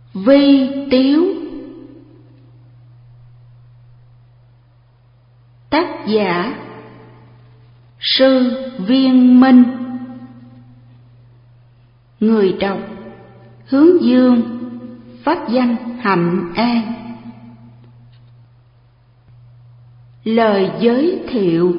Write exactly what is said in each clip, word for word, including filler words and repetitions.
Vi Tiếu. Tác giả Sư Viên Minh. Người đọc Hướng Dương, pháp danh Hạnh An. Lời giới thiệu.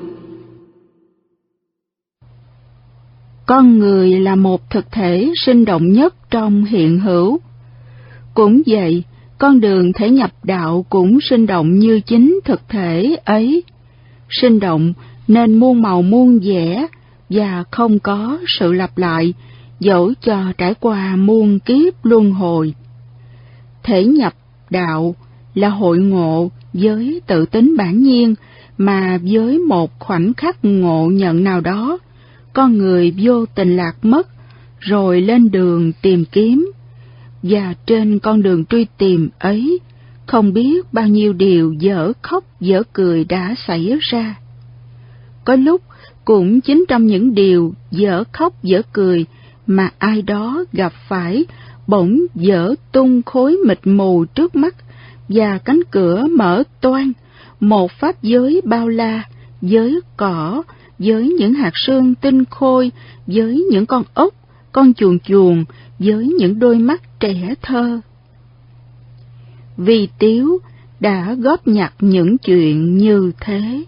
Con người là một thực thể sinh động nhất trong hiện hữu. Cũng vậy, con đường thể nhập đạo cũng sinh động như chính thực thể ấy. Sinh động nên muôn màu muôn vẻ và không có sự lặp lại, dẫu cho trải qua muôn kiếp luân hồi. Thể nhập đạo là hội ngộ với tự tính bản nhiên, mà với một khoảnh khắc ngộ nhận nào đó, con người vô tình lạc mất, rồi lên đường tìm kiếm. Và trên con đường truy tìm ấy, không biết bao nhiêu điều dở khóc dở cười đã xảy ra. Có lúc cũng chính trong những điều dở khóc dở cười mà ai đó gặp phải, bỗng dở tung khối mịt mù trước mắt, và cánh cửa mở toang, một pháp giới bao la, với cỏ, với những hạt sương tinh khôi, với những con ốc, con chuồn chuồn, với những đôi mắt trẻ thơ. Vi Tiếu đã góp nhặt những chuyện như thế.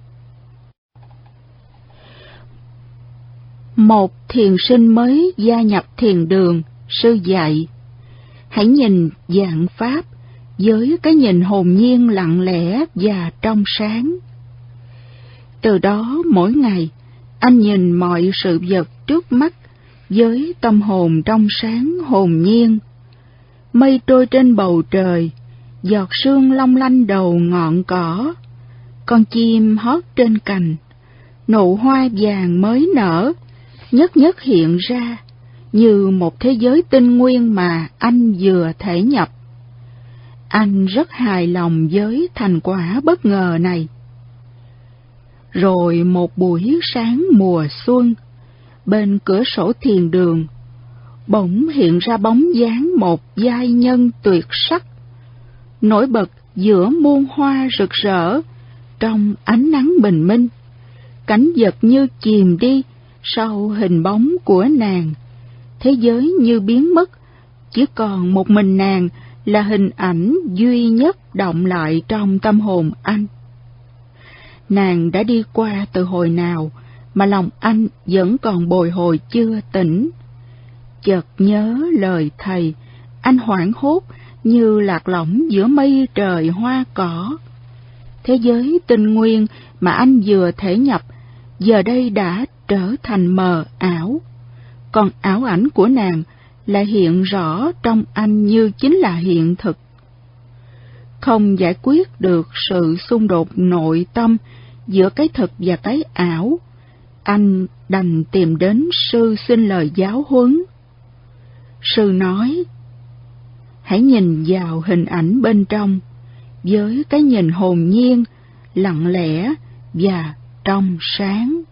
Một thiền sinh mới gia nhập thiền đường, sư dạy: hãy nhìn vạn pháp với cái nhìn hồn nhiên lặng lẽ và trong sáng. Từ đó mỗi ngày, anh nhìn mọi sự vật trước mắt với tâm hồn trong sáng hồn nhiên. Mây trôi trên bầu trời, giọt sương long lanh đầu ngọn cỏ, con chim hót trên cành, nụ hoa vàng mới nở, nhất nhất hiện ra như một thế giới tinh nguyên mà anh vừa thể nhập. Anh rất hài lòng với thành quả bất ngờ này. Rồi một buổi sáng mùa xuân, bên cửa sổ thiền đường, bỗng hiện ra bóng dáng một giai nhân tuyệt sắc, nổi bật giữa muôn hoa rực rỡ trong ánh nắng bình minh. Cảnh vật như chìm đi sau hình bóng của nàng, thế giới như biến mất, chỉ còn một mình nàng là hình ảnh duy nhất đọng lại trong tâm hồn anh. Nàng đã đi qua từ hồi nào mà lòng anh vẫn còn bồi hồi chưa tỉnh. Chợt nhớ lời thầy, anh hoảng hốt như lạc lõng giữa mây trời hoa cỏ. Thế giới tinh nguyên mà anh vừa thể nhập giờ đây đã trở thành mờ ảo, còn ảo ảnh của nàng lại hiện rõ trong anh như chính là hiện thực. Không giải quyết được sự xung đột nội tâm giữa cái thực và cái ảo, anh đành tìm đến sư xin lời giáo huấn. Sư nói: hãy nhìn vào hình ảnh bên trong với cái nhìn hồn nhiên, lặng lẽ và trong sáng.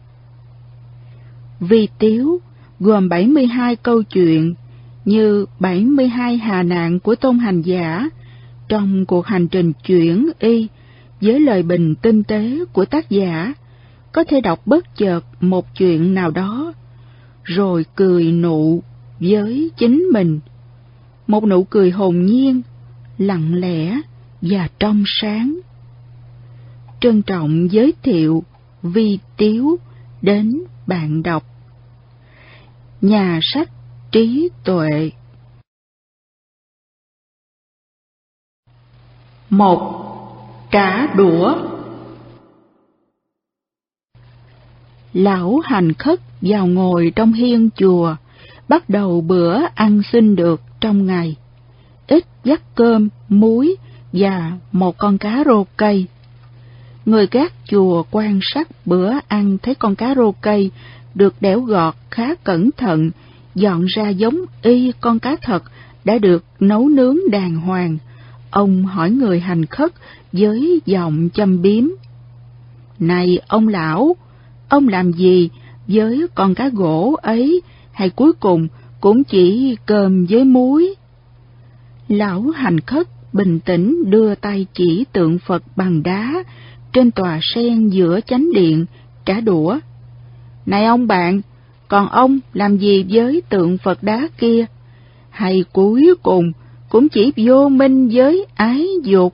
Vi Tiếu gồm bảy mươi hai câu chuyện, như bảy mươi hai hà nạn của tôn hành giả trong cuộc hành trình chuyển y, với lời bình tinh tế của tác giả, có thể đọc bất chợt một chuyện nào đó, rồi cười nụ với chính mình, một nụ cười hồn nhiên, lặng lẽ và trong sáng. Trân trọng giới thiệu Vi Tiếu đến bạn đọc. Nhà sách Trí Tuệ. Một. Trả đũa. Lão hành khất vào ngồi trong hiên chùa, bắt đầu bữa ăn xin được trong ngày. Ít dắt cơm, muối và một con cá rô cây. Người gác chùa quan sát bữa ăn thấy con cá rô cây được đẽo gọt khá cẩn thận, dọn ra giống y con cá thật đã được nấu nướng đàng hoàng. Ông hỏi người hành khất với giọng châm biếm: này ông lão, ông làm gì với con cá gỗ ấy, hay cuối cùng cũng chỉ cơm với muối? Lão hành khất bình tĩnh đưa tay chỉ tượng Phật bằng đá trên tòa sen giữa chánh điện, trả đũa. Này ông bạn, còn ông làm gì với tượng Phật đá kia? Hay cuối cùng cũng chỉ vô minh với ái dục?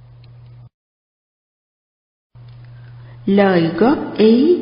Lời góp ý.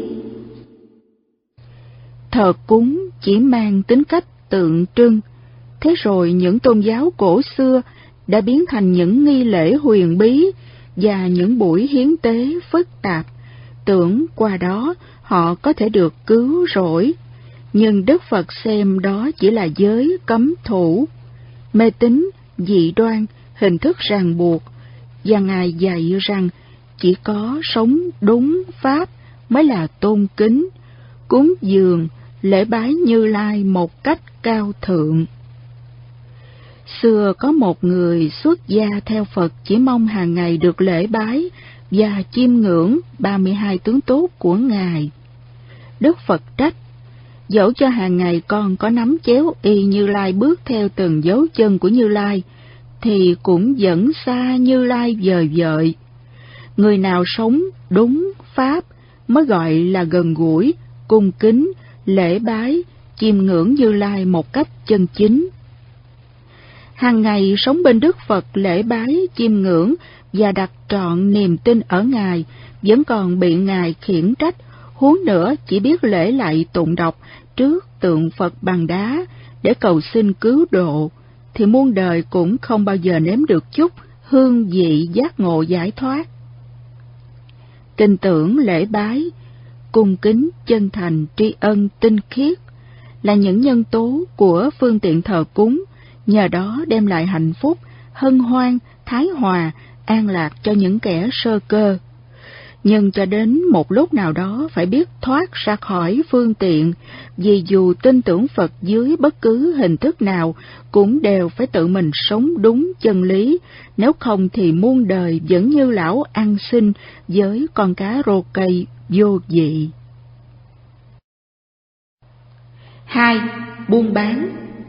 Thờ cúng chỉ mang tính cách tượng trưng, thế rồi những tôn giáo cổ xưa đã biến thành những nghi lễ huyền bí và những buổi hiến tế phức tạp, tưởng qua đó họ có thể được cứu rỗi. Nhưng Đức Phật xem đó chỉ là giới cấm thủ, mê tín, dị đoan, hình thức ràng buộc, và Ngài dạy rằng chỉ có sống đúng pháp mới là tôn kính, cúng dường, lễ bái Như Lai một cách cao thượng. Xưa có một người xuất gia theo Phật chỉ mong hàng ngày được lễ bái và chiêm ngưỡng ba mươi hai tướng tốt của Ngài. Đức Phật trách: dẫu cho hàng ngày con có nắm chéo y Như Lai bước theo từng dấu chân của Như Lai, thì cũng vẫn xa Như Lai vời vợi. Người nào sống đúng pháp mới gọi là gần gũi, cung kính, lễ bái, chiêm ngưỡng Như Lai một cách chân chính. Hàng ngày sống bên Đức Phật lễ bái, chiêm ngưỡng và đặt trọn niềm tin ở Ngài, vẫn còn bị Ngài khiển trách, huống nữa chỉ biết lễ lạy tụng đọc trước tượng Phật bằng đá để cầu xin cứu độ, thì muôn đời cũng không bao giờ nếm được chút hương vị giác ngộ giải thoát. Tin tưởng, lễ bái, cung kính, chân thành, tri ân, tinh khiết là những nhân tố của phương tiện thờ cúng, nhờ đó đem lại hạnh phúc, hân hoan, thái hòa, an lạc cho những kẻ sơ cơ. Nhưng cho đến một lúc nào đó phải biết thoát ra khỏi phương tiện, vì dù tin tưởng Phật dưới bất cứ hình thức nào cũng đều phải tự mình sống đúng chân lý, nếu không thì muôn đời vẫn như lão ăn xin với con cá rô cây vô vị. Hai, buôn bán.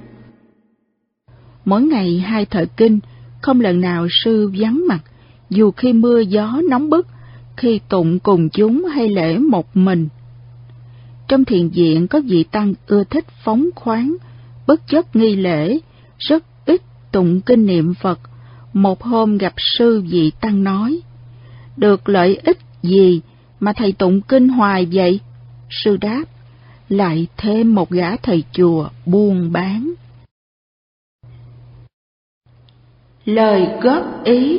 Mỗi ngày hai thời kinh, không lần nào sư vắng mặt, dù khi mưa gió nóng bức, khi tụng cùng chúng hay lễ một mình. Trong thiền viện có vị tăng ưa thích phóng khoáng, bất chấp nghi lễ, rất ít tụng kinh niệm Phật. Một hôm gặp sư vị tăng nói: được lợi ích gì mà thầy tụng kinh hoài vậy? Sư đáp: lại thêm một gã thầy chùa buôn bán. Lời góp ý.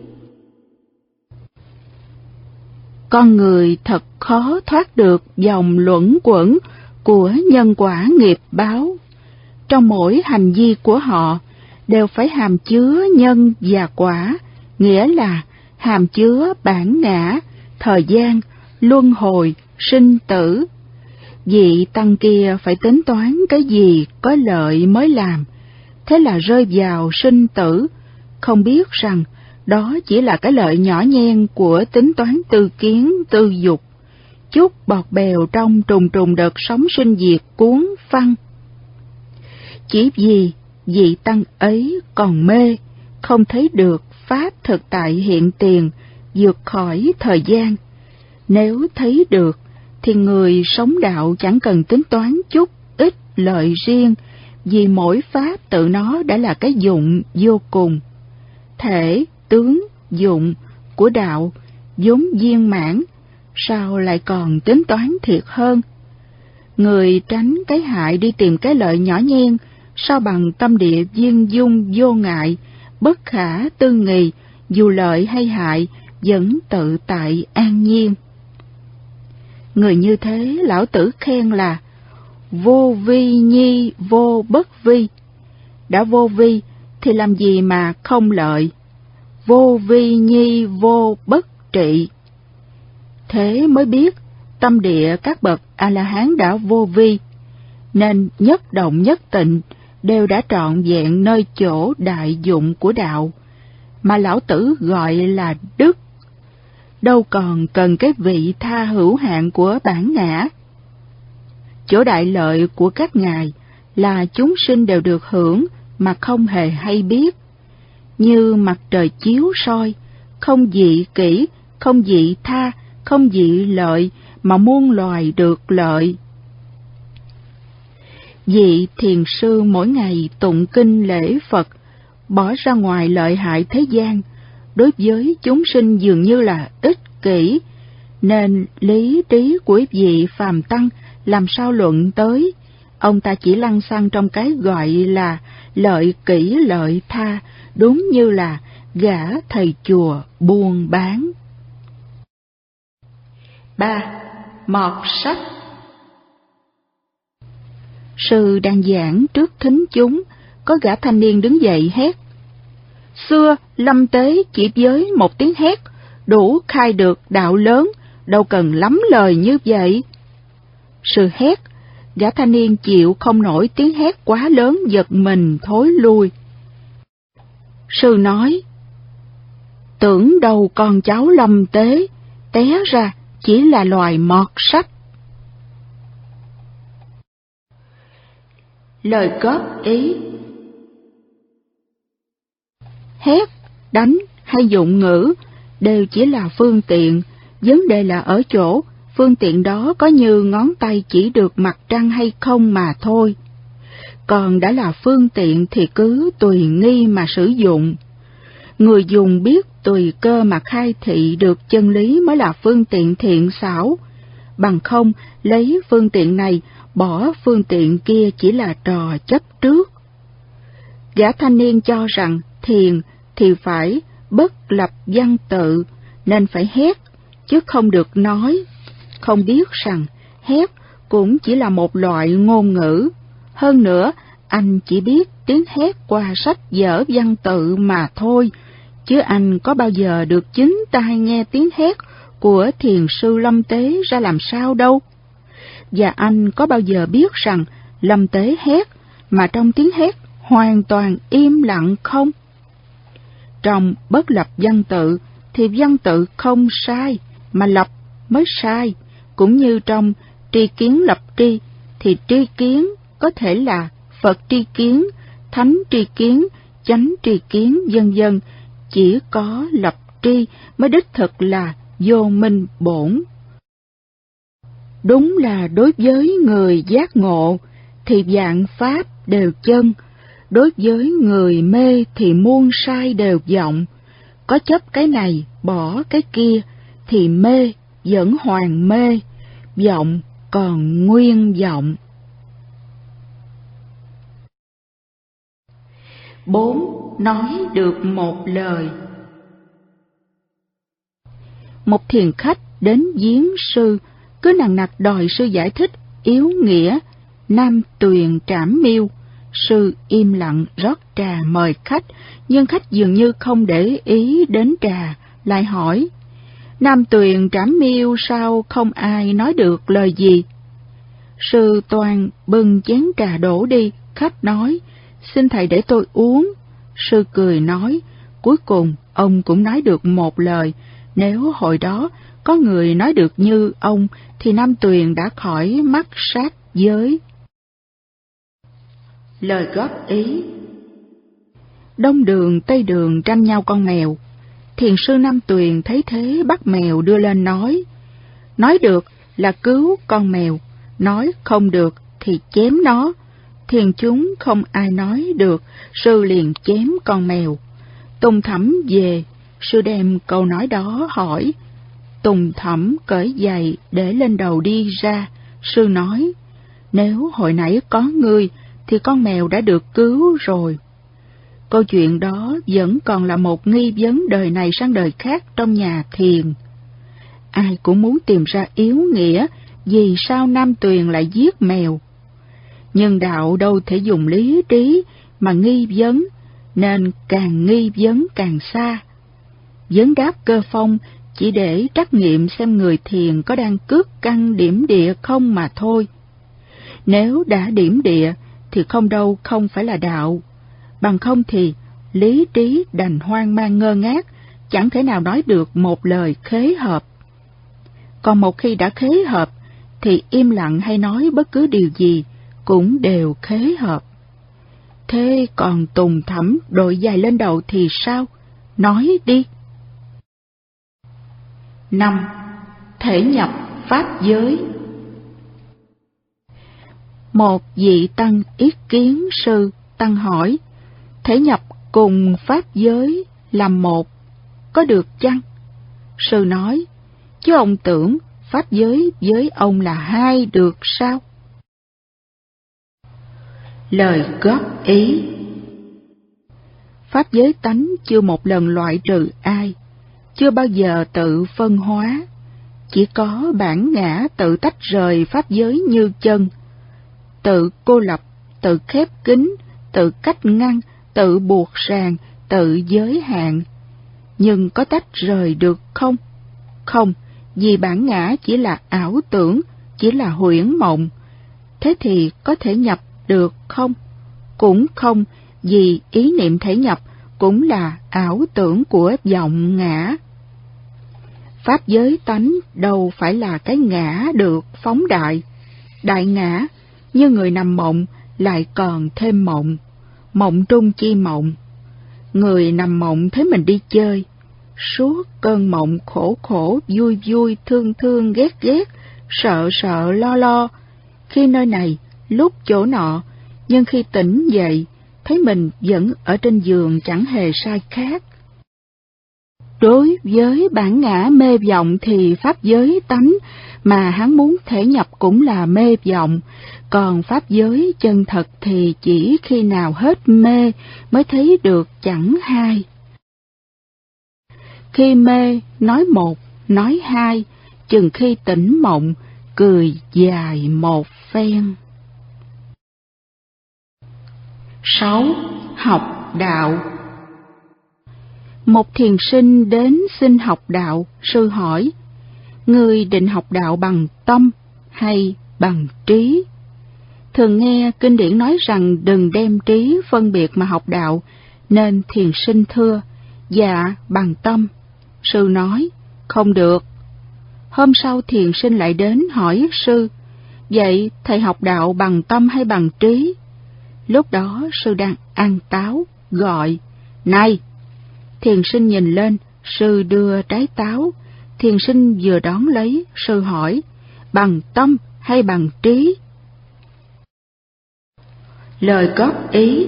Con người thật khó thoát được dòng luẩn quẩn của nhân quả nghiệp báo. Trong mỗi hành vi của họ đều phải hàm chứa nhân và quả, nghĩa là hàm chứa bản ngã, thời gian, luân hồi, sinh tử. Vị tăng kia phải tính toán cái gì có lợi mới làm, thế là rơi vào sinh tử, không biết rằng đó chỉ là cái lợi nhỏ nhen của tính toán tư kiến, tư dục, chút bọt bèo trong trùng trùng đợt sóng sinh diệt cuốn phăng. Chỉ vì vị tăng ấy còn mê, không thấy được pháp thực tại hiện tiền, vượt khỏi thời gian. Nếu thấy được, thì người sống đạo chẳng cần tính toán chút ít lợi riêng, vì mỗi pháp tự nó đã là cái dụng vô cùng. Thể, tướng, dụng của đạo vốn viên mãn, sao lại còn tính toán thiệt hơn? Người tránh cái hại đi tìm cái lợi nhỏ nhen, sao bằng tâm địa viên dung vô ngại, bất khả tư nghì, dù lợi hay hại vẫn tự tại an nhiên. Người như thế lão tử khen là vô vi nhi vô bất vi. Đã vô vi thì làm gì mà không lợi? Vô vi nhi vô bất trị. Thế mới biết tâm địa các bậc A-la-hán đã vô vi, nên nhất động nhất tịnh đều đã trọn vẹn nơi chỗ đại dụng của đạo, mà lão tử gọi là đức. Đâu còn cần cái vị tha hữu hạn của bản ngã. Chỗ đại lợi của các ngài là chúng sinh đều được hưởng mà không hề hay biết. như mặt trời chiếu soi, không dị kỷ, không dị tha, không dị lợi, mà muôn loài được lợi. Vị thiền sư mỗi ngày tụng kinh lễ Phật, bỏ ra ngoài lợi hại thế gian, đối với chúng sinh dường như là ích kỷ, nên lý trí của vị phàm tăng làm sao luận tới. Ông ta chỉ lăn xăng trong cái gọi là lợi kỷ lợi tha, đúng như là gã thầy chùa buôn bán. Ba. Mọt sách. Sư đang giảng trước thính chúng, có gã thanh niên đứng dậy hét: Xưa Lâm Tế chỉ với một tiếng hét đủ khai được đạo lớn, đâu cần lắm lời như vậy. Sư hét, gã thanh niên chịu không nổi tiếng hét quá lớn, giật mình thối lui. Sư nói: Tưởng đâu con cháu Lâm Tế, té ra chỉ là loài mọt sách. Lời góp ý. Hét, đánh hay dụng ngữ đều chỉ là phương tiện, vấn đề là ở chỗ phương tiện đó có như ngón tay chỉ được mặt trăng hay không mà thôi. Còn đã là phương tiện thì cứ tùy nghi mà sử dụng. Người dùng biết tùy cơ mà khai thị được chân lý mới là phương tiện thiện xảo. Bằng không, lấy phương tiện này, bỏ phương tiện kia chỉ là trò chấp trước. Gã thanh niên cho rằng thiền thì phải bất lập văn tự, nên phải hét, chứ không được nói. Không biết rằng hét cũng chỉ là một loại ngôn ngữ. Hơn nữa, anh chỉ biết tiếng hét qua sách vở văn tự mà thôi, chứ anh có bao giờ được chính tai nghe tiếng hét của thiền sư Lâm Tế ra làm sao đâu. Và anh có bao giờ biết rằng Lâm Tế hét, mà trong tiếng hét hoàn toàn im lặng không? Trong bất lập văn tự thì văn tự không sai, mà lập mới sai. Cũng như trong tri kiến lập tri thì tri kiến có thể là Phật tri kiến, Thánh tri kiến, Chánh tri kiến, vân vân. Chỉ có lập tri mới đích thực là vô minh bổn. Đúng là đối với người giác ngộ thì vạn pháp đều chân, đối với người mê thì muôn sai đều vọng. Có chấp cái này bỏ cái kia thì mê vẫn hoàn mê, vọng còn nguyên vọng. Bốn. Nói được một lời. Một thiền khách đến viếng sư, cứ nằng nặc đòi sư giải thích yếu nghĩa Nam Tuyền Trảm Miêu. Sư im lặng rót trà mời khách, nhưng khách dường như không để ý đến trà, lại hỏi: Nam Tuyền Trảm Miêu sao không ai nói được lời gì? Sư toan bưng chén trà đổ đi, khách nói: Xin thầy để tôi uống. Sư cười nói: Cuối cùng ông cũng nói được một lời. Nếu hồi đó có người nói được như ông thì Nam Tuyền đã khỏi mắc sát giới. Lời góp ý. Đông đường Tây đường tranh nhau con mèo. Thiền sư Nam Tuyền thấy thế bắt mèo đưa lên nói. Nói được là cứu con mèo, nói không được thì chém nó. Thiền chúng không ai nói được, sư liền chém con mèo. Tùng Thẩm về, sư đem câu nói đó hỏi. Tùng Thẩm cởi giày để lên đầu đi ra. Sư nói: Nếu hồi nãy có ngươi thì con mèo đã được cứu rồi. Câu chuyện đó vẫn còn là một nghi vấn đời này sang đời khác trong nhà thiền. Ai cũng muốn tìm ra yếu nghĩa vì sao Nam Tuyền lại giết mèo. Nhưng đạo đâu thể dùng lý trí mà nghi vấn, nên càng nghi vấn càng xa. Vấn đáp cơ phong chỉ để trắc nghiệm xem người thiền có đang cước căn điểm địa không mà thôi. Nếu đã điểm địa thì không đâu không phải là đạo. Bằng không thì lý trí đành hoang mang ngơ ngác, chẳng thể nào nói được một lời khế hợp. Còn một khi đã khế hợp thì im lặng hay nói bất cứ điều gì cũng đều khế hợp. Thế còn tùng thẩm đội dài lên đầu thì sao? Nói đi. Năm. Thể nhập pháp giới. Một vị tăng ý kiến sư, tăng hỏi, thể nhập cùng pháp giới làm một, có được chăng? Sư nói, chứ ông tưởng pháp giới với ông là hai được sao? Lời góp ý. Pháp giới tánh chưa một lần loại trừ ai, chưa bao giờ tự phân hóa, chỉ có bản ngã tự tách rời pháp giới như chân, tự cô lập, tự khép kín, tự cách ngăn, tự buộc ràng, tự giới hạn. Nhưng có tách rời được không? Không, vì bản ngã chỉ là ảo tưởng, chỉ là huyễn mộng. Thế thì có thể nhập được không? Cũng không, vì ý niệm thể nhập cũng là ảo tưởng của vọng ngã. Pháp giới tánh đâu phải là cái ngã được phóng đại. Đại ngã, như người nằm mộng, lại còn thêm mộng. Mộng trung chi mộng. Người nằm mộng thấy mình đi chơi. Suốt cơn mộng khổ khổ, vui vui, thương thương, ghét ghét, sợ sợ, lo lo. Khi nơi này, lúc chỗ nọ, nhưng khi tỉnh dậy, thấy mình vẫn ở trên giường chẳng hề sai khác. Đối với bản ngã mê vọng thì pháp giới tánh mà hắn muốn thể nhập cũng là mê vọng, còn pháp giới chân thật thì chỉ khi nào hết mê mới thấy được chẳng hai. Khi mê nói một, nói hai, chừng khi tỉnh mộng cười dài một phen. Sáu. Học đạo. Một thiền sinh đến xin học đạo, sư hỏi, người định học đạo bằng tâm hay bằng trí? Thường nghe kinh điển nói rằng đừng đem trí phân biệt mà học đạo, nên thiền sinh thưa, dạ bằng tâm. Sư nói, không được. Hôm sau thiền sinh lại đến hỏi sư, vậy thầy học đạo bằng tâm hay bằng trí? Lúc đó sư đang ăn táo, gọi, này! Thiền sinh nhìn lên, sư đưa trái táo. Thiền sinh vừa đón lấy, sư hỏi, bằng tâm hay bằng trí? Lời góp ý.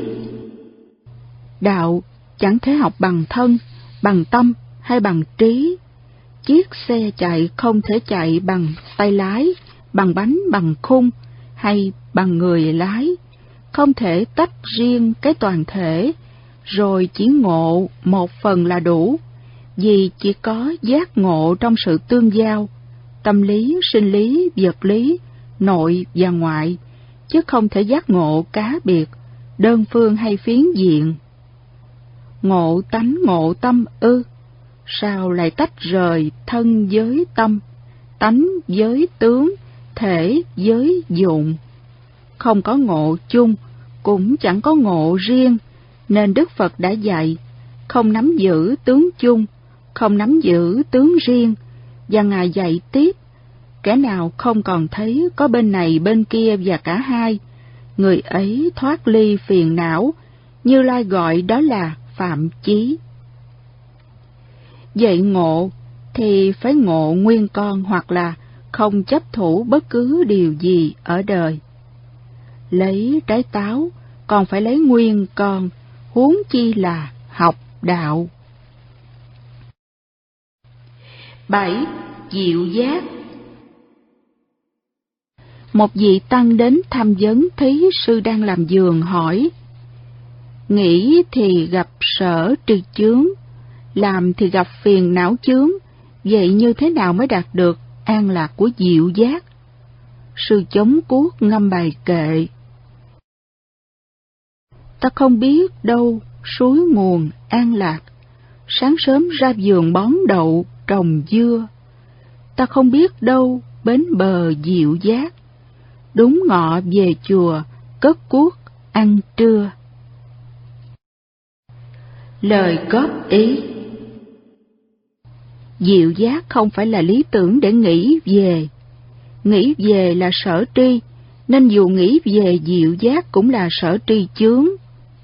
Đạo chẳng thể học bằng thân, bằng tâm hay bằng trí. Chiếc xe chạy không thể chạy bằng tay lái, bằng bánh, bằng khung hay bằng người lái. Không thể tách riêng cái toàn thể, rồi chỉ ngộ một phần là đủ, vì chỉ có giác ngộ trong sự tương giao, tâm lý, sinh lý, vật lý, nội và ngoại, chứ không thể giác ngộ cá biệt, đơn phương hay phiến diện. Ngộ tánh ngộ tâm ư? Sao lại tách rời thân với tâm, tánh với tướng, thể với dụng? Không có ngộ chung, cũng chẳng có ngộ riêng, nên Đức Phật đã dạy, không nắm giữ tướng chung, không nắm giữ tướng riêng, và Ngài dạy tiếp, kẻ nào không còn thấy có bên này bên kia và cả hai, người ấy thoát ly phiền não, Như Lai gọi đó là phạm chí. Vậy ngộ thì phải ngộ nguyên con, hoặc là không chấp thủ bất cứ điều gì ở đời. Lấy trái táo còn phải lấy nguyên con, huống chi là học đạo. Bảy. Diệu giác. Một vị tăng đến tham vấn thấy sư đang làm vườn, hỏi: nghĩ thì gặp sở tri chướng, làm thì gặp phiền não chướng, vậy như thế nào mới đạt được an lạc của diệu giác? Sư chống cuốc ngâm bài kệ: ta không biết đâu suối nguồn an lạc, sáng sớm ra vườn bón đậu trồng dưa. Ta không biết đâu bến bờ diệu giác, đúng ngọ về chùa cất cuốc ăn trưa. Lời góp ý. Diệu giác không phải là lý tưởng để nghĩ về. Nghĩ về là sở tri, nên dù nghĩ về diệu giác cũng là sở tri chướng.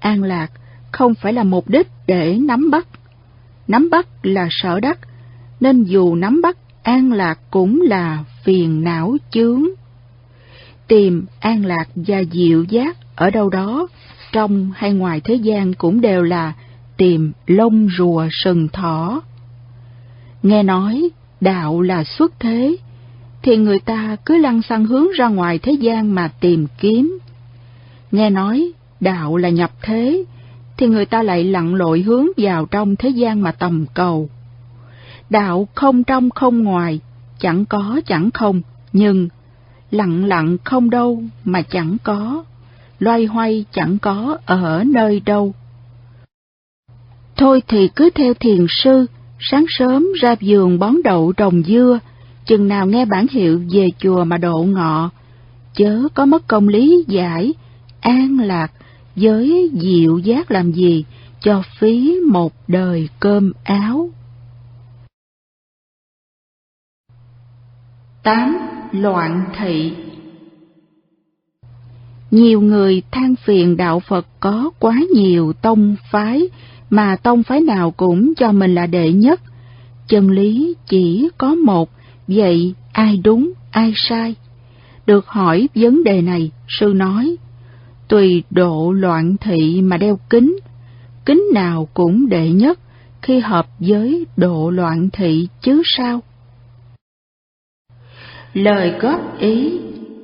an lạc không phải là mục đích để nắm bắt. Nắm bắt là sở đắc, nên dù nắm bắt an lạc cũng là phiền não chướng. Tìm an lạc và diệu giác ở đâu đó, trong hay ngoài thế gian cũng đều là tìm lông rùa sừng thỏ. Nghe nói đạo là xuất thế, thì người ta cứ lăng xăng hướng ra ngoài thế gian mà tìm kiếm. Nghe nói đạo là nhập thế, thì người ta lại lặn lội hướng vào trong thế gian mà tầm cầu. Đạo không trong không ngoài, chẳng có chẳng không, nhưng lặng lặng không đâu mà chẳng có, loay hoay chẳng có ở nơi đâu. Thôi thì cứ theo thiền sư, sáng sớm ra vườn bón đậu trồng dưa, chừng nào nghe bản hiệu về chùa mà độ ngọ, chớ có mất công lý giải, an lạc với diệu giác làm gì, cho phí một đời cơm áo. tám. Loạn thị. Nhiều người than phiền đạo Phật có quá nhiều tông phái, mà tông phái nào cũng cho mình là đệ nhất. Chân lý chỉ có một, vậy ai đúng, ai sai? Được hỏi vấn đề này, sư nói, tùy độ loạn thị mà đeo kính, kính nào cũng đệ nhất khi hợp với độ loạn thị chứ sao. Lời góp ý.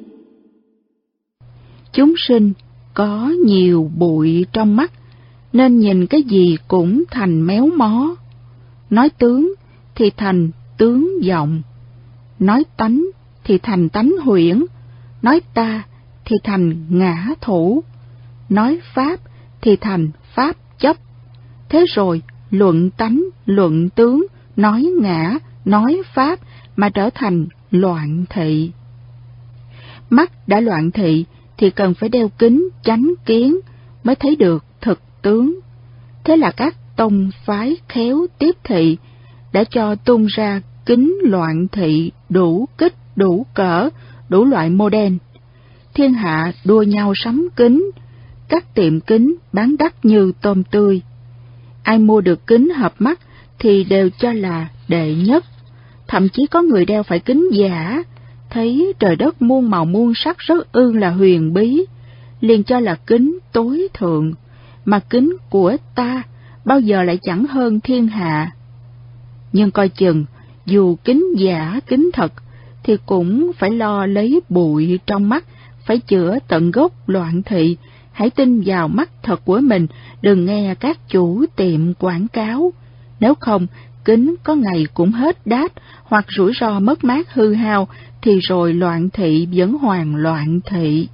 Chúng sinh có nhiều bụi trong mắt, nên nhìn cái gì cũng thành méo mó. Nói tướng thì thành tướng vọng, nói tánh thì thành tánh huyễn, nói ta thì thành ngã thủ, nói pháp thì thành pháp chấp. Thế rồi luận tánh, luận tướng, nói ngã, nói pháp mà trở thành loạn thị. Mắt đã loạn thị thì cần phải đeo kính chánh kiến mới thấy được thực tướng. Thế là các tông phái khéo tiếp thị đã cho tung ra kính loạn thị đủ kích, đủ cỡ, đủ loại model. Thiên hạ đua nhau sắm kính, các tiệm kính bán đắt như tôm tươi. Ai mua được kính hợp mắt thì đều cho là đệ nhất. Thậm chí có người đeo phải kính giả, thấy trời đất muôn màu muôn sắc rất ư là huyền bí, liền cho là kính tối thượng, mà kính của ta bao giờ lại chẳng hơn thiên hạ. Nhưng coi chừng, dù kính giả kính thật, thì cũng phải lo lấy bụi trong mắt, phải chữa tận gốc loạn thị. Hãy tin vào mắt thật của mình, đừng nghe các chủ tiệm quảng cáo. Nếu không, kính có ngày cũng hết đát, hoặc rủi ro mất mát hư hao, thì rồi loạn thị vẫn hoàn loạn thị.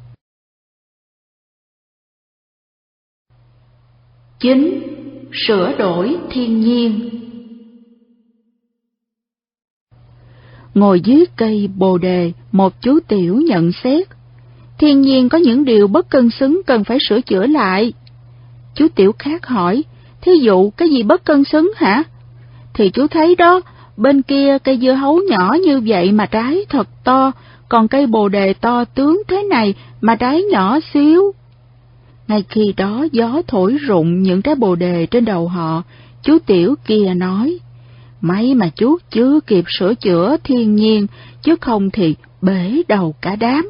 chín. Sửa đổi thiên nhiên. Ngồi dưới cây bồ đề, một chú tiểu nhận xét, thiên nhiên có những điều bất cân xứng cần phải sửa chữa lại. Chú tiểu khác hỏi, thí dụ cái gì bất cân xứng hả? Thì chú thấy đó, bên kia cây dưa hấu nhỏ như vậy mà trái thật to, còn cây bồ đề to tướng thế này mà trái nhỏ xíu. Ngay khi đó gió thổi rụng những trái bồ đề trên đầu họ, chú tiểu kia nói, may mà chú chưa kịp sửa chữa thiên nhiên, chứ không thì bể đầu cả đám.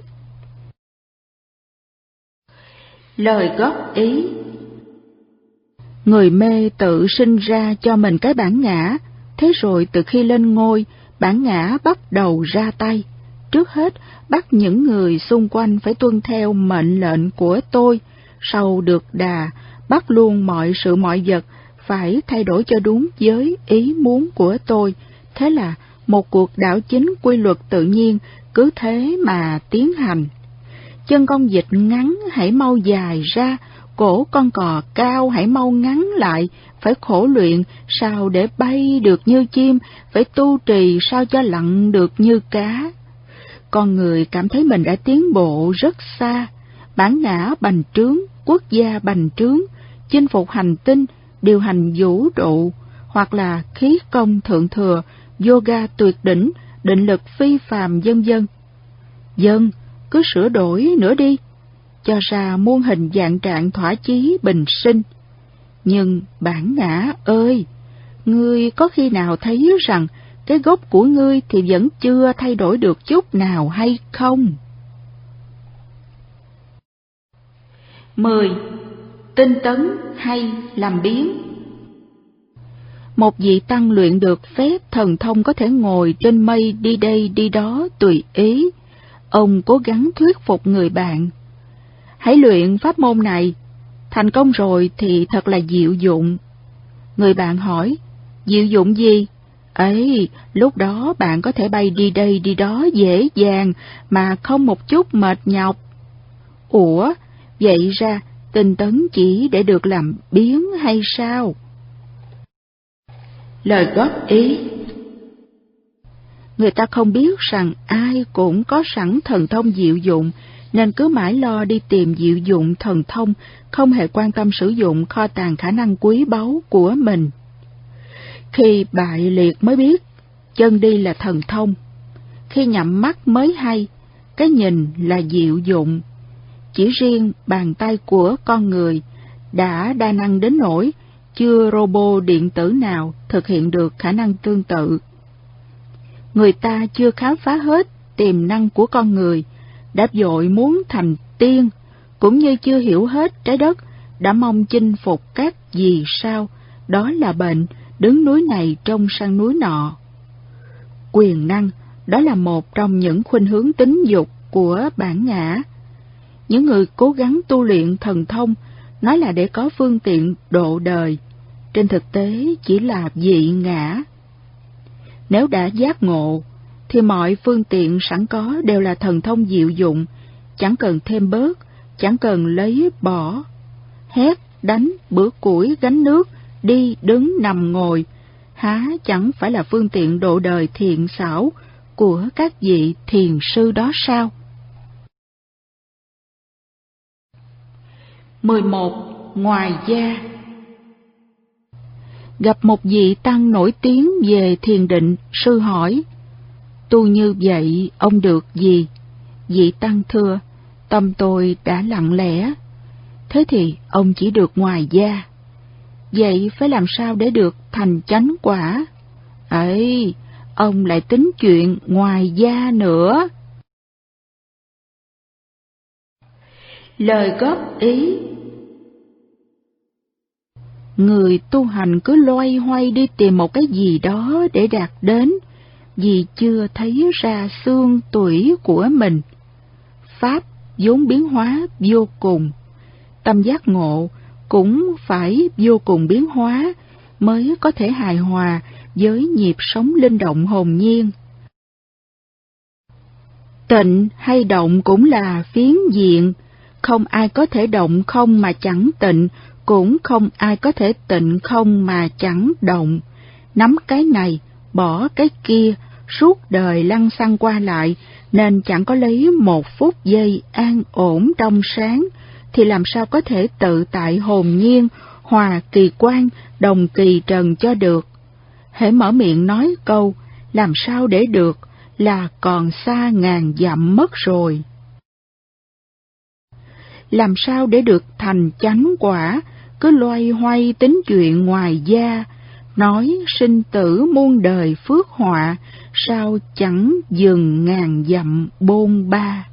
Lời góp ý. Người mê tự sinh ra cho mình cái bản ngã, thế rồi từ khi lên ngôi, bản ngã bắt đầu ra tay. Trước hết, bắt những người xung quanh phải tuân theo mệnh lệnh của tôi, sau được đà, bắt luôn mọi sự mọi vật phải thay đổi cho đúng với ý muốn của tôi. Thế là một cuộc đảo chính quy luật tự nhiên cứ thế mà tiến hành. Chân con vịt ngắn hãy mau dài ra, cổ con cò cao hãy mau ngắn lại, phải khổ luyện sao để bay được như chim, phải tu trì sao cho lặn được như cá. Con người cảm thấy mình đã tiến bộ rất xa, bản ngã bành trướng, quốc gia bành trướng, chinh phục hành tinh, điều hành vũ trụ, hoặc là khí công thượng thừa, yoga tuyệt đỉnh, định lực phi phàm vân vân. Dân, cứ sửa đổi nữa đi. cho ra muôn hình dạng trạng thỏa chí bình sinh. Nhưng bản ngã ơi, ngươi có khi nào thấy rằng cái gốc của ngươi thì vẫn chưa thay đổi được chút nào hay không? mười. Tinh tấn hay làm biến. Một vị tăng luyện được phép thần thông có thể ngồi trên mây đi đây đi đó tùy ý. Ông cố gắng thuyết phục người bạn: hãy luyện pháp môn này, thành công rồi thì thật là diệu dụng. Người bạn hỏi: diệu dụng gì? Ấy, lúc đó bạn có thể bay đi đây đi đó dễ dàng mà không một chút mệt nhọc. Ủa, vậy ra tinh tấn chỉ để được làm biến hay sao? Lời góp ý. Người ta không biết rằng ai cũng có sẵn thần thông diệu dụng, nên cứ mãi lo đi tìm diệu dụng thần thông, không hề quan tâm sử dụng kho tàng khả năng quý báu của mình. Khi bại liệt mới biết chân đi là thần thông, khi nhắm mắt mới hay cái nhìn là diệu dụng. Chỉ riêng bàn tay của con người đã đa năng đến nỗi chưa robot điện tử nào thực hiện được khả năng tương tự. Người ta chưa khám phá hết tiềm năng của con người, đã vội muốn thành tiên, cũng như chưa hiểu hết trái đất, đã mong chinh phục các vì sao, đó là bệnh, đứng núi này trông sang núi nọ. Quyền năng, đó là một trong những khuynh hướng tính dục của bản ngã. Những người cố gắng tu luyện thần thông nói là để có phương tiện độ đời, trên thực tế chỉ là dị ngã. Nếu đã giác ngộ, thì mọi phương tiện sẵn có đều là thần thông diệu dụng, chẳng cần thêm bớt, chẳng cần lấy bỏ. Hét, đánh, bữa củi, gánh nước, đi, đứng, nằm, ngồi, há chẳng phải là phương tiện độ đời thiện xảo của các vị thiền sư đó sao? mười một. Ngoài gia. Gặp một vị tăng nổi tiếng về thiền định, sư hỏi: tu như vậy ông được gì? Vị tăng thưa: tâm tôi đã lặng lẽ. Thế thì ông chỉ được ngoài gia. Vậy phải làm sao để được thành chánh quả? Ấy, ông lại tính chuyện ngoài gia nữa. Lời góp ý. Người tu hành cứ loay hoay đi tìm một cái gì đó để đạt đến, vì chưa thấy ra xương tủy của mình. Pháp vốn biến hóa vô cùng, tâm giác ngộ cũng phải vô cùng biến hóa mới có thể hài hòa với nhịp sống linh động hồn nhiên. Tịnh hay động cũng là phiến diện, không ai có thể động không mà chẳng tịnh, cũng không ai có thể tịnh không mà chẳng động. Nắm cái này, bỏ cái kia, suốt đời lăn xăng qua lại, nên chẳng có lấy một phút giây an ổn trong sáng, thì làm sao có thể tự tại hồn nhiên, hòa kỳ quan, đồng kỳ trần cho được. Hễ mở miệng nói câu, làm sao để được, là còn xa ngàn dặm mất rồi. Làm sao để được thành chánh quả, cứ loay hoay tính chuyện ngoài gia, nói sinh tử muôn đời phước họa, sao chẳng dừng ngàn dặm bôn ba.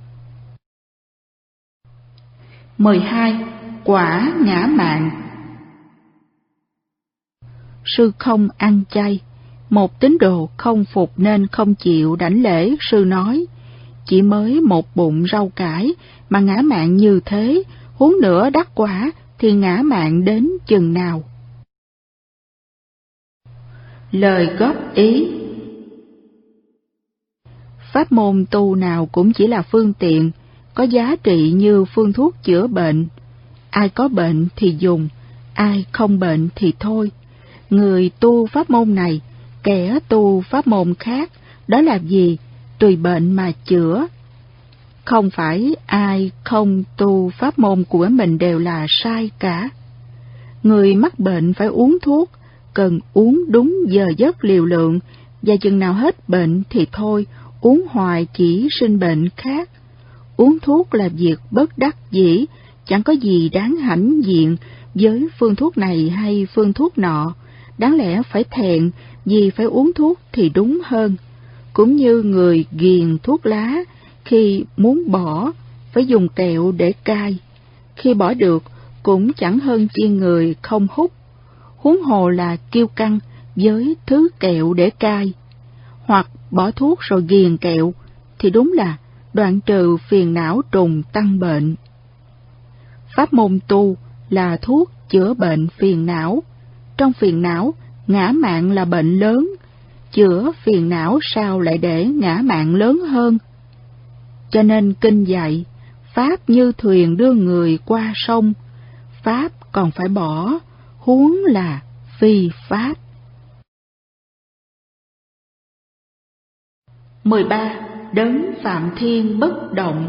mười hai. Quả ngã mạn. Sư không ăn chay. Một tín đồ không phục nên không chịu đảnh lễ. Sư nói: chỉ mới một bụng rau cải mà ngã mạn như thế, huống nữa đắc quả thì ngã mạn đến chừng nào? Lời góp ý. Pháp môn tu nào cũng chỉ là phương tiện, có giá trị như phương thuốc chữa bệnh. Ai có bệnh thì dùng, ai không bệnh thì thôi. Người tu pháp môn này, kẻ tu pháp môn khác, đó là gì? Tùy bệnh mà chữa. Không phải ai không tu pháp môn của mình đều là sai cả. Người mắc bệnh phải uống thuốc, cần uống đúng giờ giấc liều lượng, và chừng nào hết bệnh thì thôi, uống hoài chỉ sinh bệnh khác. Uống thuốc là việc bất đắc dĩ, chẳng có gì đáng hãnh diện với phương thuốc này hay phương thuốc nọ. Đáng lẽ phải thẹn vì phải uống thuốc thì đúng hơn. Cũng như người ghiền thuốc lá, khi muốn bỏ phải dùng kẹo để cai. Khi bỏ được cũng chẳng hơn chi người không hút. Huống hồ là kiêu căng với thứ kẹo để cai. Hoặc bỏ thuốc rồi ghiền kẹo thì đúng là đoạn trừ phiền não trùng tăng bệnh. Pháp môn tu là thuốc chữa bệnh phiền não. Trong phiền não, ngã mạn là bệnh lớn. Chữa phiền não sao lại để ngã mạn lớn hơn? Cho nên kinh dạy, Pháp như thuyền đưa người qua sông, Pháp còn phải bỏ, huống là phi Pháp. mười ba. Đấng Phạm Thiên bất động.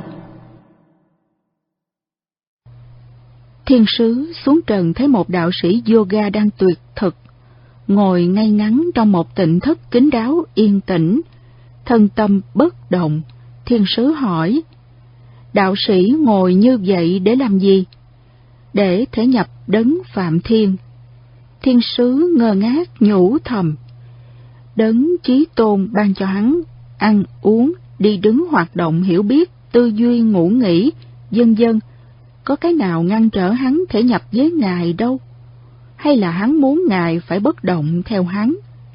Thiên sứ xuống trần thấy một đạo sĩ yoga đang tuyệt thực, ngồi ngay ngắn trong một tịnh thất kín đáo yên tĩnh, thân tâm bất động. Thiên sứ hỏi, đạo sĩ ngồi như vậy để làm gì? Để thể nhập đấng Phạm Thiên. Thiên sứ ngơ ngác nhủ thầm, đấng Chí Tôn ban cho hắn ăn uống, đi đứng hoạt động hiểu biết, tư duy ngủ nghỉ, vân vân, có cái nào ngăn trở hắn thể nhập với Ngài đâu? Hay là hắn muốn Ngài phải bất động theo hắn?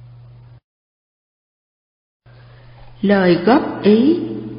Lời góp ý.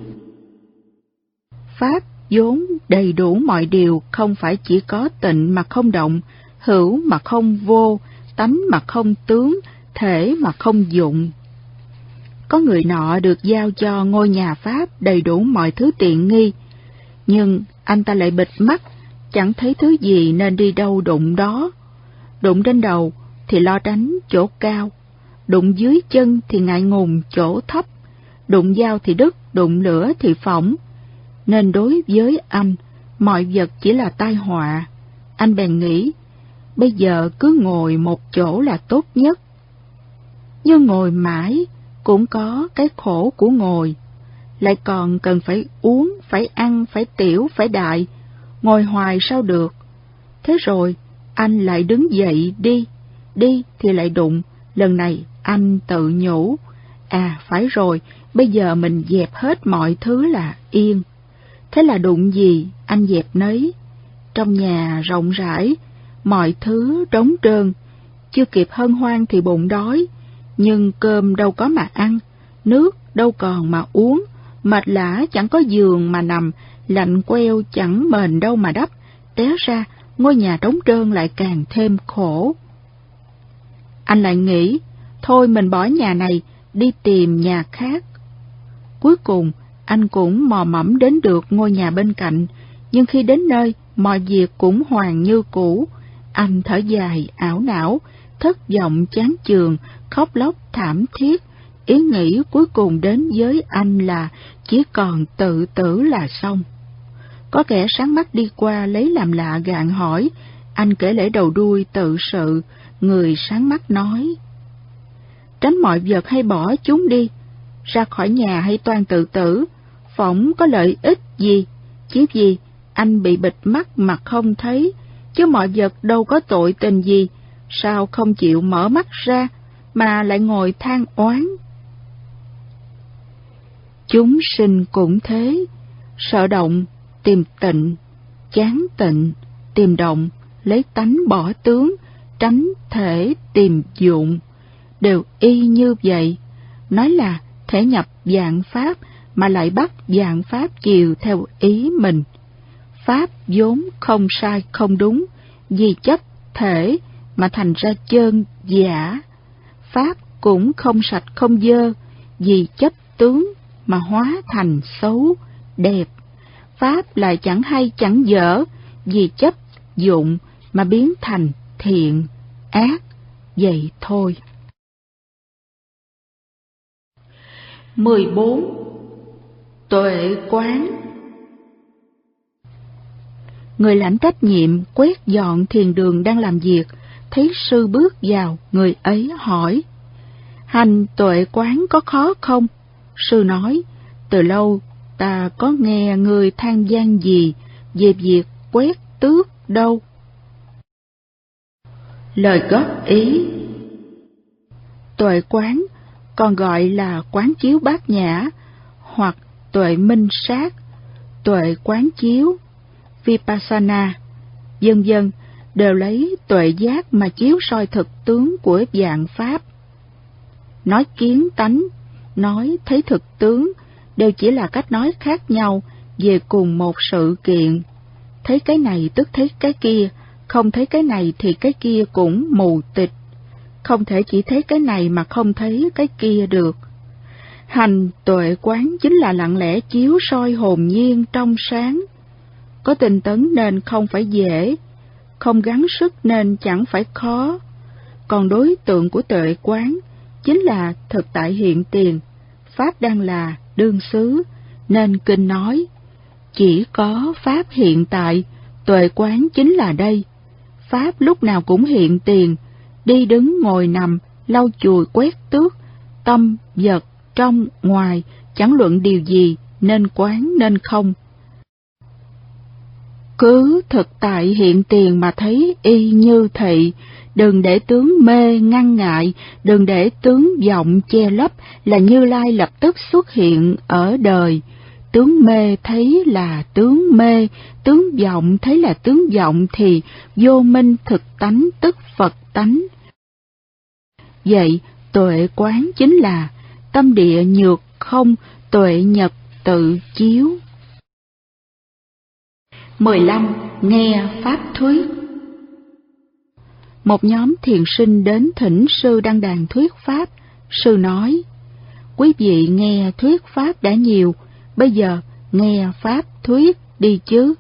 Pháp vốn đầy đủ mọi điều, không phải chỉ có tịnh mà không động, hữu mà không vô, tánh mà không tướng, thể mà không dụng. Có người nọ được giao cho ngôi nhà Pháp đầy đủ mọi thứ tiện nghi, nhưng anh ta lại bịt mắt, chẳng thấy thứ gì nên đi đâu đụng đó. Đụng trên đầu thì lo tránh chỗ cao, đụng dưới chân thì ngại ngùng chỗ thấp, đụng dao thì đứt, đụng lửa thì phỏng. Nên đối với anh, mọi vật chỉ là tai họa. Anh bèn nghĩ, bây giờ cứ ngồi một chỗ là tốt nhất. Nhưng ngồi mãi cũng có cái khổ của ngồi, lại còn cần phải uống, phải ăn, phải tiểu, phải đại, ngồi hoài sao được. Thế rồi anh lại đứng dậy đi, đi thì lại đụng. Lần này anh tự nhủ, à phải rồi, bây giờ mình dẹp hết mọi thứ là yên. Thế là đụng gì anh dẹp nấy. Trong nhà rộng rãi, mọi thứ trống trơn, chưa kịp hân hoan thì bụng đói, nhưng cơm đâu có mà ăn, nước đâu còn mà uống, mệt lả chẳng có giường mà nằm, lạnh queo chẳng mền đâu mà đắp. Té ra ngôi nhà trống trơn lại càng thêm khổ. Anh lại nghĩ, thôi mình bỏ nhà này, đi tìm nhà khác. Cuối cùng anh cũng mò mẫm đến được ngôi nhà bên cạnh, nhưng khi đến nơi, mọi việc cũng hoàn như cũ. Anh thở dài, ảo não, thất vọng chán chường, khóc lóc thảm thiết. Ý nghĩ cuối cùng đến với anh là chỉ còn tự tử là xong. Có kẻ sáng mắt đi qua lấy làm lạ gạn hỏi, anh kể lễ đầu đuôi tự sự. Người sáng mắt nói, tránh mọi vật hay bỏ chúng đi, ra khỏi nhà hay toan tự tử, phỏng có lợi ích gì? Chứ gì, anh bị bịt mắt mà không thấy, chứ mọi vật đâu có tội tình gì, sao không chịu mở mắt ra, mà lại ngồi than oán. Chúng sinh cũng thế, sợ động, tìm tịnh, chán tịnh, tìm động, lấy tánh bỏ tướng, tránh thể tìm dụng, đều y như vậy. Nói là thể nhập vạn pháp mà lại bắt vạn pháp chiều theo ý mình. Pháp vốn không sai không đúng, vì chấp thể mà thành ra chân giả. Pháp cũng không sạch không dơ, vì chấp tướng mà hóa thành xấu, đẹp. Pháp lại chẳng hay chẳng dở, vì chấp dụng mà biến thành thiện, ác, vậy thôi. mười bốn. Tuệ quán. Người lãnh trách nhiệm quét dọn thiền đường đang làm việc, thấy sư bước vào, người ấy hỏi, hành tuệ quán có khó không? Sư nói, từ lâu ta có nghe người than van gì về việc quét tước đâu. Lời góp ý. Tuệ quán còn gọi là quán chiếu bát nhã hoặc tuệ minh sát, tuệ quán chiếu, vipassana, vân vân, đều lấy tuệ giác mà chiếu soi thực tướng của vạn pháp. Nói kiến tánh, nói thấy thực tướng đều chỉ là cách nói khác nhau về cùng một sự kiện. Thấy cái này tức thấy cái kia, không thấy cái này thì cái kia cũng mù tịch. Không thể chỉ thấy cái này mà không thấy cái kia được. Hành tuệ quán chính là lặng lẽ chiếu soi hồn nhiên trong sáng. Có tinh tấn nên không phải dễ, không gắng sức nên chẳng phải khó. Còn đối tượng của tuệ quán chính là thực tại hiện tiền, pháp đang là đương xứ, nên kinh nói chỉ có pháp hiện tại, tuệ quán chính là đây. Pháp lúc nào cũng hiện tiền, đi đứng ngồi nằm, lau chùi quét tước, tâm, vật, trong, ngoài, chẳng luận điều gì, nên quán nên không. Cứ thực tại hiện tiền mà thấy y như thị, đừng để tướng mê ngăn ngại, đừng để tướng vọng che lấp, là Như Lai lập tức xuất hiện ở đời. Tướng mê thấy là tướng mê, tướng vọng thấy là tướng vọng thì vô minh thực tánh tức Phật tánh. Vậy tuệ quán chính là tâm địa nhược không, tuệ nhật tự chiếu. mười lăm. Nghe pháp thuyết. Một nhóm thiền sinh đến thỉnh sư đăng đàn thuyết pháp. Sư nói: quý vị nghe thuyết pháp đã nhiều, bây giờ nghe pháp thuyết đi chứ.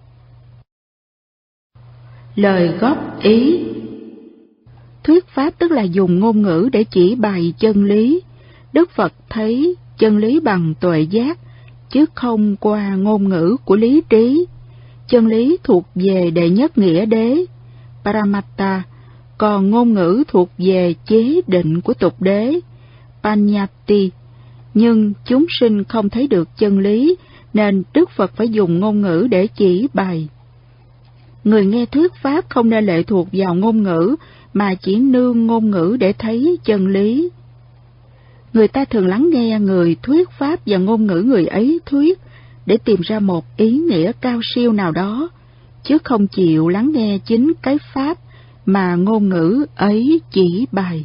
Lời góp ý. Thuyết pháp tức là dùng ngôn ngữ để chỉ bày chân lý. Đức Phật thấy chân lý bằng tuệ giác, chứ không qua ngôn ngữ của lý trí. Chân lý thuộc về đệ nhất nghĩa đế, Paramatta, còn ngôn ngữ thuộc về chế định của tục đế, Panyati. Nhưng chúng sinh không thấy được chân lý, nên Đức Phật phải dùng ngôn ngữ để chỉ bày. Người nghe thuyết pháp không nên lệ thuộc vào ngôn ngữ, mà chỉ nương ngôn ngữ để thấy chân lý. Người ta thường lắng nghe người thuyết pháp và ngôn ngữ người ấy thuyết để tìm ra một ý nghĩa cao siêu nào đó, chứ không chịu lắng nghe chính cái pháp mà ngôn ngữ ấy chỉ bày.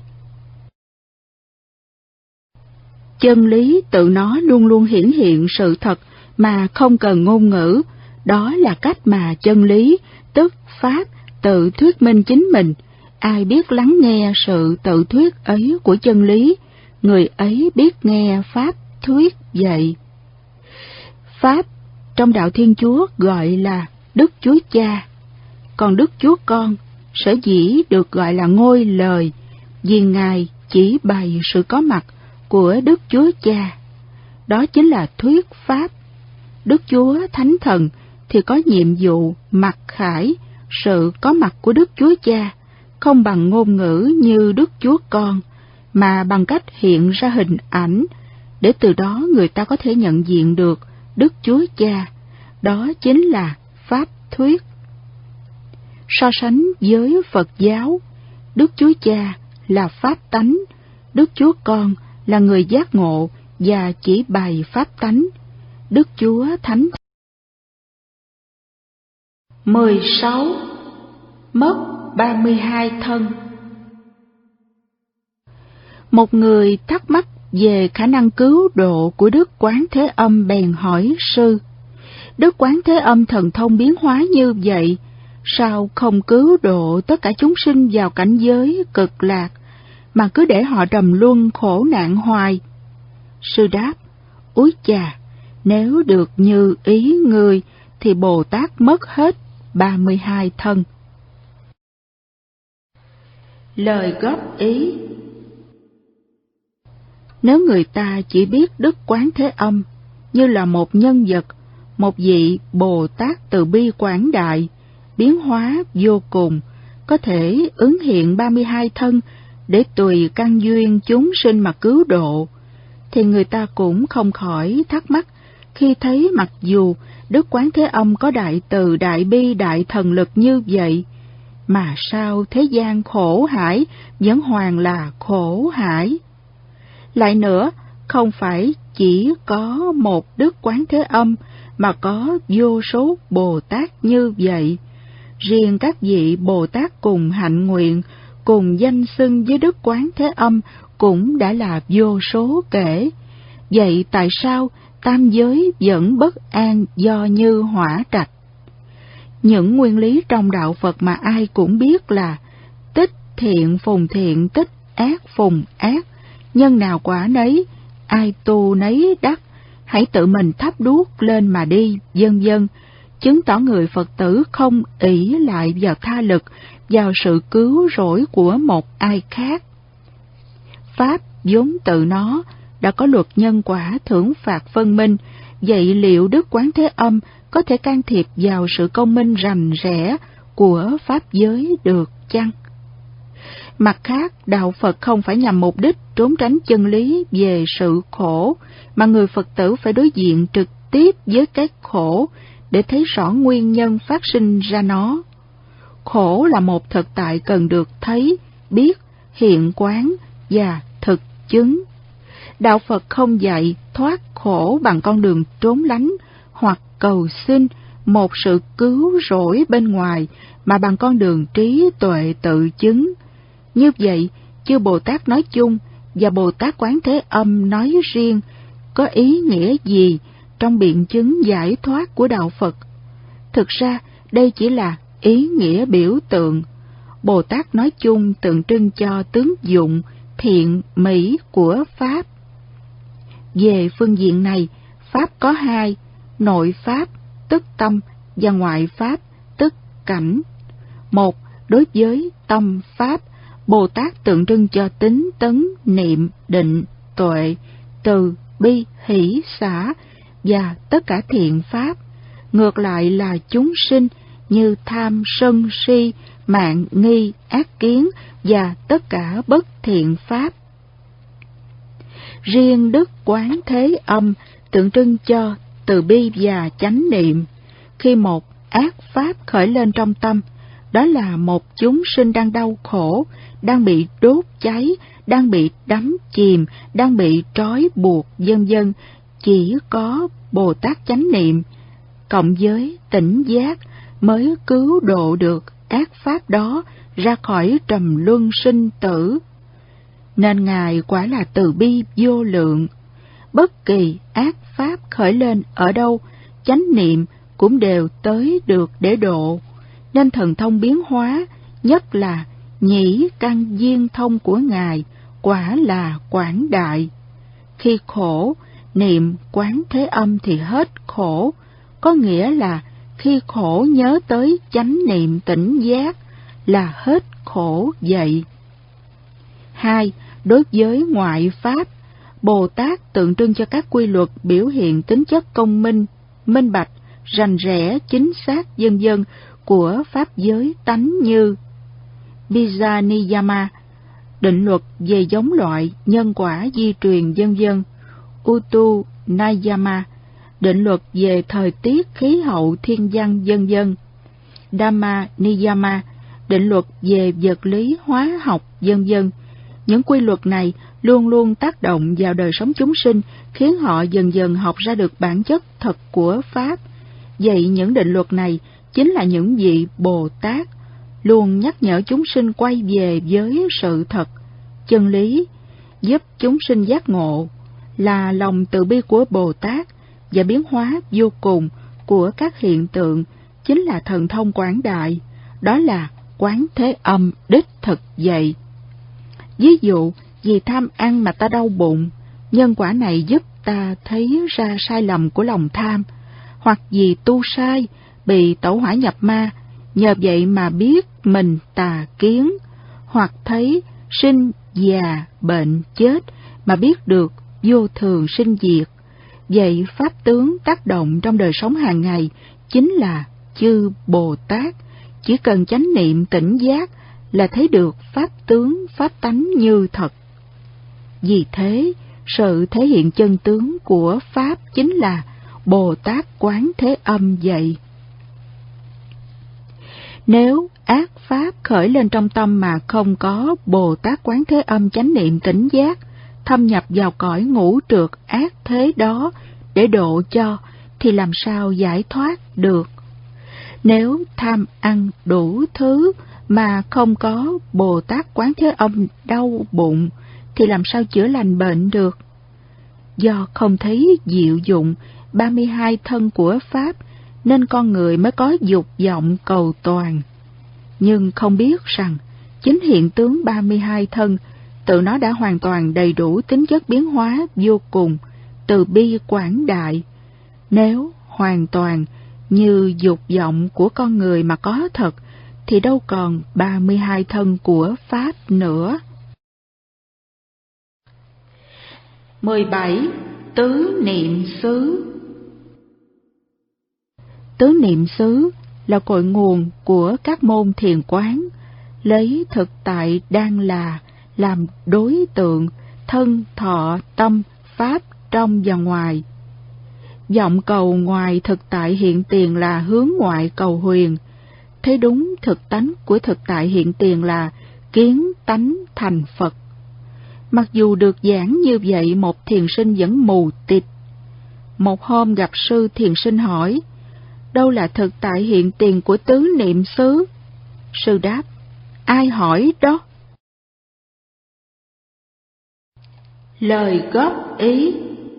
Chân lý tự nó luôn luôn hiển hiện sự thật mà không cần ngôn ngữ, đó là cách mà chân lý, tức pháp, tự thuyết minh chính mình. Ai biết lắng nghe sự tự thuyết ấy của chân lý, người ấy biết nghe pháp thuyết vậy. Pháp trong đạo Thiên Chúa gọi là Đức Chúa Cha, còn Đức Chúa Con sở dĩ được gọi là ngôi lời, vì Ngài chỉ bày sự có mặt của Đức Chúa Cha. Đó chính là thuyết pháp. Đức Chúa Thánh Thần thì có nhiệm vụ mặc khải sự có mặt của Đức Chúa Cha, không bằng ngôn ngữ như Đức Chúa Con, mà bằng cách hiện ra hình ảnh, để từ đó người ta có thể nhận diện được Đức Chúa Cha. Đó chính là pháp thuyết. So sánh với Phật giáo, Đức Chúa Cha là pháp tánh, Đức Chúa Con là người giác ngộ và chỉ bày pháp tánh, Đức Chúa Thánh. mười sáu. Mất ba mươi hai thân. Một người thắc mắc về khả năng cứu độ của Đức Quán Thế Âm bèn hỏi sư: Đức Quán Thế Âm thần thông biến hóa như vậy, sao không cứu độ tất cả chúng sinh vào cảnh giới cực lạc, mà cứ để họ trầm luân khổ nạn hoài? Sư đáp: úi chà, nếu được như ý ngươi, thì Bồ Tát mất hết ba mươi hai thân. Lời góp ý. Nếu người ta chỉ biết Đức Quán Thế Âm như là một nhân vật, một vị Bồ Tát từ bi quảng đại, biến hóa vô cùng, có thể ứng hiện ba mươi hai thân để tùy căn duyên chúng sinh mà cứu độ, thì người ta cũng không khỏi thắc mắc khi thấy mặc dù Đức Quán Thế Âm có đại từ, đại bi, đại thần lực như vậy, mà sao thế gian khổ hải vẫn hoàn là khổ hải. Lại nữa, không phải chỉ có một Đức Quán Thế Âm mà có vô số Bồ Tát như vậy. Riêng các vị Bồ Tát cùng hạnh nguyện, cùng danh xưng với Đức Quán Thế Âm cũng đã là vô số kể. Vậy tại sao tam giới vẫn bất an do như hỏa trạch? Những nguyên lý trong đạo Phật mà ai cũng biết là tích thiện phùng thiện, tích ác phùng ác, nhân nào quả nấy, ai tu nấy đắc, hãy tự mình thắp đuốc lên mà đi, vân vân, chứng tỏ người Phật tử không ỷ lại vào tha lực, vào sự cứu rỗi của một ai khác. Pháp vốn tự nó đã có luật nhân quả thưởng phạt phân minh, vậy liệu Đức Quán Thế Âm có thể can thiệp vào sự công minh rành rẽ của Pháp giới được chăng? Mặt khác, đạo Phật không phải nhằm mục đích trốn tránh chân lý về sự khổ, mà người Phật tử phải đối diện trực tiếp với cái khổ để thấy rõ nguyên nhân phát sinh ra nó. Khổ là một thực tại cần được thấy, biết, hiện quán và thực chứng. Đạo Phật không dạy thoát khổ bằng con đường trốn lánh hoặc cầu xin một sự cứu rỗi bên ngoài, mà bằng con đường trí tuệ tự chứng. Như vậy, chư Bồ Tát nói chung và Bồ Tát Quán Thế Âm nói riêng có ý nghĩa gì trong biện chứng giải thoát của đạo Phật? Thực ra, đây chỉ là ý nghĩa biểu tượng. Bồ Tát nói chung tượng trưng cho tướng dụng, thiện, mỹ của Pháp. Về phương diện này, Pháp có hai, nội Pháp, tức tâm, và ngoại Pháp, tức cảnh. Một, đối với tâm Pháp, Bồ Tát tượng trưng cho tính tấn, niệm, định, tuệ, từ, bi, hỷ, xả và tất cả thiện Pháp. Ngược lại là chúng sinh như tham, sân, si, mạn, nghi, ác kiến và tất cả bất thiện Pháp. Riêng Đức Quán Thế Âm tượng trưng cho từ bi và chánh niệm. Khi một ác pháp khởi lên trong tâm, đó là một chúng sinh đang đau khổ, đang bị đốt cháy, đang bị đắm chìm, đang bị trói buộc, vân vân, chỉ có Bồ Tát chánh niệm cộng với tỉnh giác mới cứu độ được ác pháp đó ra khỏi trầm luân sinh tử. Nên Ngài quả là từ bi vô lượng. Bất kỳ ác pháp khởi lên ở đâu, chánh niệm cũng đều tới được để độ. Nên thần thông biến hóa, nhất là nhĩ căn viên thông của Ngài, quả là quảng đại. Khi khổ, niệm Quán Thế Âm thì hết khổ, có nghĩa là khi khổ nhớ tới chánh niệm tỉnh giác là hết khổ vậy. Hai, đối với ngoại Pháp, Bồ Tát tượng trưng cho các quy luật biểu hiện tính chất công minh, minh bạch, rành rẽ, chính xác, vân vân của Pháp giới tánh như Bija Niyama, định luật về giống loại, nhân quả, di truyền, vân vân, Utu Nayama, định luật về thời tiết, khí hậu, thiên văn, vân vân, Dhamma Niyama, định luật về vật lý, hóa học, vân vân. Những quy luật này luôn luôn tác động vào đời sống chúng sinh, khiến họ dần dần học ra được bản chất thật của Pháp. Vậy những định luật này chính là những vị Bồ Tát luôn nhắc nhở chúng sinh quay về với sự thật, chân lý, giúp chúng sinh giác ngộ, là lòng từ bi của Bồ Tát, và biến hóa vô cùng của các hiện tượng chính là thần thông quảng đại, đó là Quán Thế Âm đích thực vậy. Ví dụ, vì tham ăn mà ta đau bụng, nhân quả này giúp ta thấy ra sai lầm của lòng tham, hoặc vì tu sai, bị tẩu hỏa nhập ma, nhờ vậy mà biết mình tà kiến, hoặc thấy sinh, già, bệnh, chết, mà biết được vô thường sinh diệt. Vậy Pháp tướng tác động trong đời sống hàng ngày chính là chư Bồ Tát, chỉ cần chánh niệm tỉnh giác là thấy được Pháp tướng, Pháp tánh như thật. Vì thế, sự thể hiện chân tướng của Pháp chính là Bồ Tát Quán Thế Âm dạy. Nếu ác pháp khởi lên trong tâm mà không có Bồ Tát Quán Thế Âm chánh niệm tỉnh giác, thâm nhập vào cõi ngũ trượt ác thế đó để độ cho, thì làm sao giải thoát được? Nếu tham ăn đủ thứ mà không có Bồ Tát Quán Thế Âm đau bụng, thì làm sao chữa lành bệnh được? Do không thấy diệu dụng ba mươi hai thân của Pháp, nên con người mới có dục vọng cầu toàn. Nhưng không biết rằng, chính hiện tướng ba mươi hai thân, tự nó đã hoàn toàn đầy đủ tính chất biến hóa vô cùng, từ bi quảng đại. Nếu hoàn toàn như dục vọng của con người mà có thật, thì đâu còn ba mươi hai thân của Pháp nữa. mười bảy. Tứ niệm xứ. Tứ niệm xứ là cội nguồn của các môn thiền quán, lấy thực tại đang là làm đối tượng thân, thọ, tâm, pháp trong và ngoài. Vọng cầu ngoài thực tại hiện tiền là hướng ngoại cầu huyền. Thấy đúng thực tánh của thực tại hiện tiền là kiến tánh thành Phật. Mặc dù được giảng như vậy, một thiền sinh vẫn mù tịt. Một hôm gặp sư, thiền sinh hỏi, đâu là thực tại hiện tiền của tứ niệm xứ? Sư đáp, ai hỏi đó? Lời góp ý.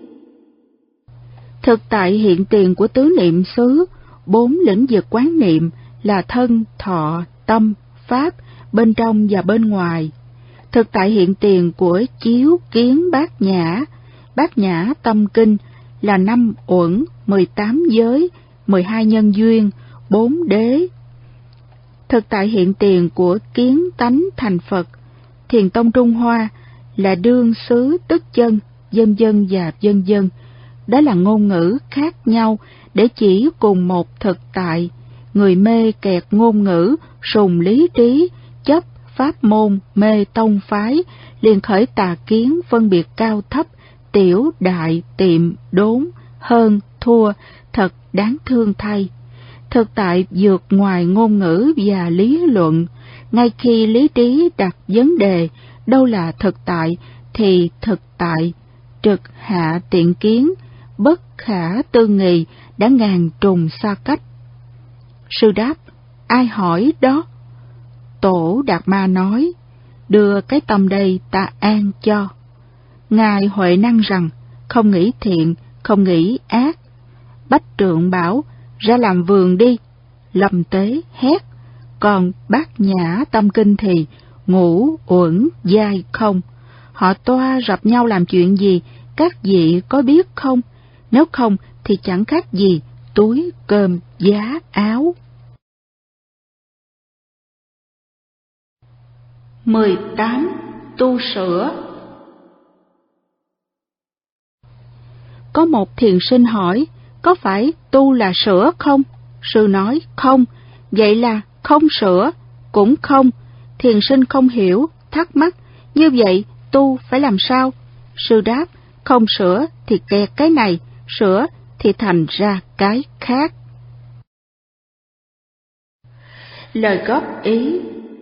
Thực tại hiện tiền của tứ niệm xứ, bốn lĩnh vực quán niệm là thân, thọ, tâm, pháp, bên trong và bên ngoài. Thực tại hiện tiền của chiếu, kiến, bát nhã, bát nhã tâm kinh là năm uẩn, mười tám giới, mười hai nhân duyên, bốn đế. Thực tại hiện tiền của kiến tánh thành Phật, thiền tông Trung Hoa là đương xứ tức chân, vân vân và vân vân. Đó là ngôn ngữ khác nhau để chỉ cùng một thực tại. Người mê kẹt ngôn ngữ, sùng lý trí, chấp pháp môn, mê tông phái, liền khởi tà kiến phân biệt cao thấp, tiểu, đại, tiệm, đốn, hơn, thua, thật đáng thương thay. Thực tại vượt ngoài ngôn ngữ và lý luận. Ngay khi lý trí đặt vấn đề đâu là thực tại, thì thực tại trực hạ tiện kiến, bất khả tư nghị đã ngàn trùng xa cách. Sư đáp, ai hỏi đó? Tổ Đạt Ma nói, đưa cái tâm đây ta an cho. Ngài Huệ Năng rằng, không nghĩ thiện, không nghĩ ác. Bách Trượng bảo, ra làm vườn đi. Lâm Tế hét, còn Bát Nhã tâm kinh thì ngũ, uẩn, giai không. Họ toa rập nhau làm chuyện gì, các vị có biết không? Nếu không thì chẳng khác gì túi cơm giá áo. mười tám. Tu sửa. Có một thiền sinh hỏi, có phải tu là sửa không? Sư nói, không. Vậy là không sửa? Cũng không. Thiền sinh không hiểu, thắc mắc, như vậy tu phải làm sao? Sư đáp, không sửa thì kẹt cái này, sửa thì thành ra cái khác. Lời góp ý.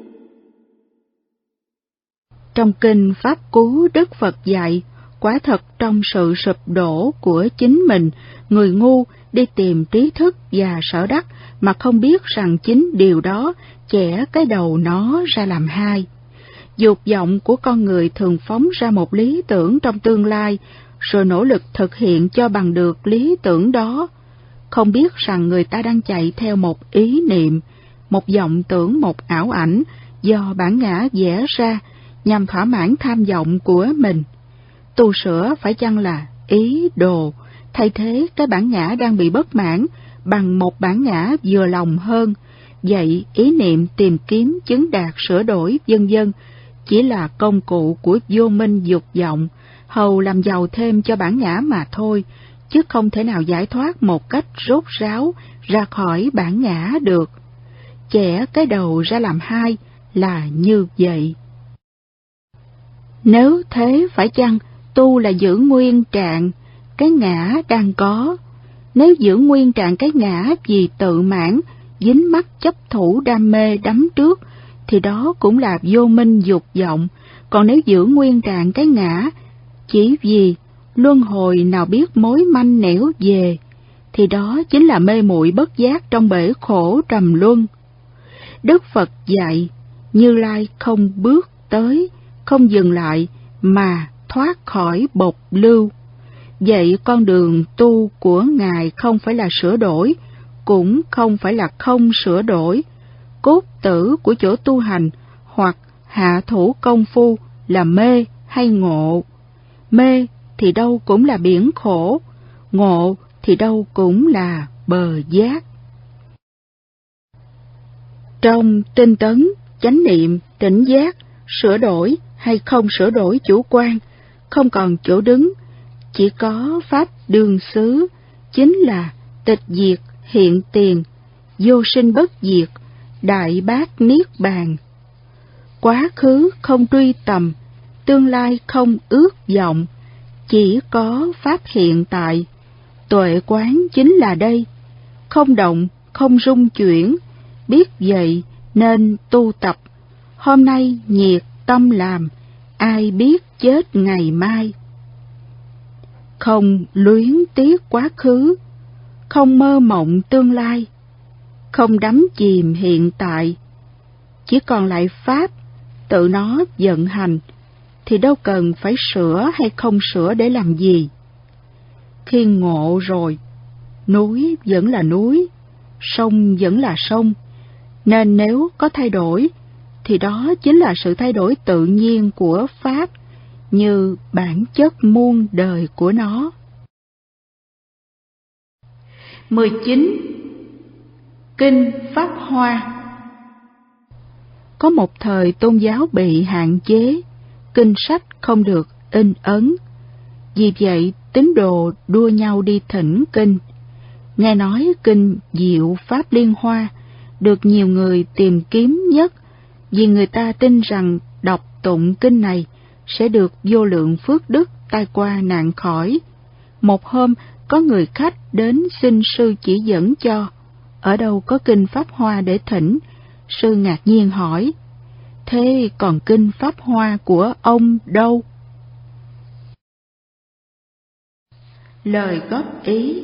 Trong kinh Pháp Cú, Đức Phật dạy, quả thật trong sự sụp đổ của chính mình, người ngu đi tìm trí thức và sở đắc mà không biết rằng chính điều đó chẻ cái đầu nó ra làm hai. Dục vọng của con người thường phóng ra một lý tưởng trong tương lai, rồi nỗ lực thực hiện cho bằng được lý tưởng đó. Không biết rằng người ta đang chạy theo một ý niệm, một vọng tưởng, một ảo ảnh do bản ngã vẽ ra nhằm thỏa mãn tham vọng của mình. Tu sửa phải chăng là ý đồ, thay thế cái bản ngã đang bị bất mãn bằng một bản ngã vừa lòng hơn. Vậy ý niệm tìm kiếm chứng đạt sửa đổi vân vân chỉ là công cụ của vô minh dục vọng, hầu làm giàu thêm cho bản ngã mà thôi, chứ không thể nào giải thoát một cách rốt ráo ra khỏi bản ngã được. Chẻ cái đầu ra làm hai là như vậy. Nếu thế phải chăng tu là giữ nguyên trạng cái ngã đang có? Nếu giữ nguyên trạng cái ngã vì tự mãn, dính mắc chấp thủ đam mê đắm trước, thì đó cũng là vô minh dục vọng. Còn nếu giữ nguyên trạng cái ngã chỉ vì luân hồi nào biết mối manh nẻo về, thì đó chính là mê muội bất giác trong bể khổ trầm luân. Đức Phật dạy, Như Lai không bước tới, không dừng lại, mà thoát khỏi bột lưu. Vậy con đường tu của Ngài không phải là sửa đổi, cũng không phải là không sửa đổi. Cốt tử của chỗ tu hành hoặc hạ thủ công phu là mê hay ngộ. Mê thì đâu cũng là biển khổ, ngộ thì đâu cũng là bờ giác. Trong tinh tấn, chánh niệm, tỉnh giác, sửa đổi hay không sửa đổi chủ quan, không còn chỗ đứng, chỉ có pháp đương xứ, chính là tịch diệt hiện tiền, vô sinh bất diệt, đại bát niết bàn. Quá khứ không truy tầm, tương lai không ước vọng, chỉ có pháp hiện tại. Tuệ quán chính là đây, không động, không rung chuyển, biết vậy nên tu tập. Hôm nay nhiệt tâm làm, ai biết chết ngày mai. Không luyến tiếc quá khứ, không mơ mộng tương lai, không đắm chìm hiện tại, chỉ còn lại pháp, tự nó vận hành, thì đâu cần phải sửa hay không sửa để làm gì. Khi ngộ rồi, núi vẫn là núi, sông vẫn là sông, nên nếu có thay đổi, thì đó chính là sự thay đổi tự nhiên của pháp, như bản chất muôn đời của nó. mười chín. Kinh Pháp Hoa. Có một thời tôn giáo bị hạn chế, kinh sách không được in ấn. Vì vậy tín đồ đua nhau đi thỉnh kinh. Nghe nói kinh Diệu Pháp Liên Hoa được nhiều người tìm kiếm nhất, vì người ta tin rằng đọc tụng kinh này sẽ được vô lượng phước đức, tai qua nạn khỏi. Một hôm, có người khách đến xin sư chỉ dẫn cho, ở đâu có kinh Pháp Hoa để thỉnh. Sư ngạc nhiên hỏi, thế còn kinh Pháp Hoa của ông đâu? Lời góp ý: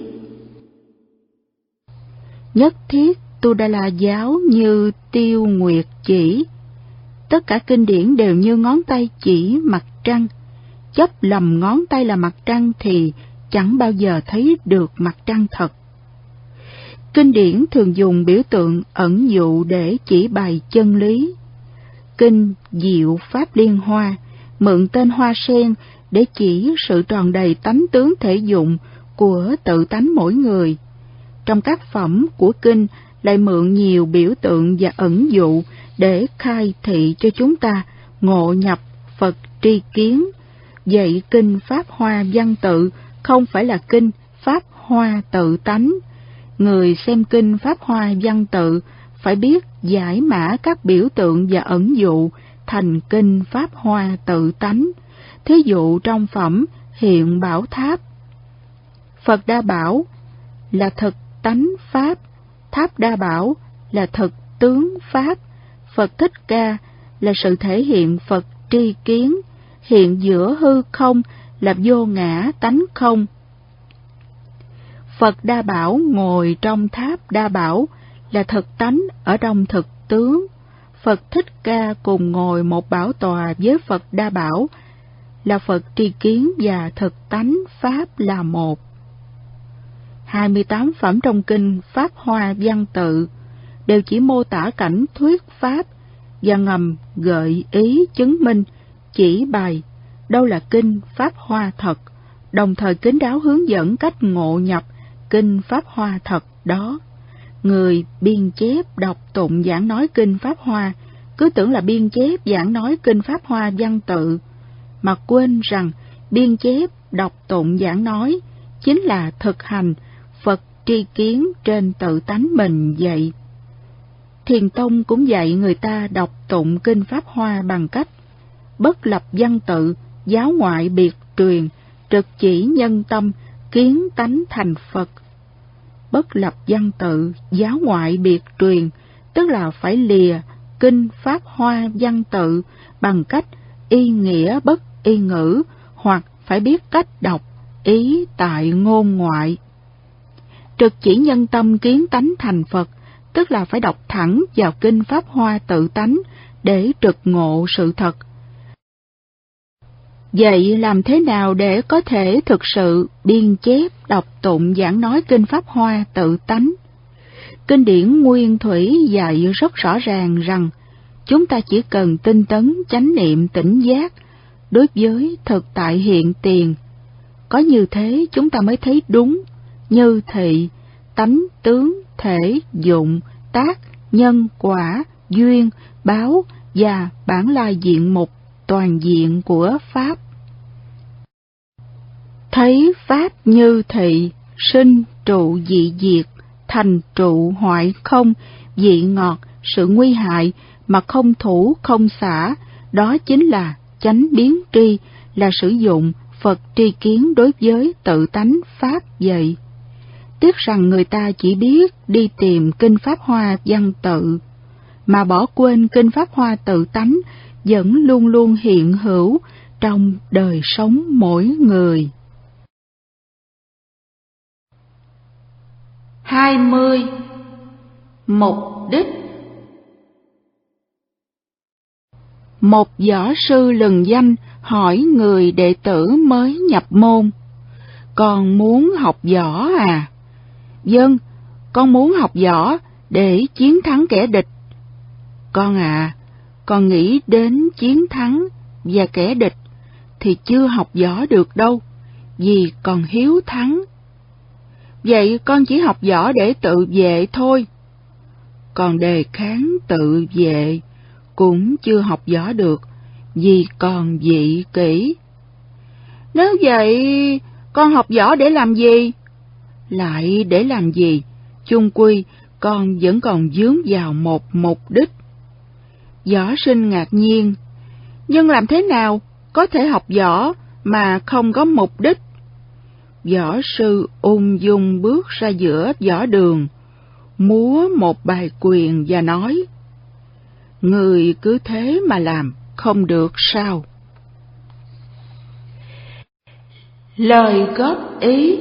nhất thiết Tu Đà La giáo như tiêu nguyệt chỉ, tất cả kinh điển đều như ngón tay chỉ mặt trăng. Chấp lầm ngón tay là mặt trăng thì chẳng bao giờ thấy được mặt trăng thật. Kinh điển thường dùng biểu tượng ẩn dụ để chỉ bày chân lý. Kinh Diệu Pháp Liên Hoa mượn tên hoa sen để chỉ sự tròn đầy tánh tướng thể dụng của tự tánh mỗi người. Trong các phẩm của kinh lại mượn nhiều biểu tượng và ẩn dụ để khai thị cho chúng ta ngộ nhập Phật tri kiến. Vậy kinh Pháp Hoa văn tự không phải là kinh Pháp Hoa tự tánh. Người xem kinh Pháp Hoa văn tự phải biết giải mã các biểu tượng và ẩn dụ thành kinh Pháp Hoa tự tánh. Thí dụ trong phẩm Hiện Bảo Tháp, Phật Đa Bảo là thực tánh Pháp, Tháp Đa Bảo là thực tướng Pháp, Phật Thích Ca là sự thể hiện Phật tri kiến, hiện giữa hư không là vô ngã tánh không. Phật Đa Bảo ngồi trong Tháp Đa Bảo là thực tánh ở trong thực tướng. Phật Thích Ca cùng ngồi một bảo tòa với Phật Đa Bảo là Phật tri kiến và thực tánh Pháp là một. hai mươi tám phẩm trong kinh Pháp Hoa văn tự đều chỉ mô tả cảnh thuyết Pháp và ngầm gợi ý chứng minh, chỉ bày đâu là kinh Pháp Hoa thật, đồng thời kín đáo hướng dẫn cách ngộ nhập kinh Pháp Hoa thật đó. Người biên chép đọc tụng giảng nói kinh Pháp Hoa cứ tưởng là biên chép giảng nói kinh Pháp Hoa văn tự, mà quên rằng biên chép đọc tụng giảng nói chính là thực hành Phật tri kiến trên tự tánh mình vậy. Thiền Tông cũng dạy người ta đọc tụng kinh Pháp Hoa bằng cách bất lập văn tự, giáo ngoại biệt truyền, trực chỉ nhân tâm, kiến tánh thành Phật. bất lập văn tự, giáo ngoại biệt truyền, tức là phải lìa kinh pháp hoa văn tự bằng cách y nghĩa bất y ngữ, hoặc phải biết cách đọc ý tại ngôn ngoại. Trực chỉ nhân tâm kiến tánh thành Phật, tức là phải đọc thẳng vào kinh pháp hoa tự tánh để trực ngộ sự thật. Vậy làm thế nào để có thể thực sự biên chép, đọc tụng, giảng nói kinh pháp hoa tự tánh? Kinh điển Nguyên Thủy dạy rất rõ ràng rằng chúng ta chỉ cần tinh tấn chánh niệm tỉnh giác đối với thực tại hiện tiền. Có như thế chúng ta mới thấy đúng, như thị, tánh tướng, thể, dụng, tác, nhân, quả, duyên, báo và bản la diện mục toàn diện của Pháp. Thấy Pháp như thị, sinh trụ dị diệt, thành trụ hoại không, dị ngọt, sự nguy hại mà không thủ không xả, đó chính là chánh biến tri, là sử dụng Phật tri kiến đối với tự tánh Pháp vậy. Tiếc rằng người ta chỉ biết đi tìm kinh pháp hoa văn tự, mà bỏ quên kinh pháp hoa tự tánh vẫn luôn luôn hiện hữu trong đời sống mỗi người. hai mươi. Mục đích. Một võ sư lừng danh hỏi người đệ tử mới nhập môn: "Con muốn học võ à?" "Vâng, con muốn học võ để chiến thắng kẻ địch." "Con à, con nghĩ đến chiến thắng và kẻ địch thì chưa học võ được đâu, vì còn hiếu thắng." "Vậy con chỉ học võ để tự vệ thôi." "Còn đề kháng tự vệ cũng chưa học võ được, vì còn vị kỷ." "Nếu vậy, con học võ để làm gì?" "Lại để làm gì? Chung quy, con vẫn còn vướng vào một mục đích." Võ sinh ngạc nhiên: "Nhưng làm thế nào có thể học võ mà không có mục đích?" Võ sư ung dung bước ra giữa võ đường, múa một bài quyền và nói: "Người cứ thế mà làm, không được sao?" Lời góp ý.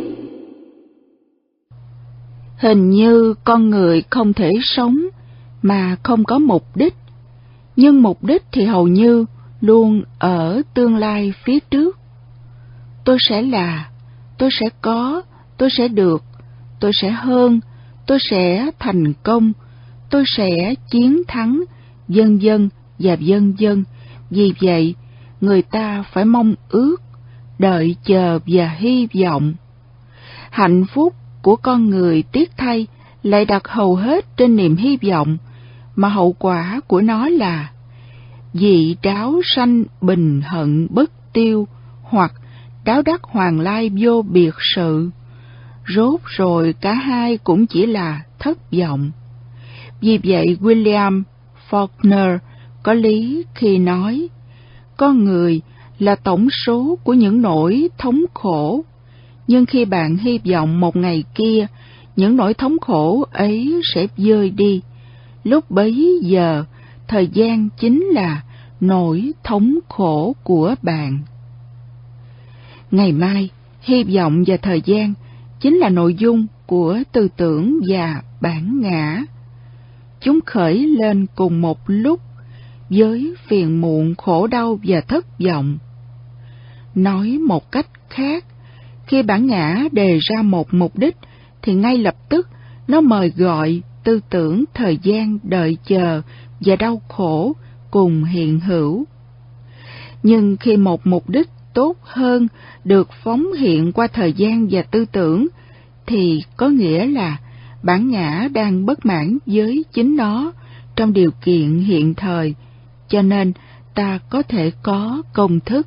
Hình như con người không thể sống mà không có mục đích, nhưng mục đích thì hầu như luôn ở tương lai phía trước. Tôi sẽ là, tôi sẽ có, tôi sẽ được, tôi sẽ hơn, tôi sẽ thành công, tôi sẽ chiến thắng, vân vân và vân vân. Vì vậy, người ta phải mong ước, đợi chờ và hy vọng. Hạnh phúc của con người tiếc thay lại đặt hầu hết trên niềm hy vọng, mà hậu quả của nó là dị đáo sanh bình hận bất tiêu, hoặc đáo đắc hoàng lai vô biệt sự. Rốt rồi cả hai cũng chỉ là thất vọng. Vì vậy William Faulkner có lý khi nói, con người là tổng số của những nỗi thống khổ, nhưng khi bạn hy vọng một ngày kia những nỗi thống khổ ấy sẽ vơi đi, lúc bấy giờ thời gian chính là nỗi thống khổ của bạn. Ngày mai, hy vọng và thời gian chính là nội dung của tư tưởng và bản ngã. Chúng khởi lên cùng một lúc với phiền muộn, khổ đau và thất vọng. Nói một cách khác, khi bản ngã đề ra một mục đích thì ngay lập tức nó mời gọi tư tưởng thời gian đợi chờ và đau khổ cùng hiện hữu. Nhưng khi một mục đích tốt hơn được phóng hiện qua thời gian và tư tưởng, thì có nghĩa là bản ngã đang bất mãn với chính nó trong điều kiện hiện thời, cho nên ta có thể có công thức.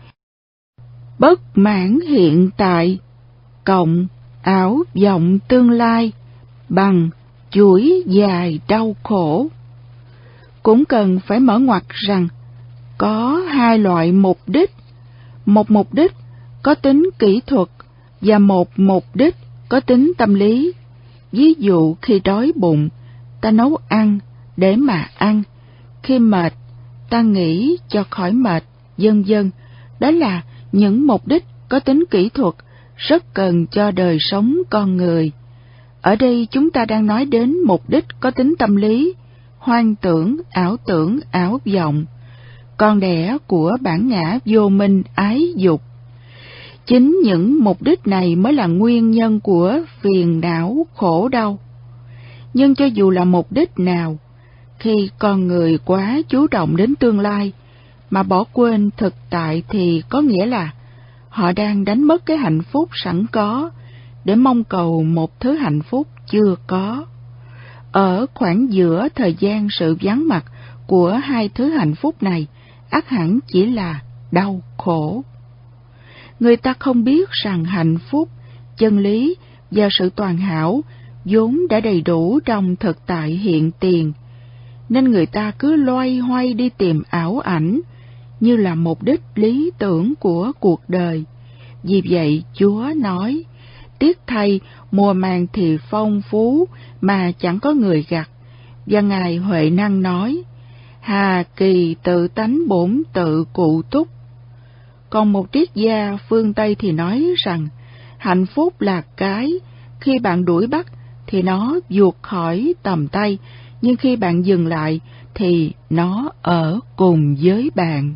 Bất mãn hiện tại cộng ảo vọng tương lai bằng chuỗi dài đau khổ. Cũng cần phải mở ngoặt rằng có hai loại mục đích, một mục đích có tính kỹ thuật và một mục đích có tính tâm lý. Ví dụ khi đói bụng, ta nấu ăn để mà ăn, khi mệt, ta nghĩ cho khỏi mệt, vân vân. Đó là những mục đích có tính kỹ thuật rất cần cho đời sống con người. Ở đây chúng ta đang nói đến mục đích có tính tâm lý, hoang tưởng, ảo tưởng, ảo vọng, con đẻ của bản ngã vô minh ái dục. Chính những mục đích này mới là nguyên nhân của phiền não khổ đau. Nhưng cho dù là mục đích nào, khi con người quá chú trọng đến tương lai mà bỏ quên thực tại thì có nghĩa là họ đang đánh mất cái hạnh phúc sẵn có để mong cầu một thứ hạnh phúc chưa có. Ở khoảng giữa thời gian sự vắng mặt của hai thứ hạnh phúc này, ắt hẳn chỉ là đau khổ. Người ta không biết rằng hạnh phúc, chân lý và sự toàn hảo vốn đã đầy đủ trong thực tại hiện tiền, nên người ta cứ loay hoay đi tìm ảo ảnh như là mục đích lý tưởng của cuộc đời. Vì vậy Chúa nói, tiếc thay mùa màng thì phong phú mà chẳng có người gặt. Và Ngài Huệ Năng nói, hà kỳ tự tánh bổn tự cụ túc. Còn một triết gia phương Tây thì nói rằng, hạnh phúc là cái khi bạn đuổi bắt thì nó vụt khỏi tầm tay, nhưng khi bạn dừng lại thì nó ở cùng với bạn.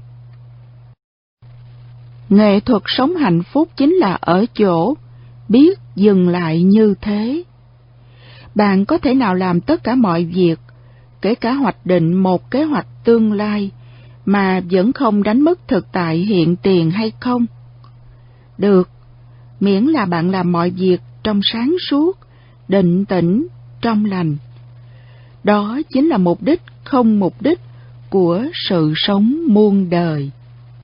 Nghệ thuật sống hạnh phúc chính là ở chỗ biết dừng lại như thế. Bạn có thể nào làm tất cả mọi việc, kể cả hoạch định một kế hoạch tương lai, mà vẫn không đánh mất thực tại hiện tiền hay không? Được, miễn là bạn làm mọi việc trong sáng suốt, định tĩnh, trong lành. Đó chính là mục đích không mục đích của sự sống muôn đời.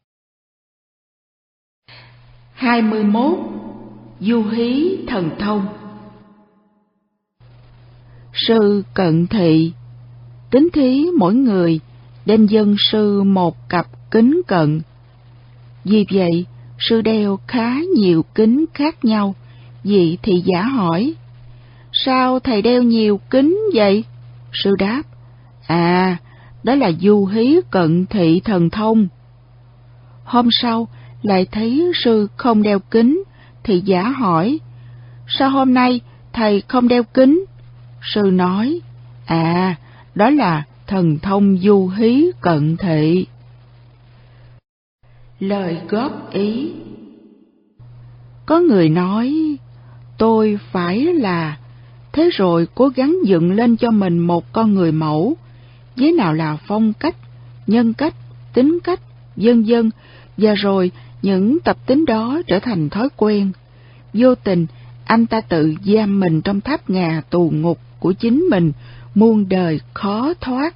hai mươi mốt. Du hí thần thông. Sư cận thị, kính thí mỗi người đem dâng sư một cặp kính cận. Vì vậy, sư đeo khá nhiều kính khác nhau. Vị thị giả hỏi, sao thầy đeo nhiều kính vậy? Sư đáp, à, đó là du hí cận thị thần thông. Hôm sau, lại thấy sư không đeo kính, thị giả hỏi, sao hôm nay thầy không đeo kính? Sư nói, à, đó là thần thông du hí cận thị. Lời góp ý. Có người nói, tôi phải là, thế rồi cố gắng dựng lên cho mình một con người mẫu, với nào là phong cách, nhân cách, tính cách, vân vân, và rồi những tập tính đó trở thành thói quen. Vô tình, anh ta tự giam mình trong tháp ngà tù ngục của chính mình, muôn đời khó thoát.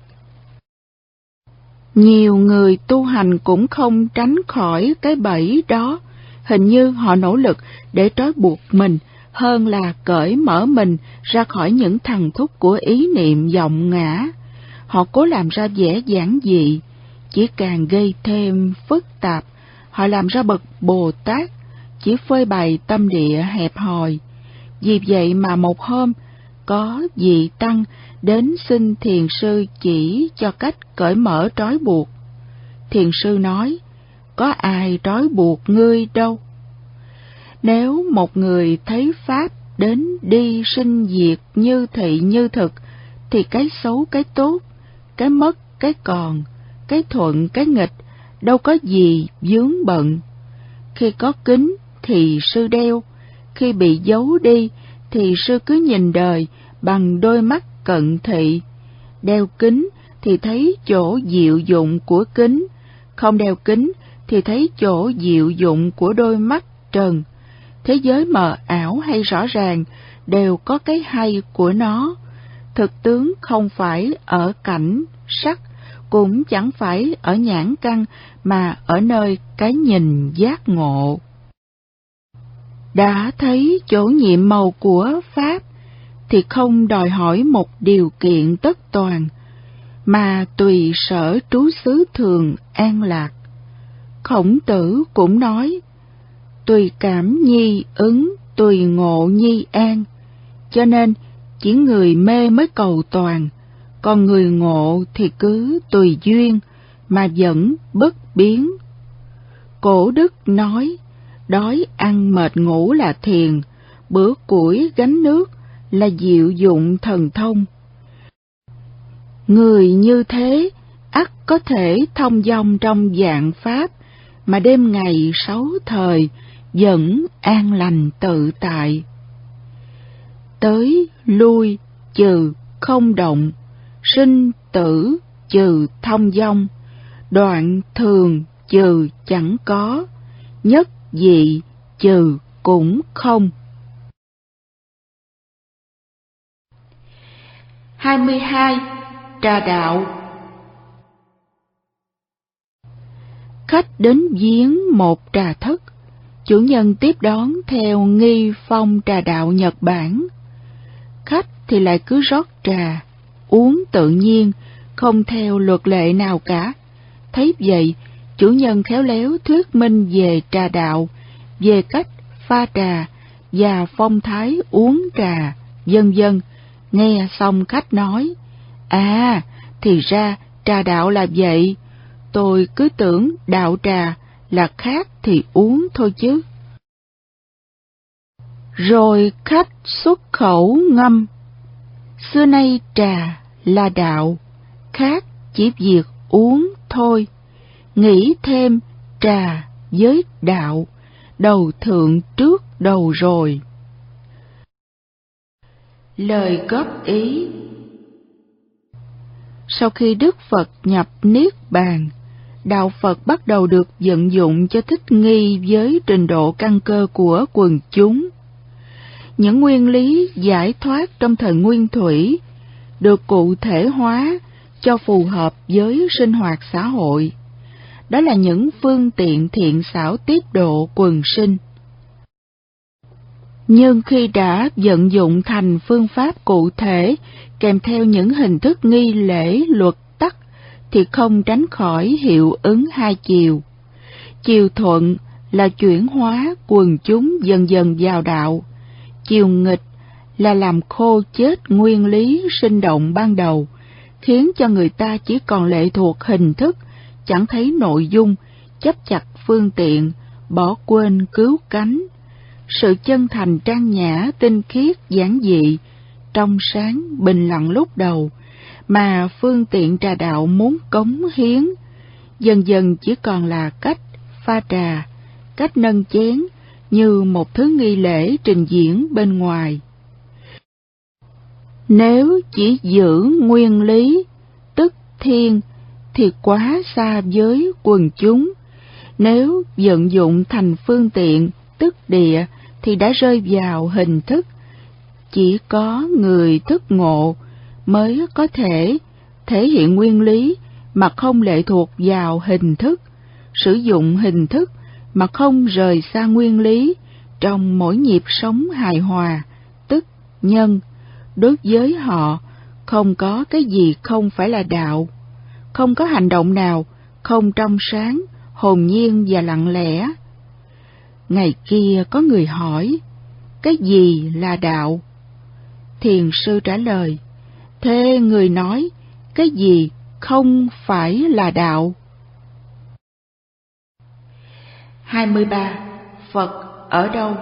Nhiều người tu hành cũng không tránh khỏi cái bẫy đó. Hình như họ nỗ lực để trói buộc mình hơn là cởi mở mình ra khỏi những thằn thúc của ý niệm vọng ngã. Họ cố làm ra vẻ giản dị, chỉ càng gây thêm phức tạp. Họ làm ra bậc Bồ Tát, chỉ phơi bày tâm địa hẹp hòi. Vì vậy mà một hôm, có vị tăng đến xin thiền sư chỉ cho cách cởi mở trói buộc. Thiền sư nói, có ai trói buộc ngươi đâu. Nếu một người thấy Pháp đến đi sinh diệt như thị như thực, thì cái xấu cái tốt, cái mất cái còn, cái thuận cái nghịch, đâu có gì vướng bận. Khi có kính thì sư đeo, khi bị giấu đi thì sư cứ nhìn đời bằng đôi mắt cận thị. Đeo kính thì thấy chỗ diệu dụng của kính, không đeo kính thì thấy chỗ diệu dụng của đôi mắt trần. Thế giới mờ ảo hay rõ ràng đều có cái hay của nó. Thực tướng không phải ở cảnh sắc, cũng chẳng phải ở nhãn căn, mà ở nơi cái nhìn giác ngộ. Đã thấy chỗ nhiệm màu của Pháp thì không đòi hỏi một điều kiện tất toàn, mà tùy sở trú xứ thường an lạc. Khổng Tử cũng nói, tùy cảm nhi ứng, tùy ngộ nhi an. Cho nên, chỉ người mê mới cầu toàn, còn người ngộ thì cứ tùy duyên mà vẫn bất biến. Cổ Đức nói, đói ăn mệt ngủ là thiền, bữa củi gánh nước là diệu dụng thần thông. Người như thế ắt có thể thông dong trong vạn pháp, mà đêm ngày sáu thời vẫn an lành tự tại. Tới lui trừ không động, sinh tử trừ thông dong, đoạn thường trừ chẳng có, nhất dị trừ cũng không. hai mươi hai. Trà đạo. Khách đến viếng một trà thất, chủ nhân tiếp đón theo nghi phong trà đạo Nhật Bản. Khách thì lại cứ rót trà, uống tự nhiên, không theo luật lệ nào cả. Thấy vậy, chủ nhân khéo léo thuyết minh về trà đạo, về cách pha trà và phong thái uống trà, vân vân. Nghe xong khách nói, à, thì ra trà đạo là vậy, tôi cứ tưởng đạo trà là khác thì uống thôi chứ. Rồi khách xuất khẩu ngâm, xưa nay trà là đạo, khác chỉ việc uống thôi, nghĩ thêm trà với đạo, đầu thượng trước đầu rồi. Lời góp ý. Sau khi Đức Phật nhập Niết Bàn, đạo Phật bắt đầu được vận dụng cho thích nghi với trình độ căn cơ của quần chúng. Những nguyên lý giải thoát trong thời Nguyên Thủy được cụ thể hóa cho phù hợp với sinh hoạt xã hội. Đó là những phương tiện thiện xảo tiếp độ quần sinh. Nhưng khi đã vận dụng thành phương pháp cụ thể kèm theo những hình thức nghi lễ luật tắc thì không tránh khỏi hiệu ứng hai chiều. Chiều thuận là chuyển hóa quần chúng dần dần vào đạo, chiều nghịch là làm khô chết nguyên lý sinh động ban đầu, khiến cho người ta chỉ còn lệ thuộc hình thức, chẳng thấy nội dung, chấp chặt phương tiện, bỏ quên cứu cánh. Sự chân thành trang nhã, tinh khiết, giản dị, trong sáng, bình lặng lúc đầu, mà phương tiện trà đạo muốn cống hiến, dần dần chỉ còn là cách pha trà, cách nâng chén như một thứ nghi lễ trình diễn bên ngoài. Nếu chỉ giữ nguyên lý, tức thiên, thì quá xa với quần chúng. Nếu vận dụng thành phương tiện, tức địa, thì đã rơi vào hình thức. Chỉ có người thức ngộ mới có thể thể hiện nguyên lý mà không lệ thuộc vào hình thức, sử dụng hình thức mà không rời xa nguyên lý trong mỗi nhịp sống hài hòa, tức nhân. Đối với họ, không có cái gì không phải là đạo, không có hành động nào không trong sáng, hồn nhiên và lặng lẽ. Ngày kia có người hỏi, cái gì là đạo? Thiền sư trả lời, thế người nói, cái gì không phải là đạo? hai mươi ba. Phật ở đâu?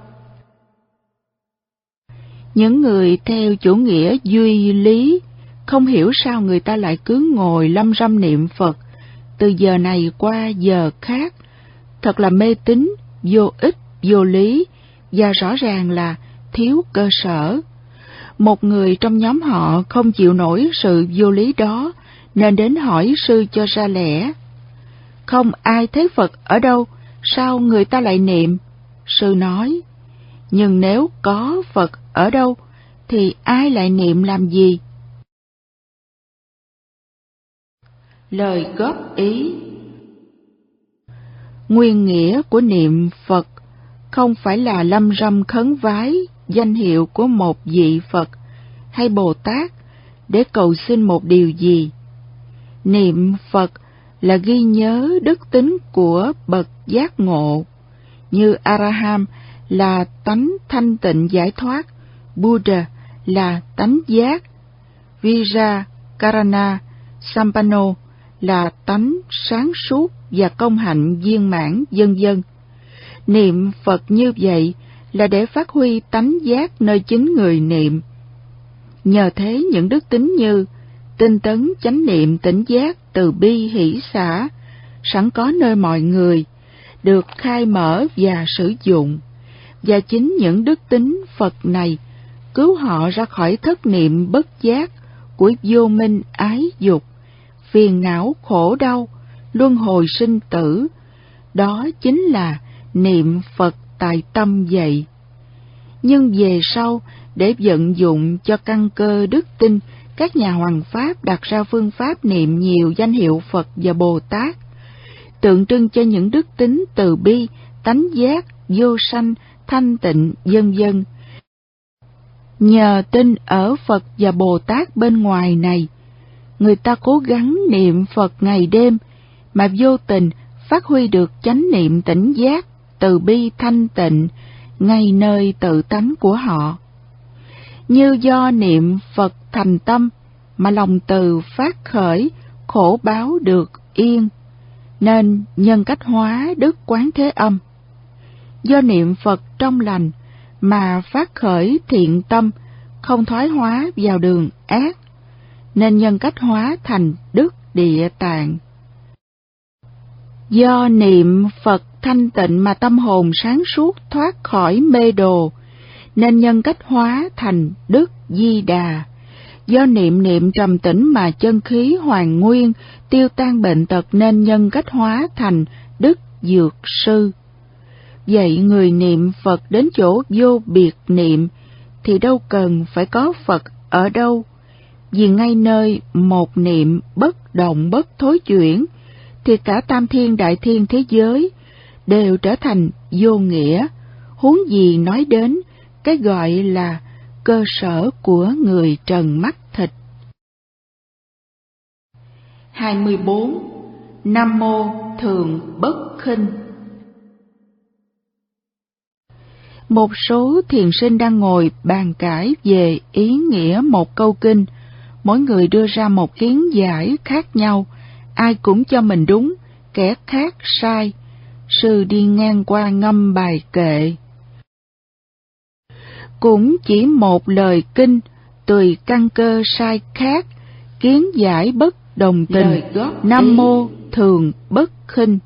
Những người theo chủ nghĩa duy lý không hiểu sao người ta lại cứ ngồi lâm râm niệm Phật từ giờ này qua giờ khác. Thật là mê tín, vô ích, vô lý và rõ ràng là thiếu cơ sở. Một người trong nhóm họ không chịu nổi sự vô lý đó nên đến hỏi sư cho ra lẽ. Không ai thấy Phật ở đâu, sao người ta lại niệm? Sư nói, nhưng nếu có Phật ở đâu thì ai lại niệm làm gì? Lời góp ý. Nguyên nghĩa của niệm Phật không phải là lâm râm khấn vái danh hiệu của một vị Phật hay Bồ Tát để cầu xin một điều gì. Niệm Phật là ghi nhớ đức tính của bậc giác ngộ, như A-ra-ham là tánh thanh tịnh giải thoát, Buddha là tánh giác, Vira Karana Sampano là tánh sáng suốt và công hạnh viên mãn, vân vân. Niệm Phật như vậy là để phát huy tánh giác nơi chính người niệm. Nhờ thế những đức tính như tinh tấn, chánh niệm, tỉnh giác, từ bi, hỷ xả sẵn có nơi mọi người được khai mở và sử dụng, và chính những đức tính Phật này cứu họ ra khỏi thất niệm bất giác của vô minh ái dục, phiền não khổ đau, luân hồi sinh tử. Đó chính là niệm Phật tại tâm vậy. Nhưng về sau, để vận dụng cho căn cơ đức tin, các nhà hoằng pháp đặt ra phương pháp niệm nhiều danh hiệu Phật và Bồ Tát, tượng trưng cho những đức tính từ bi, tánh giác, vô sanh, thanh tịnh, vân vân. Nhờ tin ở Phật và Bồ Tát bên ngoài này, người ta cố gắng niệm Phật ngày đêm, mà vô tình phát huy được chánh niệm tỉnh giác, từ bi thanh tịnh, ngay nơi tự tánh của họ. Như do niệm Phật thành tâm, mà lòng từ phát khởi, khổ báo được yên, nên nhân cách hóa đức Quán Thế Âm. Do niệm Phật trong lành, mà phát khởi thiện tâm, không thoái hóa vào đường ác, nên nhân cách hóa thành đức Địa Tạng. Do niệm Phật thanh tịnh mà tâm hồn sáng suốt thoát khỏi mê đồ, nên nhân cách hóa thành đức Di Đà. Do niệm niệm trầm tĩnh mà chân khí hoàn nguyên, tiêu tan bệnh tật, nên nhân cách hóa thành đức Dược Sư. Vậy người niệm Phật đến chỗ vô biệt niệm thì đâu cần phải có Phật ở đâu, vì ngay nơi một niệm bất động bất thối chuyển thì cả tam thiên đại thiên thế giới đều trở thành vô nghĩa, huống gì nói đến cái gọi là cơ sở của người trần mắt thịt. hai mươi bốn. Nam Mô Thường Bất Khinh. Một số thiền sinh đang ngồi bàn cãi về ý nghĩa một câu kinh, mỗi người đưa ra một kiến giải khác nhau, ai cũng cho mình đúng, kẻ khác sai. Sư đi ngang qua ngâm bài kệ: cũng chỉ một lời kinh, tùy căn cơ sai khác, kiến giải bất đồng tình, Nam Mô Thường Bất Khinh.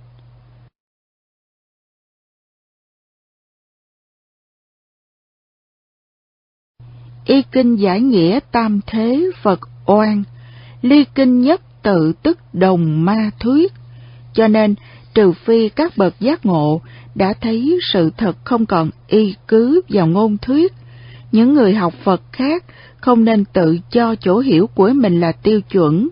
Y kinh giải nghĩa tam thế Phật oan, ly kinh nhất tự tức đồng ma thuyết. Cho nên trừ phi các bậc giác ngộ đã thấy sự thật không còn y cứ vào ngôn thuyết, những người học Phật khác không nên tự cho chỗ hiểu của mình là tiêu chuẩn.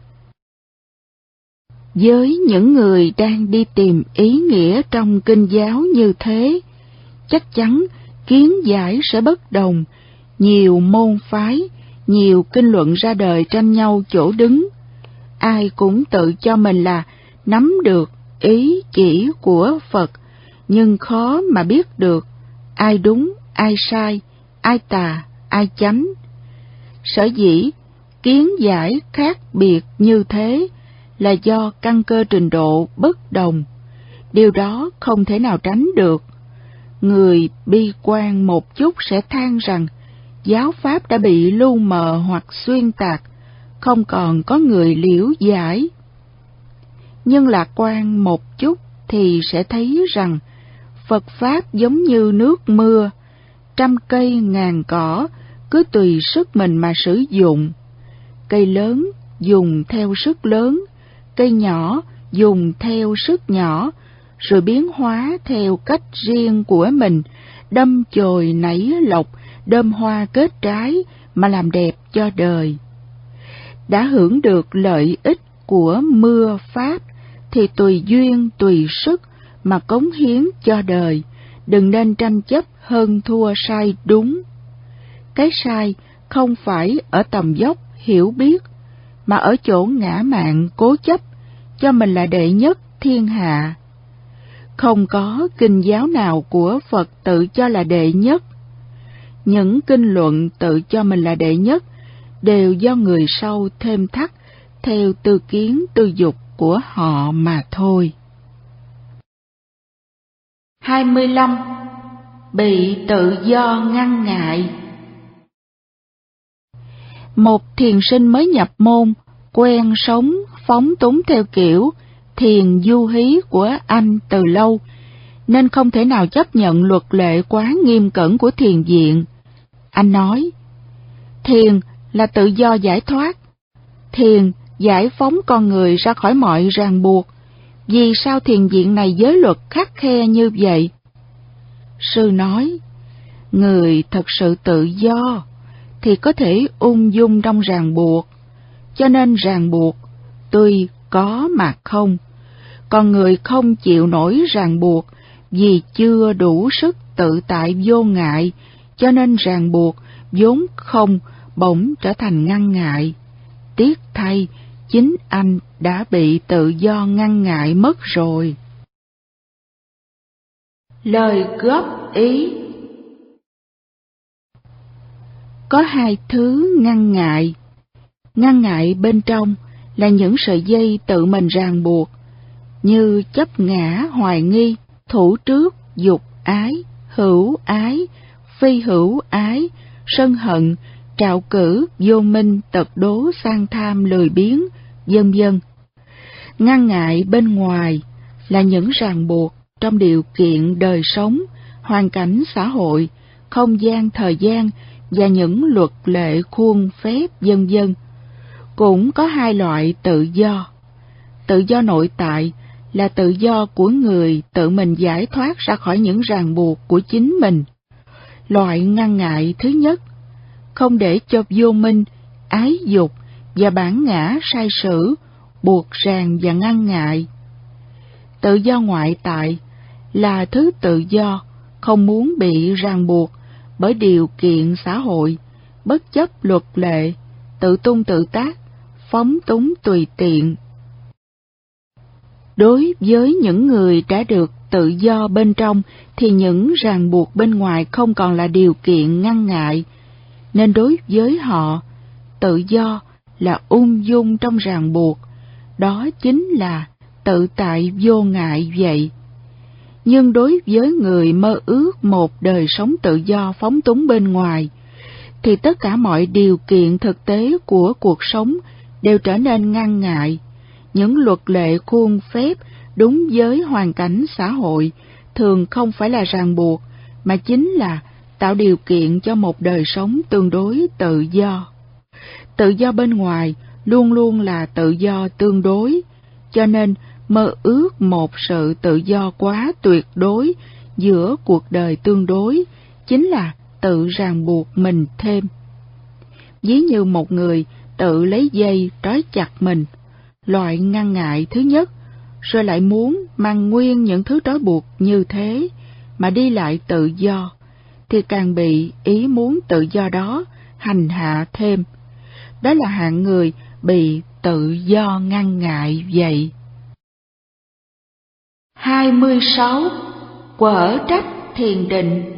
Với những người đang đi tìm ý nghĩa trong kinh giáo như thế, chắc chắn kiến giải sẽ bất đồng, nhiều môn phái, nhiều kinh luận ra đời tranh nhau chỗ đứng. Ai cũng tự cho mình là nắm được ý chỉ của Phật, nhưng khó mà biết được ai đúng, ai sai, ai tà, ai chánh. Sở dĩ kiến giải khác biệt như thế là do căn cơ trình độ bất đồng. Điều đó không thể nào tránh được. Người bi quan một chút sẽ than rằng giáo pháp đã bị lu mờ hoặc xuyên tạc, không còn có người liễu giải. Nhưng lạc quan một chút thì sẽ thấy rằng Phật Pháp giống như nước mưa, trăm cây ngàn cỏ, cứ tùy sức mình mà sử dụng. Cây lớn dùng theo sức lớn, cây nhỏ dùng theo sức nhỏ, rồi biến hóa theo cách riêng của mình, đâm chồi nảy lộc, đơm hoa kết trái mà làm đẹp cho đời. Đã hưởng được lợi ích của mưa Pháp thì tùy duyên tùy sức mà cống hiến cho đời, đừng nên tranh chấp hơn thua sai đúng. Cái sai không phải ở tầm dốc hiểu biết, mà ở chỗ ngã mạn cố chấp cho mình là đệ nhất thiên hạ. Không có kinh giáo nào của Phật tự cho là đệ nhất. những kinh luận tự cho mình là đệ nhất đều do người sau thêm thắt theo tư kiến tư dục của họ mà thôi. hai mươi lăm. Bị tự do ngăn ngại. Một thiền sinh mới nhập môn, quen sống phóng túng theo kiểu thiền du hí của anh từ lâu, nên không thể nào chấp nhận luật lệ quá nghiêm cẩn của thiền viện. Anh nói, thiền là tự do giải thoát, thiền giải phóng con người ra khỏi mọi ràng buộc, vì sao thiền viện này giới luật khắt khe như vậy? Sư nói, người thật sự tự do thì có thể ung dung trong ràng buộc, cho nên ràng buộc tuy có mà không, còn người không chịu nổi ràng buộc vì chưa đủ sức tự tại vô ngại, cho nên ràng buộc vốn không bỗng trở thành ngăn ngại. Tiếc thay, chính anh đã bị tự do ngăn ngại mất rồi. Lời góp ý. Có hai thứ ngăn ngại. Ngăn ngại bên trong là những sợi dây tự mình ràng buộc, như chấp ngã hoài nghi, thủ trước, dục ái, hữu ái, phi hữu ái, sân hận, trạo cử, vô minh, tật đố, sang tham, lười biếng, vân vân. Ngăn ngại bên ngoài là những ràng buộc trong điều kiện đời sống, hoàn cảnh xã hội, không gian thời gian và những luật lệ khuôn phép vân vân. Cũng có hai loại tự do. Tự do nội tại là tự do của người tự mình giải thoát ra khỏi những ràng buộc của chính mình. Loại ngăn ngại thứ nhất, không để cho vô minh, ái dục và bản ngã sai sử buộc ràng và ngăn ngại. Tự do ngoại tại là thứ tự do không muốn bị ràng buộc bởi điều kiện xã hội, bất chấp luật lệ, tự tung tự tác, phóng túng tùy tiện. Đối với những người đã được tự do bên trong thì những ràng buộc bên ngoài không còn là điều kiện ngăn ngại, nên đối với họ, tự do là ung dung trong ràng buộc, đó chính là tự tại vô ngại vậy. Nhưng đối với người mơ ước một đời sống tự do phóng túng bên ngoài, thì tất cả mọi điều kiện thực tế của cuộc sống đều trở nên ngăn ngại. Những luật lệ khuôn phép đúng với hoàn cảnh xã hội thường không phải là ràng buộc, mà chính là tạo điều kiện cho một đời sống tương đối tự do. Tự do bên ngoài luôn luôn là tự do tương đối, cho nên mơ ước một sự tự do quá tuyệt đối giữa cuộc đời tương đối chính là tự ràng buộc mình thêm. Ví như một người tự lấy dây trói chặt mình, loại ngăn ngại thứ nhất, rồi lại muốn mang nguyên những thứ trói buộc như thế mà đi lại tự do, thì càng bị ý muốn tự do đó hành hạ thêm. Đó là hạng người bị tự do ngăn ngại vậy. hai mươi sáu. Quở trách thiền định.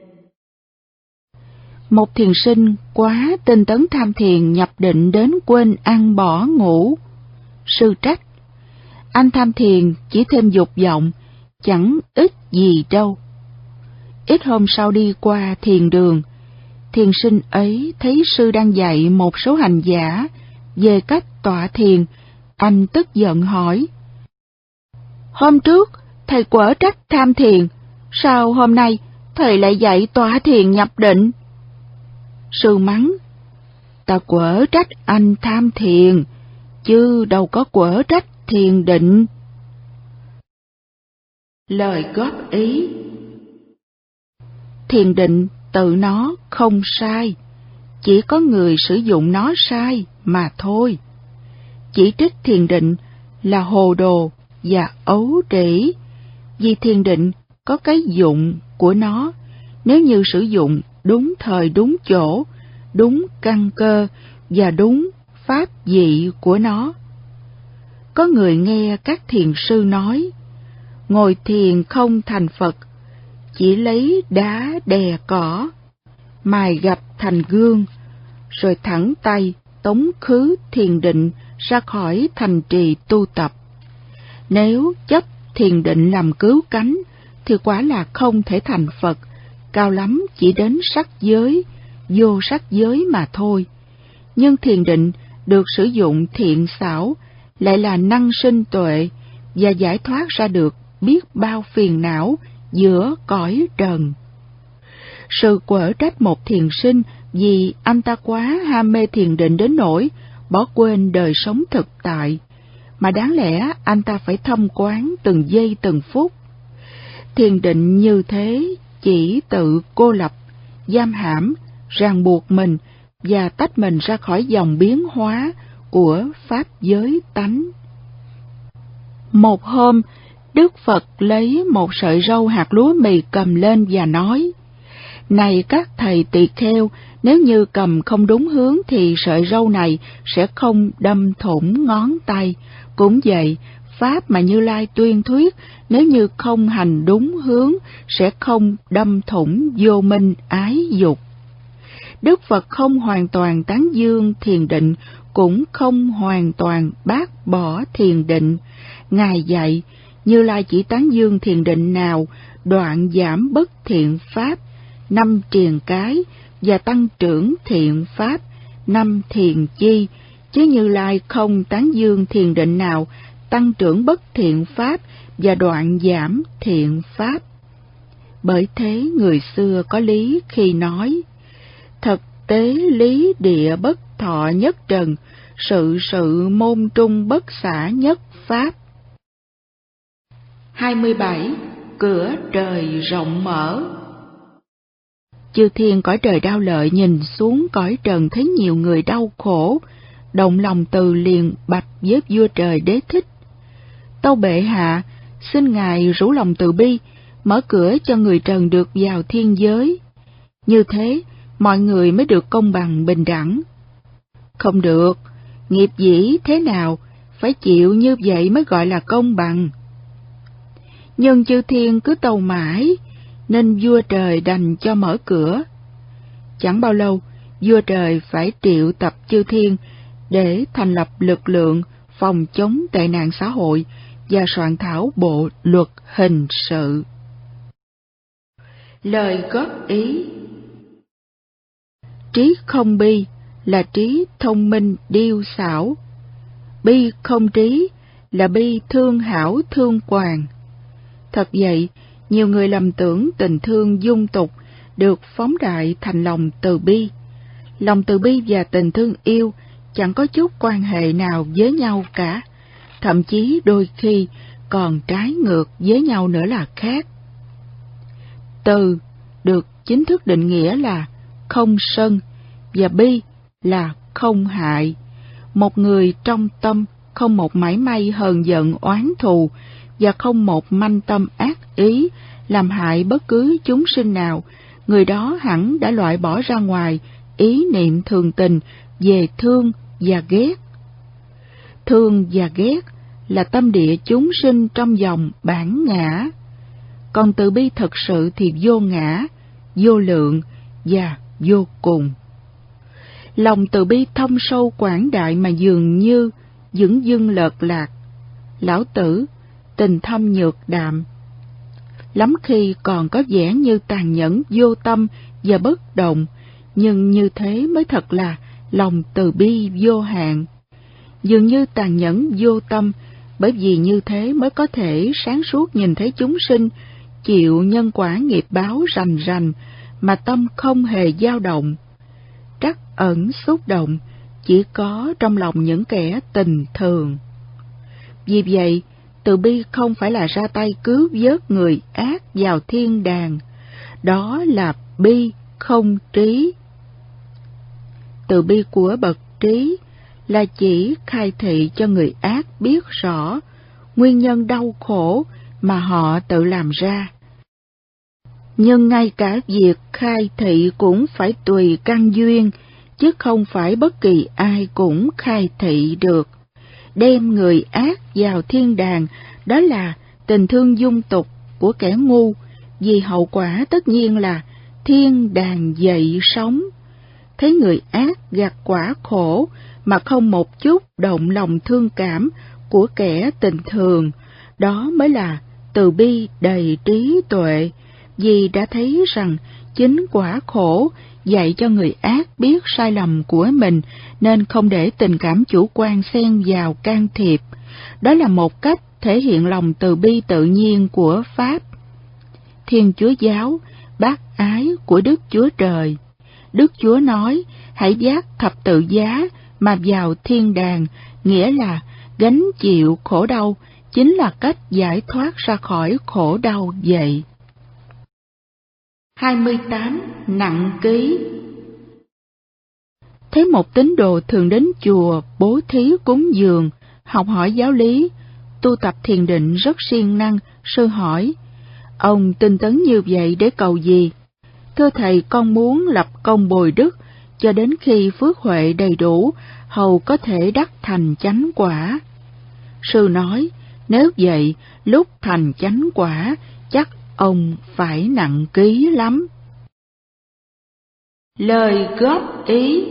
Một thiền sinh quá tinh tấn tham thiền nhập định đến quên ăn bỏ ngủ. Sư trách, anh tham thiền chỉ thêm dục vọng, chẳng ích gì đâu. Ít hôm sau đi qua thiền đường, thiền sinh ấy thấy sư đang dạy một số hành giả về cách tọa thiền. Anh tức giận hỏi, hôm trước thầy quở trách tham thiền, sao hôm nay thầy lại dạy tọa thiền nhập định? Sư mắng, ta quở trách anh tham thiền, chứ đâu có quở trách thiền định. Lời góp ý. Thiền định tự nó không sai, chỉ có người sử dụng nó sai mà thôi. Chỉ trích thiền định là hồ đồ và ấu trĩ, vì thiền định có cái dụng của nó, nếu như sử dụng đúng thời đúng chỗ, đúng căn cơ và đúng pháp vị của nó. Có người nghe các thiền sư nói, ngồi thiền không thành Phật, chỉ lấy đá đè cỏ, mài gạch thành gương, rồi thẳng tay tống khứ thiền định ra khỏi thành trì tu tập. Nếu chấp thiền định làm cứu cánh, thì quả là không thể thành Phật, cao lắm chỉ đến sắc giới, vô sắc giới mà thôi. Nhưng thiền định được sử dụng thiện xảo, lại là năng sinh tuệ và giải thoát ra được biết bao phiền não giữa cõi trần. Sự quở trách một thiền sinh vì anh ta quá ham mê thiền định đến nỗi bỏ quên đời sống thực tại, mà đáng lẽ anh ta phải thâm quán từng giây từng phút. Thiền định như thế chỉ tự cô lập, giam hãm, ràng buộc mình và tách mình ra khỏi dòng biến hóa của pháp giới tánh. Một hôm, Đức Phật lấy một sợi râu hạt lúa mì cầm lên và nói: Này các thầy tỳ kheo, nếu như cầm không đúng hướng thì sợi râu này sẽ không đâm thủng ngón tay. Cũng vậy, pháp mà Như Lai tuyên thuyết, nếu như không hành đúng hướng sẽ không đâm thủng vô minh ái dục. Đức Phật không hoàn toàn tán dương thiền định, cũng không hoàn toàn bác bỏ thiền định. Ngài dạy, Như Lai chỉ tán dương thiền định nào đoạn giảm bất thiện pháp, năm triền cái, và tăng trưởng thiện pháp, năm thiền chi, chứ Như Lai không tán dương thiền định nào tăng trưởng bất thiện pháp và đoạn giảm thiện pháp. Bởi thế người xưa có lý khi nói: Thực tế lý địa bất thọ nhất trần, sự sự môn trung bất xả nhất pháp. hai mươi bảy. Cửa trời rộng mở. Chư thiên cõi trời Đao Lợi nhìn xuống cõi trần thấy nhiều người đau khổ, động lòng từ liền bạch với vua trời Đế Thích: Tâu bệ hạ, xin ngài rủ lòng từ bi, mở cửa cho người trần được vào thiên giới. Như thế, mọi người mới được công bằng bình đẳng. Không được, nghiệp dĩ thế nào, phải chịu như vậy mới gọi là công bằng. Nhưng chư thiên cứ tâu mãi, nên vua trời đành cho mở cửa. Chẳng bao lâu, vua trời phải triệu tập chư thiên để thành lập lực lượng phòng chống tệ nạn xã hội và soạn thảo bộ luật hình sự. Lời góp ý: Trí không bi là trí thông minh điêu xảo, bi không trí là bi thương hảo thương quàng. Thật vậy, nhiều người lầm tưởng tình thương dung tục được phóng đại thành lòng từ bi. Lòng từ bi và tình thương yêu chẳng có chút quan hệ nào với nhau cả, thậm chí đôi khi còn trái ngược với nhau nữa là khác. Từ được chính thức định nghĩa là không sân và bi là không hại. Một người trong tâm không một mảy may hờn giận oán thù và không một manh tâm ác ý làm hại bất cứ chúng sinh nào, người đó hẳn đã loại bỏ ra ngoài ý niệm thường tình về thương và ghét. Thương và ghét là tâm địa chúng sinh trong dòng bản ngã, còn từ bi thật sự thì vô ngã, vô lượng và vô cùng. Lòng từ bi thâm sâu quảng đại mà dường như dửng dưng lợt lạc. Lão Tử, tình thâm nhược đạm, lắm khi còn có vẻ như tàn nhẫn vô tâm và bất động, nhưng như thế mới thật là lòng từ bi vô hạn. Dường như tàn nhẫn vô tâm, bởi vì như thế mới có thể sáng suốt nhìn thấy chúng sinh chịu nhân quả nghiệp báo rành rành mà tâm không hề dao động. Trắc ẩn xúc động chỉ có trong lòng những kẻ tình thường. Vì vậy, từ bi không phải là ra tay cứu vớt người ác vào thiên đàng, đó là bi không trí. Từ bi của bậc trí là chỉ khai thị cho người ác biết rõ nguyên nhân đau khổ mà họ tự làm ra. Nhưng ngay cả việc khai thị cũng phải tùy căn duyên, chứ không phải bất kỳ ai cũng khai thị được. Đem người ác vào thiên đàng, đó là tình thương dung tục của kẻ ngu, vì hậu quả tất nhiên là thiên đàng dậy sống. Thấy người ác gặt quả khổ mà không một chút động lòng thương cảm của kẻ tình thường, đó mới là từ bi đầy trí tuệ, vì đã thấy rằng chính quả khổ dạy cho người ác biết sai lầm của mình, nên không để tình cảm chủ quan xen vào can thiệp. Đó là một cách thể hiện lòng từ bi tự nhiên của Pháp. Thiên Chúa giáo bác ái của Đức Chúa Trời. Đức Chúa nói, hãy vác thập tự giá mà vào thiên đàng, nghĩa là gánh chịu khổ đau chính là cách giải thoát ra khỏi khổ đau vậy. hai mươi tám. Nặng ký. Thấy một tín đồ thường đến chùa bố thí cúng dường, học hỏi giáo lý, tu tập thiền định rất siêng năng, sư hỏi, ông tinh tấn như vậy để cầu gì? Thưa thầy, con muốn lập công bồi đức, cho đến khi phước huệ đầy đủ, hầu có thể đắc thành chánh quả. Sư nói, nếu vậy, lúc thành chánh quả, chắc ông phải nặng ký lắm. Lời góp ý.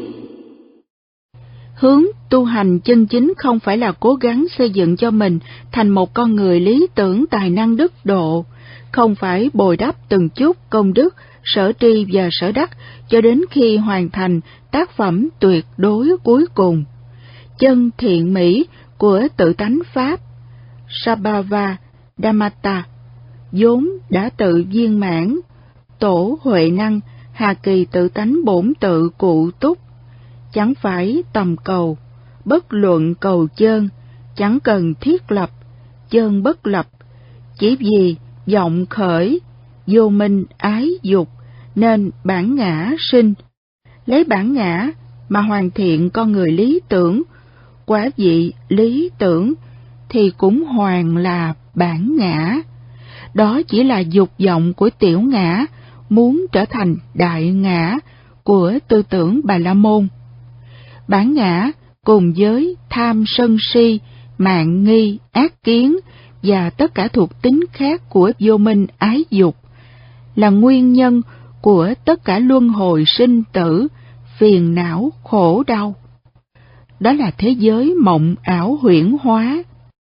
Hướng tu hành chân chính không phải là cố gắng xây dựng cho mình thành một con người lý tưởng tài năng đức độ, không phải bồi đắp từng chút công đức, sở tri và sở đắc cho đến khi hoàn thành tác phẩm tuyệt đối cuối cùng. Chân thiện mỹ của tự tánh Pháp, Sabhava Dhammata, vốn đã tự viên mãn, tổ huệ năng, hà kỳ tự tánh bổn tự cụ túc, chẳng phải tầm cầu, bất luận cầu chơn, chẳng cần thiết lập, chơn bất lập, chỉ vì vọng khởi, vô minh ái dục, nên bản ngã sinh. Lấy bản ngã mà hoàn thiện con người lý tưởng, quả vị lý tưởng thì cũng hoàn là bản ngã. Đó chỉ là dục vọng của tiểu ngã, muốn trở thành đại ngã của tư tưởng Bà La Môn. Bản ngã cùng với tham sân si, mạn nghi, ác kiến và tất cả thuộc tính khác của vô minh ái dục là nguyên nhân của tất cả luân hồi sinh tử, phiền não, khổ đau. Đó là thế giới mộng ảo huyễn hóa.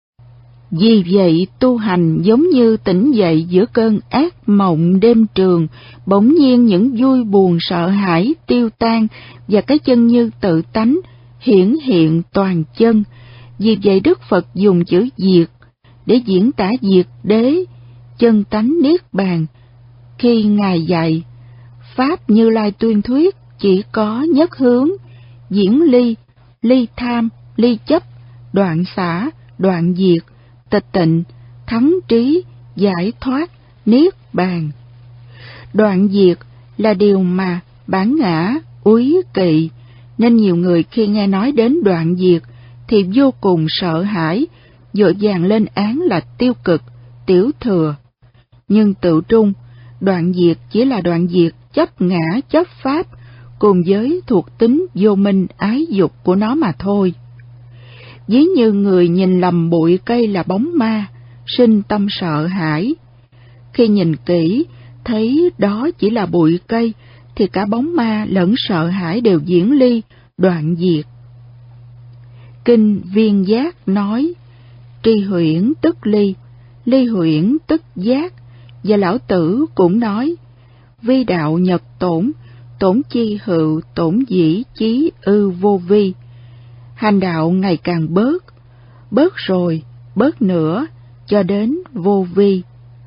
Vì vậy tu hành giống như tỉnh dậy giữa cơn ác mộng đêm trường, bỗng nhiên những vui buồn sợ hãi tiêu tan và cái chân như tự tánh hiển hiện toàn chân. Vì vậy Đức Phật dùng chữ diệt để diễn tả diệt đế, chân tánh niết bàn. Khi Ngài dạy, Pháp Như Lai tuyên thuyết chỉ có nhất hướng, diễn ly, ly tham, ly chấp, đoạn xả, đoạn diệt, tịch tịnh, thắng trí, giải thoát, niết bàn. Đoạn diệt là điều mà bản ngã úy kỵ, nên nhiều người khi nghe nói đến đoạn diệt thì vô cùng sợ hãi, vội vàng lên án là tiêu cực, tiểu thừa. Nhưng tự trung, đoạn diệt chỉ là đoạn diệt chấp ngã chấp pháp cùng với thuộc tính vô minh ái dục của nó mà thôi. Ví như người nhìn lầm bụi cây là bóng ma, sinh tâm sợ hãi. Khi nhìn kỹ, thấy đó chỉ là bụi cây, thì cả bóng ma lẫn sợ hãi đều diễn ly, đoạn diệt. Kinh Viên Giác nói, tri huyễn tức ly, ly huyễn tức giác, và Lão Tử cũng nói, vi đạo nhật tổn, tổn chi hữu, tổn dĩ chí ư vô vi. Hành đạo ngày càng bớt, bớt rồi, bớt nữa, cho đến vô vi.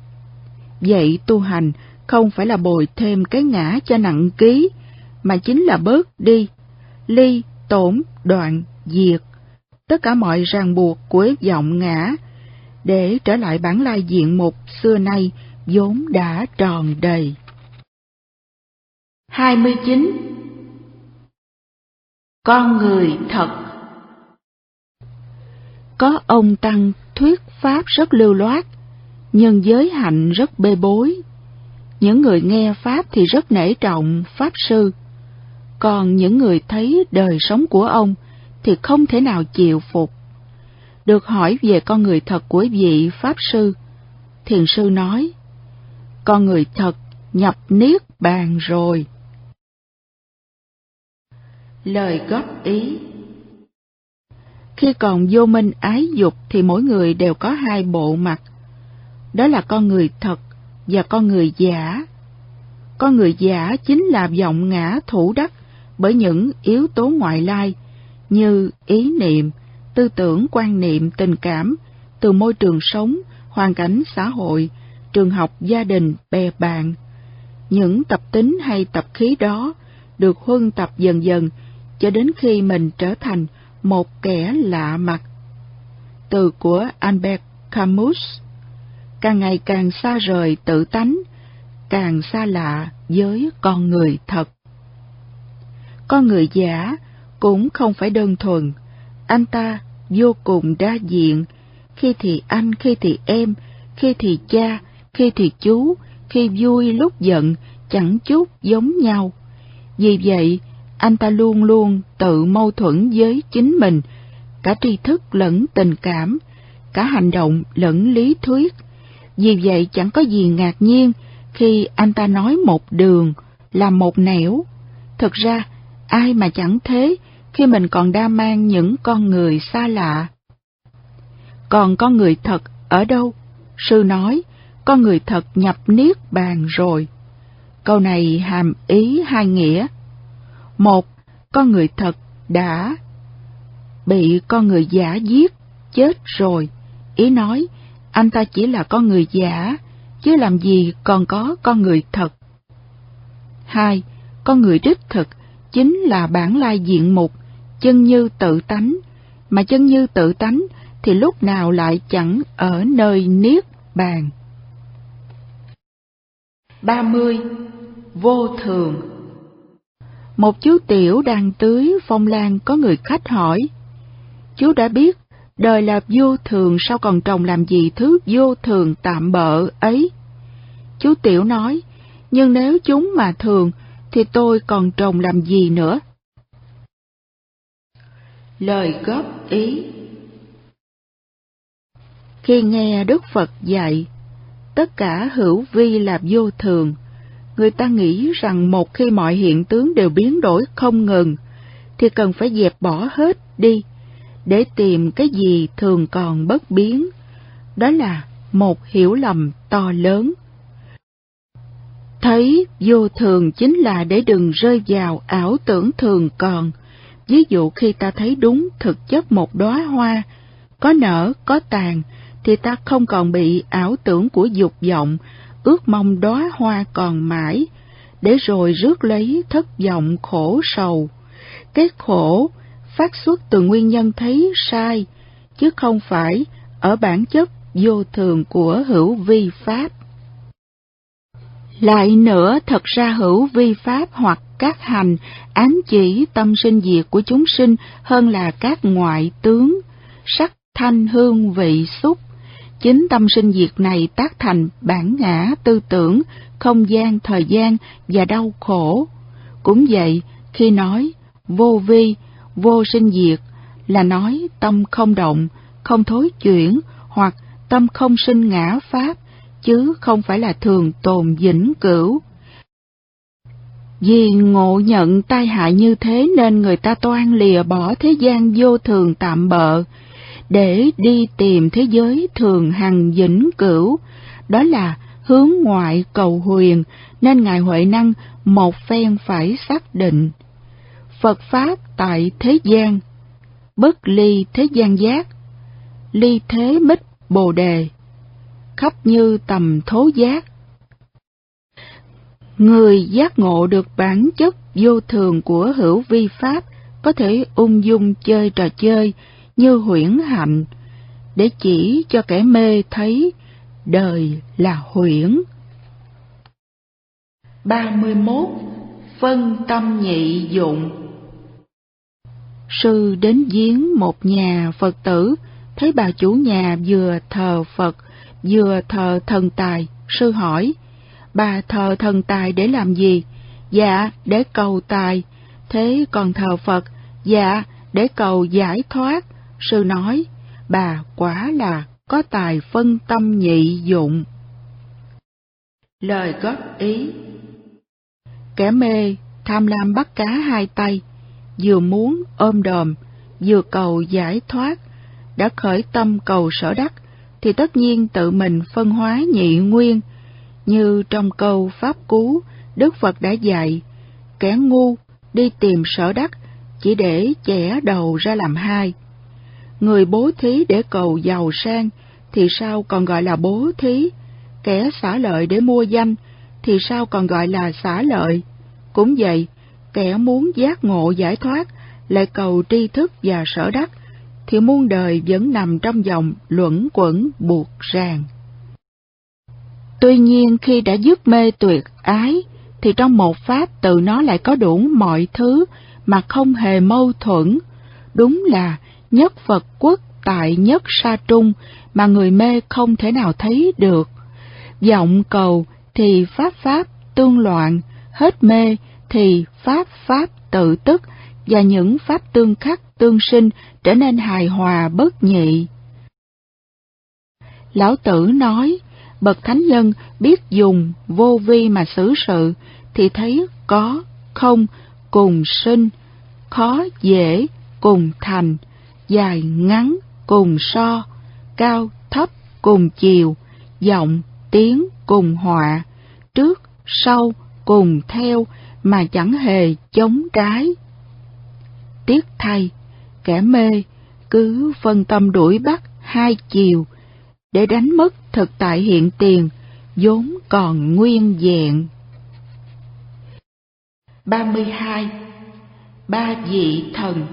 Vậy tu hành không phải là bồi thêm cái ngã cho nặng ký, mà chính là bớt đi, ly, tổn, đoạn, diệt, tất cả mọi ràng buộc của vọng ngã, để trở lại bản lai diện mục xưa nay vốn đã tròn đầy. hai mươi chín. Con người thật. Có ông Tăng thuyết Pháp rất lưu loát, nhưng giới hạnh rất bê bối. Những người nghe Pháp thì rất nể trọng Pháp Sư, còn những người thấy đời sống của ông thì không thể nào chịu phục. Được hỏi về con người thật của vị Pháp Sư, Thiền Sư nói, con người thật nhập Niết bàn rồi. Lời góp ý. Khi còn vô minh ái dục thì mỗi người đều có hai bộ mặt. Đó là con người thật và con người giả. Con người giả chính là vọng ngã thủ đắc bởi những yếu tố ngoại lai như ý niệm, tư tưởng, quan niệm, tình cảm từ môi trường sống, hoàn cảnh xã hội, trường học, gia đình, bè bạn. Những tập tính hay tập khí đó được huân tập dần dần cho đến khi mình trở thành một kẻ lạ mặt. Từ của Albert Camus. Càng ngày càng xa rời tự tánh, càng xa lạ với con người thật. Con người giả cũng không phải đơn thuần, anh ta vô cùng đa diện, khi thì anh, khi thì em, khi thì cha, khi thì chú, khi vui lúc giận, chẳng chút giống nhau. Vì vậy, anh ta luôn luôn tự mâu thuẫn với chính mình, cả tri thức lẫn tình cảm, cả hành động lẫn lý thuyết. Vì vậy chẳng có gì ngạc nhiên khi anh ta nói một đường là một nẻo. Thực ra, ai mà chẳng thế khi mình còn đa mang những con người xa lạ. Còn con người thật ở đâu? Sư nói, con người thật nhập niết bàn rồi. Câu này hàm ý hai nghĩa. Một, con người thật đã bị con người giả giết, chết rồi. Ý nói, anh ta chỉ là con người giả, chứ làm gì còn có con người thật. Hai, con người đích thực chính là bản lai diện mục, chân như tự tánh, mà chân như tự tánh thì lúc nào lại chẳng ở nơi niết bàn. ba mươi. Vô thường. Một chú tiểu đang tưới phong lan có người khách hỏi: chú đã biết đời là vô thường, sao còn trồng làm gì thứ vô thường tạm bợ ấy? Chú tiểu nói: nhưng nếu chúng mà thường thì tôi còn trồng làm gì nữa? Lời góp ý. Khi nghe Đức Phật dạy tất cả hữu vi là vô thường, người ta nghĩ rằng một khi mọi hiện tướng đều biến đổi không ngừng, thì cần phải dẹp bỏ hết đi, để tìm cái gì thường còn bất biến. Đó là một hiểu lầm to lớn. Thấy vô thường chính là để đừng rơi vào ảo tưởng thường còn. Ví dụ khi ta thấy đúng thực chất một đóa hoa, có nở, có tàn, thì ta không còn bị ảo tưởng của dục vọng, ước mong đóa hoa còn mãi, để rồi rước lấy thất vọng khổ sầu. Cái khổ phát xuất từ nguyên nhân thấy sai, chứ không phải ở bản chất vô thường của hữu vi pháp. Lại nữa, thật ra hữu vi pháp hoặc các hành ám chỉ tâm sinh diệt của chúng sinh hơn là các ngoại tướng, sắc, thanh, hương, vị, xúc. Chính tâm sinh diệt này tác thành bản ngã tư tưởng, không gian, thời gian và đau khổ. Cũng vậy, khi nói vô vi, vô sinh diệt là nói tâm không động, không thối chuyển, hoặc tâm không sinh ngã pháp, chứ không phải là thường tồn vĩnh cửu. Vì ngộ nhận tai hại như thế nên người ta toan lìa bỏ thế gian vô thường tạm bợ, để đi tìm thế giới thường hằng vĩnh cửu. Đó là hướng ngoại cầu huyền, nên Ngài Huệ Năng một phen phải xác định: Phật Pháp tại thế gian, bất ly thế gian giác, ly thế mít bồ đề, khắp như tầm thố giác. Người giác ngộ được bản chất vô thường của hữu vi pháp có thể ung dung chơi trò chơi như huyễn hạnh, để chỉ cho kẻ mê thấy đời là huyễn. ba mươi mốt. Phân tâm nhị dụng. Sư đến viếng một nhà Phật tử, thấy bà chủ nhà vừa thờ Phật vừa thờ thần tài. Sư hỏi: bà thờ thần tài để làm gì? Dạ, để cầu tài. Thế còn thờ Phật? Dạ, để cầu giải thoát. Sư nói: bà quả là có tài phân tâm nhị dụng. Lời góp ý. Kẻ mê tham lam bắt cá hai tay, vừa muốn ôm đồm, vừa cầu giải thoát, đã khởi tâm cầu sở đắc, thì tất nhiên tự mình phân hóa nhị nguyên, như trong câu Pháp Cú Đức Phật đã dạy, kẻ ngu đi tìm sở đắc chỉ để chẻ đầu ra làm hai. Người bố thí để cầu giàu sang thì sao còn gọi là bố thí, kẻ xả lợi để mua danh thì sao còn gọi là xả lợi. Cũng vậy, kẻ muốn giác ngộ giải thoát lại cầu tri thức và sở đắc thì muôn đời vẫn nằm trong vòng luẩn quẩn buộc ràng. Tuy nhiên khi đã dứt mê tuyệt ái thì trong một pháp tự nó lại có đủ mọi thứ mà không hề mâu thuẫn. Đúng là nhất Phật quốc tại nhất sa trung mà người mê không thể nào thấy được. Vọng cầu thì pháp pháp tương loạn, hết mê thì pháp pháp tự tức, và những pháp tương khắc tương sinh trở nên hài hòa bất nhị. Lão Tử nói, bậc thánh nhân biết dùng vô vi mà xử sự thì thấy có, không cùng sinh, khó dễ cùng thành, dài ngắn cùng so, cao thấp cùng chiều, vọng tiếng cùng họa, trước sau cùng theo mà chẳng hề chống trái. Tiếc thay, kẻ mê cứ phân tâm đuổi bắt hai chiều để đánh mất thực tại hiện tiền vốn còn nguyên vẹn. ba mươi hai. Ba vị thần.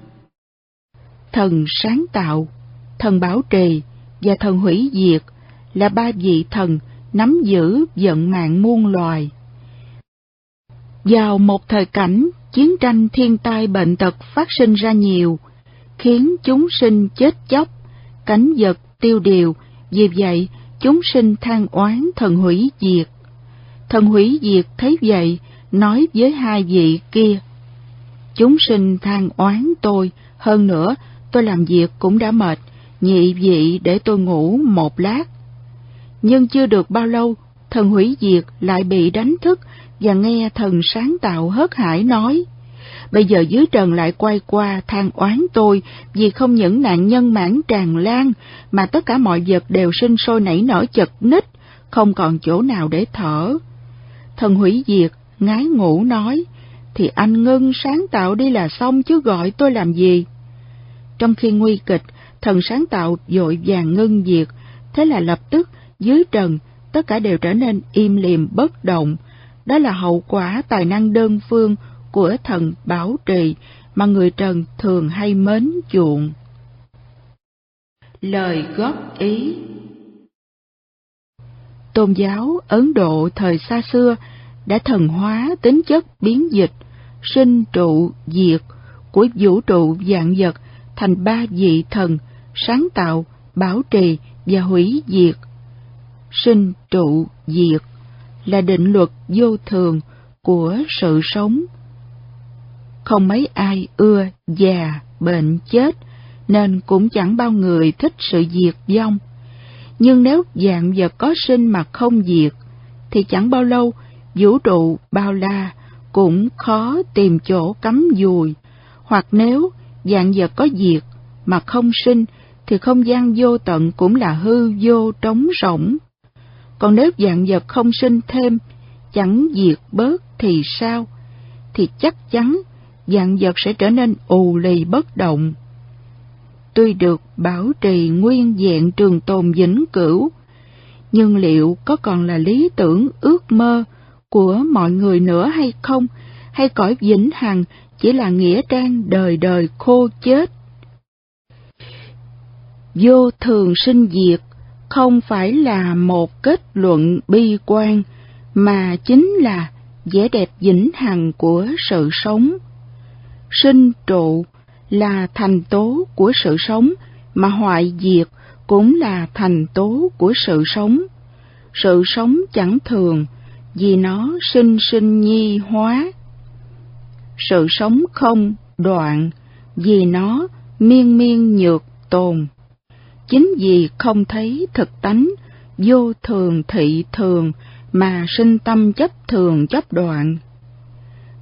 Thần sáng tạo, thần bảo trì và thần hủy diệt là ba vị thần nắm giữ vận mạng muôn loài. Vào một thời cảnh chiến tranh, thiên tai, bệnh tật phát sinh ra nhiều, khiến chúng sinh chết chóc, cảnh vật tiêu điều. Vì vậy, chúng sinh than oán thần hủy diệt. Thần hủy diệt thấy vậy, nói với hai vị kia: chúng sinh than oán tôi, hơn nữa tôi làm việc cũng đã mệt, nhị vị để tôi ngủ một lát. Nhưng chưa được bao lâu, thần hủy diệt lại bị đánh thức và nghe thần sáng tạo hớt hải nói: bây giờ dưới trần lại quay qua than oán tôi vì không những nạn nhân mãn tràn lan mà tất cả mọi vật đều sinh sôi nảy nở chật ních, không còn chỗ nào để thở. Thần hủy diệt ngái ngủ nói: thì anh ngưng sáng tạo đi là xong chứ gọi tôi làm gì. Trong khi nguy kịch, thần sáng tạo vội vàng ngưng diệt, thế là lập tức dưới trần tất cả đều trở nên im lìm bất động. Đó là hậu quả tài năng đơn phương của thần bảo trì mà người trần thường hay mến chuộng. Lời góp ý. Tôn giáo Ấn Độ thời xa xưa đã thần hóa tính chất biến dịch, sinh trụ diệt của vũ trụ vạn vật thành ba vị thần sáng tạo, bảo trì và hủy diệt. Sinh trụ diệt là định luật vô thường của sự sống. Không mấy ai ưa già, bệnh, chết, nên cũng chẳng bao người thích sự diệt vong. Nhưng nếu vạn vật có sinh mà không diệt, thì chẳng bao lâu vũ trụ bao la cũng khó tìm chỗ cắm dùi. Hoặc nếu vạn vật có diệt mà không sinh, thì không gian vô tận cũng là hư vô trống rỗng. Còn nếu vạn vật không sinh thêm, chẳng diệt bớt thì sao? Thì chắc chắn vạn vật sẽ trở nên ù lì bất động. Tuy được bảo trì nguyên vẹn trường tồn vĩnh cửu, nhưng liệu có còn là lý tưởng ước mơ của mọi người nữa hay không? Hay cõi vĩnh hằng chỉ là nghĩa trang đời đời khô chết? Vô thường sinh diệt không phải là một kết luận bi quan, mà chính là vẻ đẹp vĩnh hằng của sự sống. Sinh trụ là thành tố của sự sống, mà hoại diệt cũng là thành tố của sự sống. Sự sống chẳng thường, vì nó sinh sinh nhi hóa. Sự sống không đoạn, vì nó miên miên nhược tồn. Chính vì không thấy thực tánh vô thường thị thường mà sinh tâm chấp thường chấp đoạn.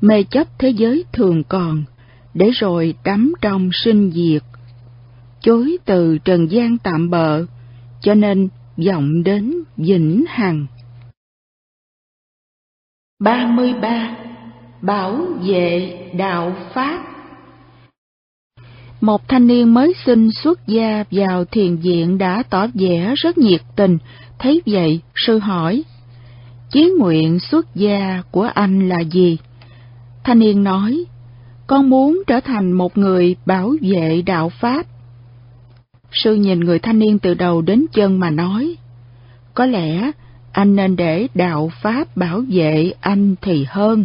mê chấp thế giới thường còn, để rồi đắm trong sinh diệt. Chối từ trần gian tạm bợ, cho nên vọng đến vĩnh hằng. ba mươi ba. Bảo vệ đạo Pháp. Một thanh niên mới sinh xuất gia vào thiền viện đã tỏ vẻ rất nhiệt tình. Thấy vậy, sư hỏi, chí nguyện xuất gia của anh là gì? Thanh niên nói, con muốn trở thành một người bảo vệ đạo Pháp. Sư nhìn người thanh niên từ đầu đến chân mà nói, có lẽ anh nên để đạo Pháp bảo vệ anh thì hơn.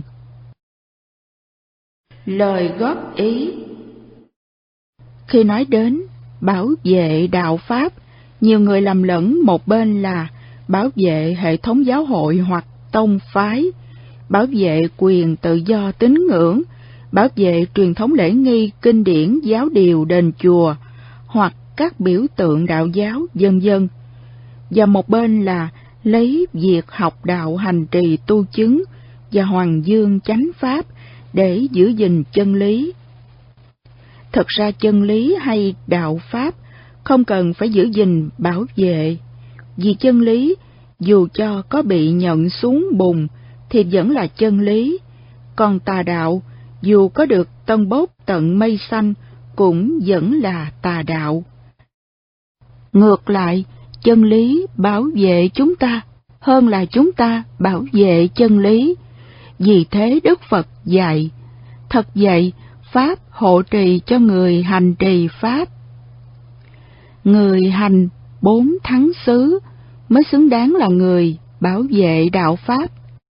Lời góp ý. Khi nói đến bảo vệ đạo Pháp, nhiều người lầm lẫn một bên là bảo vệ hệ thống giáo hội hoặc tông phái, bảo vệ quyền tự do tín ngưỡng, bảo vệ truyền thống lễ nghi, kinh điển, giáo điều đền chùa, hoặc các biểu tượng đạo giáo, vân vân. Và một bên là lấy việc học đạo hành trì tu chứng và hoàng dương chánh pháp để giữ gìn chân lý. Thật ra chân lý hay đạo Pháp không cần phải giữ gìn bảo vệ, vì chân lý dù cho có bị nhận xuống bùn thì vẫn là chân lý, còn tà đạo dù có được tân bốc tận mây xanh cũng vẫn là tà đạo. Ngược lại, chân lý bảo vệ chúng ta hơn là chúng ta bảo vệ chân lý. Vì thế Đức Phật dạy, thật vậy, Pháp hộ trì cho người hành trì Pháp. Người hành bốn thắng xứ mới xứng đáng là người bảo vệ đạo Pháp.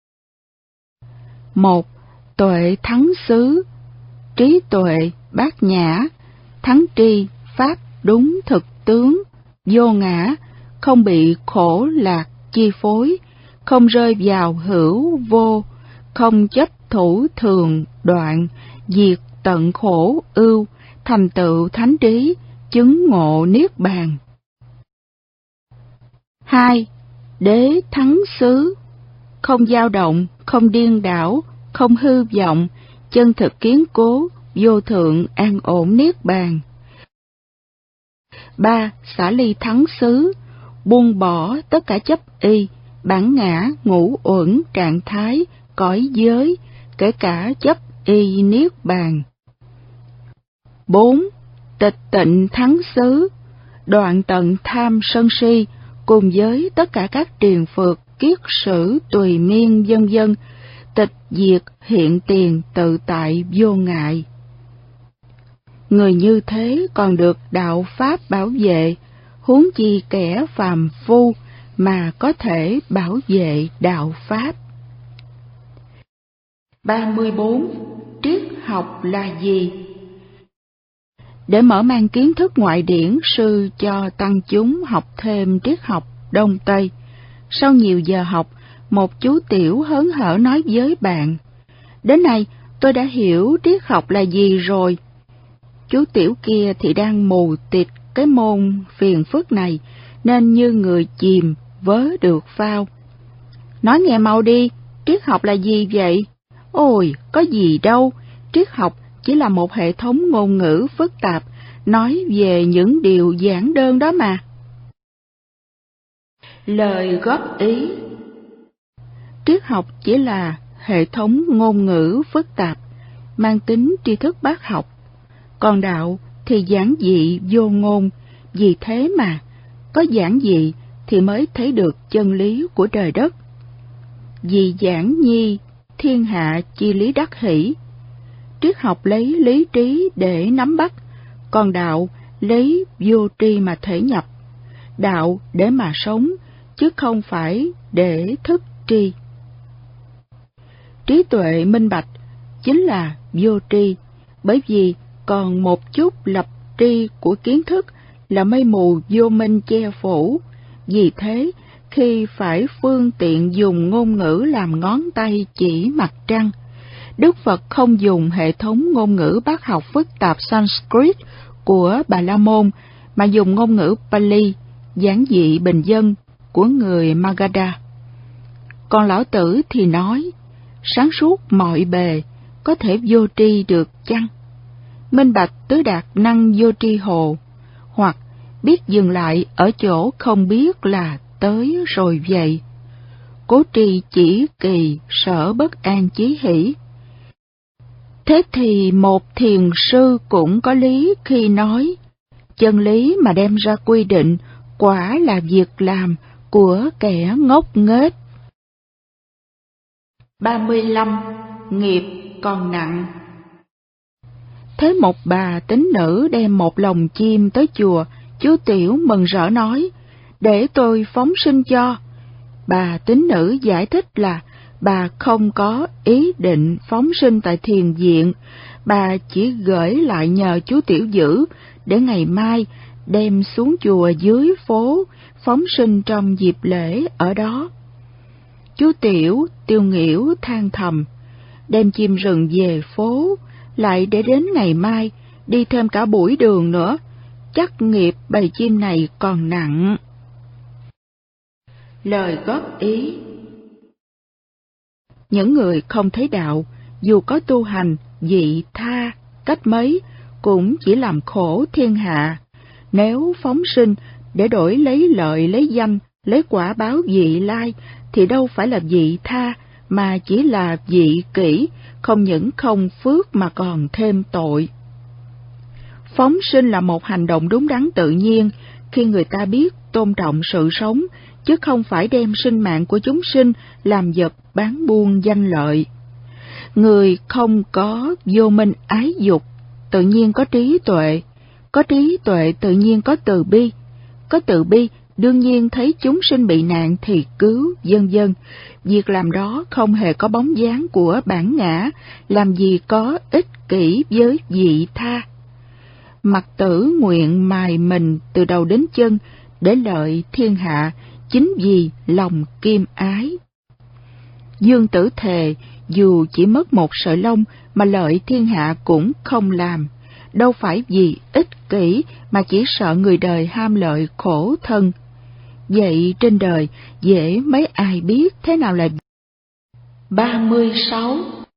Một, tuệ thắng xứ, trí tuệ bát nhã, thắng tri Pháp đúng thực tướng, vô ngã, không bị khổ lạc chi phối, không rơi vào hữu vô, không chấp thủ thường đoạn, diệt tận khổ ưu, thành tựu thánh trí, chứng ngộ niết bàn. Hai, đế thắng xứ, không dao động, không điên đảo, không hư vọng, chân thực kiên cố, vô thượng an ổn niết bàn. Ba, xả ly thắng xứ, buông bỏ tất cả chấp y, bản ngã, ngũ uẩn, trạng thái, cõi giới, kể cả chấp y niết bàn. Bốn, tịch tịnh thắng xứ, đoạn tận tham sân si, cùng với tất cả các triền phược, kiết sử, tùy miên vân vân, tịch diệt hiện tiền tự tại vô ngại. Người như thế còn được đạo Pháp bảo vệ, huống chi kẻ phàm phu mà có thể bảo vệ đạo Pháp. ba mươi bốn. Triết học là gì? Để mở mang kiến thức ngoại điển, sư cho tăng chúng học thêm triết học Đông Tây. Sau nhiều giờ học, một chú tiểu hớn hở nói với bạn, đến nay tôi đã hiểu triết học là gì rồi. Chú tiểu kia thì đang mù tịt cái môn phiền phức này, nên như người chìm vớ được phao. Nói nghe mau đi, triết học là gì vậy? Ôi, có gì đâu, triết học chỉ là một hệ thống ngôn ngữ phức tạp, nói về những điều giản đơn đó mà. Lời góp ý. Triết học chỉ là hệ thống ngôn ngữ phức tạp, mang tính tri thức bác học. Còn đạo thì giản dị vô ngôn, vì thế mà có giản dị thì mới thấy được chân lý của trời đất. Vì giản nhi, thiên hạ chi lý đắc hỷ. Triết học lấy lý trí để nắm bắt, còn đạo lấy vô tri mà thể nhập. Đạo để mà sống, chứ không phải để thức tri. Trí tuệ minh bạch chính là vô tri, bởi vì còn một chút lập tri của kiến thức là mây mù vô minh che phủ. Vì thế, khi phải phương tiện dùng ngôn ngữ làm ngón tay chỉ mặt trăng, Đức Phật không dùng hệ thống ngôn ngữ bác học phức tạp Sanskrit của Bà La Môn, mà dùng ngôn ngữ Pali, giản dị bình dân của người Magadha. Còn Lão Tử thì nói, sáng suốt mọi bề, có thể vô tri được chăng? Minh bạch tứ đạt năng vô tri hồ, hoặc biết dừng lại ở chỗ không biết là tới rồi vậy. Cố tri chỉ kỳ sở bất an chí hỷ. Thế thì một thiền sư cũng có lý khi nói, chân lý mà đem ra quy định quả là việc làm của kẻ ngốc nghếch. ba mươi lăm. Nghiệp còn nặng. Thế một bà tín nữ đem một lồng chim tới chùa, chú Tiểu mừng rỡ nói, để tôi phóng sinh cho. Bà tín nữ giải thích là bà không có ý định phóng sinh tại thiền viện, bà chỉ gửi lại nhờ chú Tiểu giữ để ngày mai đem xuống chùa dưới phố phóng sinh trong dịp lễ ở đó. Chú Tiểu tiêu nghỉu than thầm, đem chim rừng về phố, lại để đến ngày mai đi thêm cả buổi đường nữa, chắc nghiệp bầy chim này còn nặng. Lời góp ý. Những người không thấy đạo, dù có tu hành, vị tha, cách mấy, cũng chỉ làm khổ thiên hạ. Nếu phóng sinh để đổi lấy lợi lấy danh, lấy quả báo vị lai, thì đâu phải là vị tha, mà chỉ là vị kỷ, không những không phước mà còn thêm tội. Phóng sinh là một hành động đúng đắn tự nhiên, khi người ta biết tôn trọng sự sống, chứ không phải đem sinh mạng của chúng sinh làm vật bán buôn danh lợi. Người không có vô minh ái dục, tự nhiên có trí tuệ, có trí tuệ tự nhiên có từ bi, có từ bi đương nhiên thấy chúng sinh bị nạn thì cứu, vân vân. Việc làm đó không hề có bóng dáng của bản ngã, làm gì có ích kỷ với vị tha. Mặc tử nguyện mài mình từ đầu đến chân để lợi thiên hạ, chính vì lòng kim ái. Dương Tử thề, dù chỉ mất một sợi lông mà lợi thiên hạ cũng không làm, đâu phải vì ích kỷ mà chỉ sợ người đời ham lợi khổ thân. Vậy trên đời dễ mấy ai biết thế nào là. ba mươi sáu.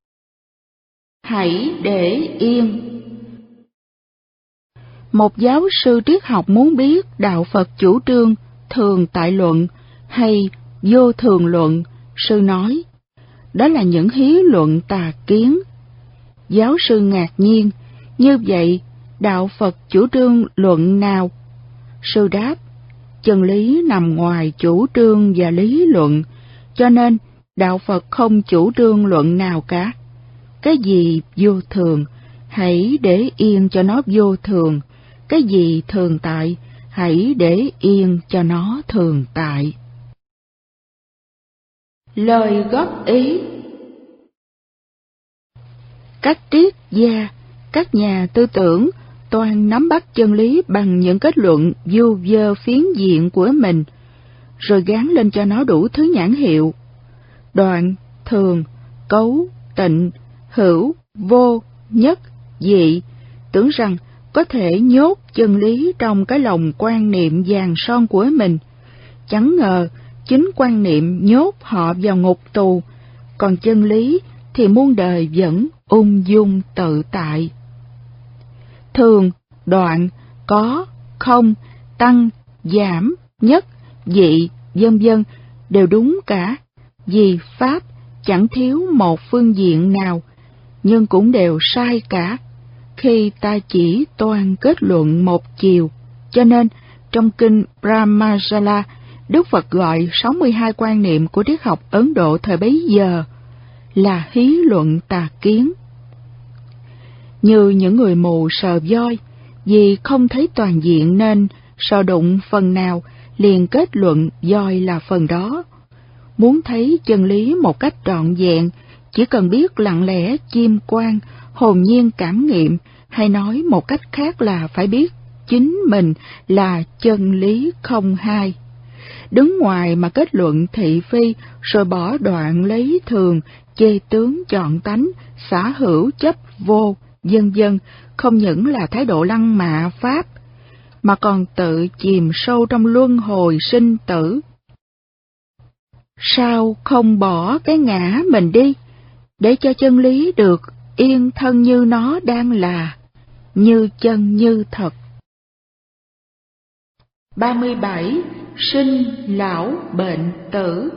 Hãy để yên. Một giáo sư triết học muốn biết đạo Phật chủ trương thường tại luận hay vô thường luận, sư nói, đó là những hí luận tà kiến. Giáo sư ngạc nhiên, như vậy đạo Phật chủ trương luận nào? Sư đáp, chân lý nằm ngoài chủ trương và lý luận, cho nên đạo Phật không chủ trương luận nào cả. Cái gì vô thường, hãy để yên cho nó vô thường. Cái gì thường tại, hãy để yên cho nó thường tại. Lời góp ý. Các triết gia, các nhà tư tưởng toàn nắm bắt chân lý bằng những kết luận vu vơ phiến diện của mình, rồi gán lên cho nó đủ thứ nhãn hiệu: đoạn, thường, cấu, tịnh, hữu, vô, nhất, dị, tưởng rằng có thể nhốt chân lý trong cái lòng quan niệm vàng son của mình. Chẳng ngờ chính quan niệm nhốt họ vào ngục tù, còn chân lý thì muôn đời vẫn ung dung tự tại. Thường, đoạn, có, không, tăng, giảm, nhất, dị, vân vân đều đúng cả, vì pháp chẳng thiếu một phương diện nào, nhưng cũng đều sai cả, khi ta chỉ toan kết luận một chiều. Cho nên trong kinh Brahmajala, Đức Phật gọi sáu mươi hai quan niệm của triết học Ấn Độ thời bấy giờ là hí luận tà kiến. Như những người mù sờ voi, vì không thấy toàn diện nên sờ đụng phần nào liền kết luận voi là phần đó. Muốn thấy chân lý một cách trọn vẹn, chỉ cần biết lặng lẽ chiêm quan, hồn nhiên cảm nghiệm, hay nói một cách khác là phải biết chính mình là chân lý không hai. Đứng ngoài mà kết luận thị phi, rồi bỏ đoạn lấy thường, chê tướng chọn tánh, xả hữu chấp vô, vân vân, không những là thái độ lăng mạ pháp, mà còn tự chìm sâu trong luân hồi sinh tử. Sao không bỏ cái ngã mình đi, để cho chân lý được yên thân như nó đang là, như chân như thật. ba mươi bảy. Sinh lão bệnh tử.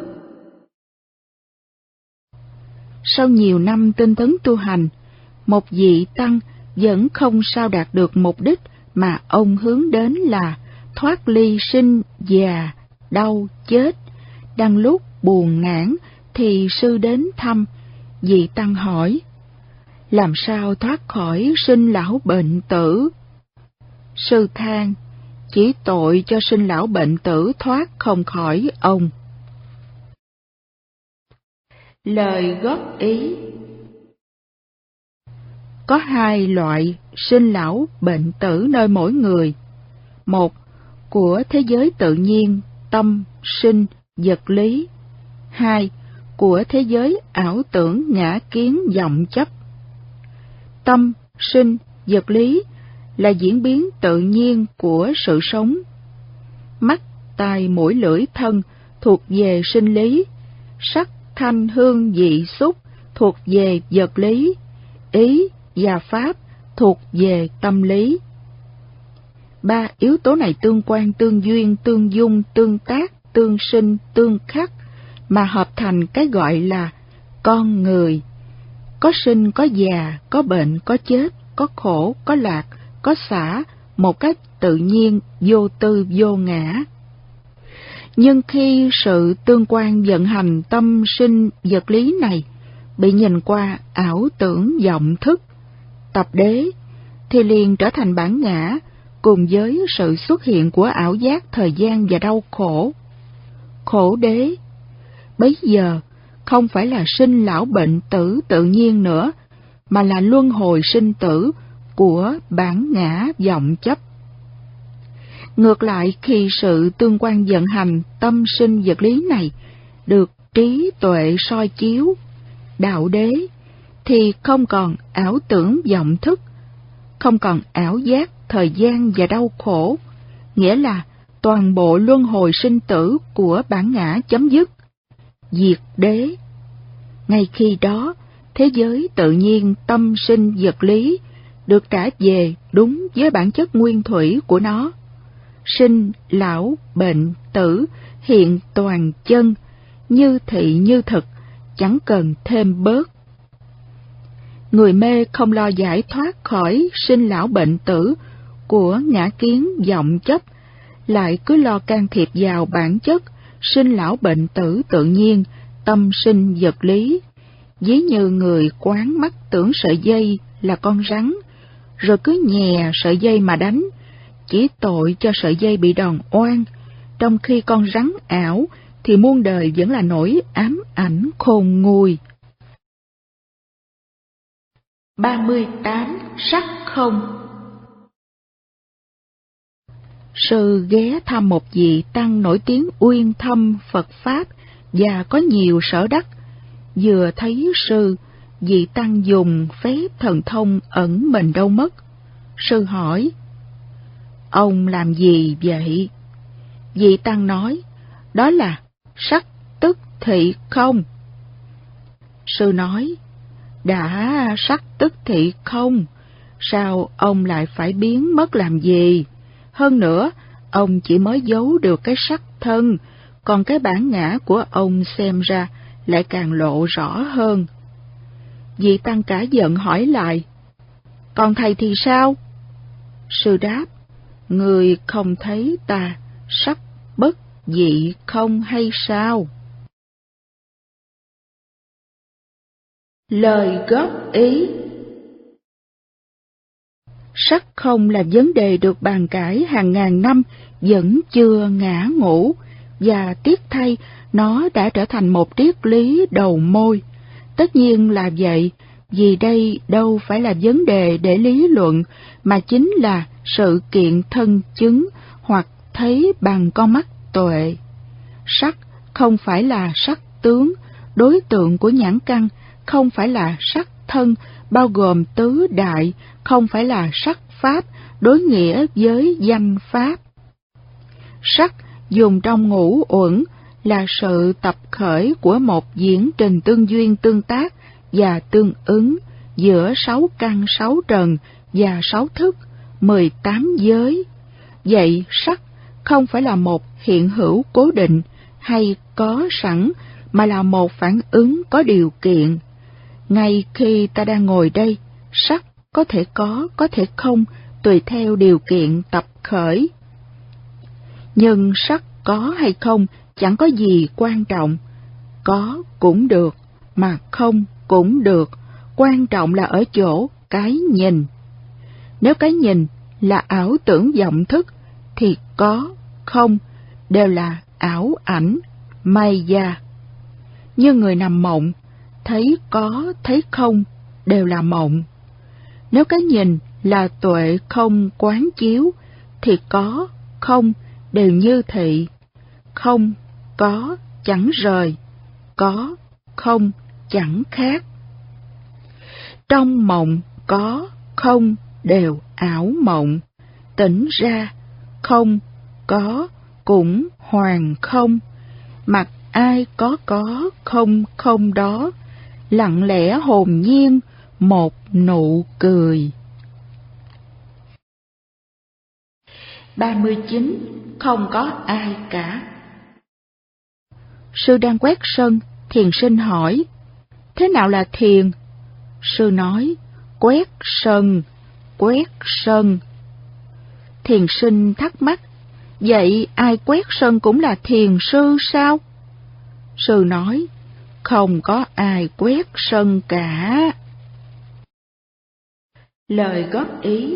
Sau nhiều năm tinh tấn tu hành, một vị tăng vẫn không sao đạt được mục đích mà ông hướng đến là thoát ly sinh, già, đau, chết. Đang lúc buồn ngãn thì sư đến thăm. Vị tăng hỏi: làm sao thoát khỏi sinh lão bệnh tử? Sư than: chỉ tội cho sinh lão bệnh tử thoát không khỏi ông. Lời góp ý. Có hai loại sinh lão bệnh tử nơi mỗi người. Một, của thế giới tự nhiên, tâm, sinh, vật lý. Hai, của thế giới ảo tưởng, ngã kiến, vọng chấp. Tâm, sinh, vật lý là diễn biến tự nhiên của sự sống. Mắt, tai, mũi, lưỡi, thân thuộc về sinh lý. Sắc, thanh, hương, vị, xúc thuộc về vật lý. Ý và pháp thuộc về tâm lý. Ba yếu tố này tương quan, tương duyên, tương dung, tương tác, tương sinh, tương khắc mà hợp thành cái gọi là con người. Có sinh, có già, có bệnh, có chết, có khổ, có lạc, có xả, một cách tự nhiên, vô tư, vô ngã. Nhưng khi sự tương quan vận hành tâm sinh vật lý này bị nhìn qua ảo tưởng vọng thức, tập đế, thì liền trở thành bản ngã, cùng với sự xuất hiện của ảo giác thời gian và đau khổ. Khổ đế, bấy giờ không phải là sinh lão bệnh tử tự nhiên nữa, mà là luân hồi sinh tử của bản ngã vọng chấp. Ngược lại, khi sự tương quan vận hành tâm sinh vật lý này được trí tuệ soi chiếu, đạo đế, thì không còn ảo tưởng vọng thức, không còn ảo giác thời gian và đau khổ, nghĩa là toàn bộ luân hồi sinh tử của bản ngã chấm dứt, diệt đế. Ngay khi đó, thế giới tự nhiên tâm sinh vật lý được trả về đúng với bản chất nguyên thủy của nó. Sinh, lão, bệnh, tử hiện toàn chân, như thị như thực, chẳng cần thêm bớt. Người mê không lo giải thoát khỏi sinh lão bệnh tử của ngã kiến vọng chấp, lại cứ lo can thiệp vào bản chất sinh lão bệnh tử tự nhiên, tâm sinh vật lý. Ví như người quán mắt tưởng sợi dây là con rắn, rồi cứ nhè sợi dây mà đánh, chỉ tội cho sợi dây bị đòn oan, trong khi con rắn ảo thì muôn đời vẫn là nỗi ám ảnh khôn nguôi. ba mươi tám. Sắc không. Sư ghé thăm một vị tăng nổi tiếng uyên thâm Phật Pháp và có nhiều sở đắc. Vừa thấy sư, vị tăng dùng phép thần thông ẩn mình đâu mất. Sư hỏi: ông làm gì vậy? Vị tăng nói: đó là sắc tức thị không. Sư nói: đã sắc tức thị không, sao ông lại phải biến mất làm gì? Hơn nữa, ông chỉ mới giấu được cái sắc thân, còn cái bản ngã của ông xem ra lại càng lộ rõ hơn. Vị tăng cả giận hỏi lại: còn thầy thì sao? Sư đáp: người không thấy ta sắc bất dị không hay sao? Lời góp ý. Sắc không là vấn đề được bàn cãi hàng ngàn năm vẫn chưa ngã ngũ, và tiếc thay nó đã trở thành một triết lý đầu môi. Tất nhiên là vậy, vì đây đâu phải là vấn đề để lý luận, mà chính là sự kiện thân chứng hoặc thấy bằng con mắt tuệ. Sắc không phải là sắc tướng, đối tượng của nhãn căn không phải là sắc thân, bao gồm tứ đại, không phải là sắc pháp, đối nghĩa với danh pháp. Sắc dùng trong ngũ uẩn là sự tập khởi của một diễn trình tương duyên tương tác và tương ứng, giữa sáu căn sáu trần và sáu thức, mười tám giới. Vậy sắc không phải là một hiện hữu cố định hay có sẵn, mà là một phản ứng có điều kiện. Ngay khi ta đang ngồi đây, sắc có thể có, có thể không, tùy theo điều kiện tập khởi. Nhưng sắc có hay không chẳng có gì quan trọng. Có cũng được, mà không cũng được, quan trọng là ở chỗ cái nhìn. Nếu cái nhìn là ảo tưởng vọng thức, thì có, không đều là ảo ảnh, maya. Như người nằm mộng, thấy có, thấy không đều là mộng. Nếu cái nhìn là tuệ không quán chiếu, thì có, không đều như thị. Không, có, chẳng rời. Có, không, chẳng khác. Trong mộng, có, không đều ảo mộng. Tỉnh ra, không, có, cũng hoàn không. Mặc ai có có, không không đó, lặng lẽ hồn nhiên, một nụ cười. ba mươi chín. Không có ai cả. Sư đang quét sân, thiền sinh hỏi, thế nào là thiền? Sư nói, quét sân, quét sân. Thiền sinh thắc mắc, vậy ai quét sân cũng là thiền sư sao? Sư nói, không có ai quét sân cả. Lời góp ý.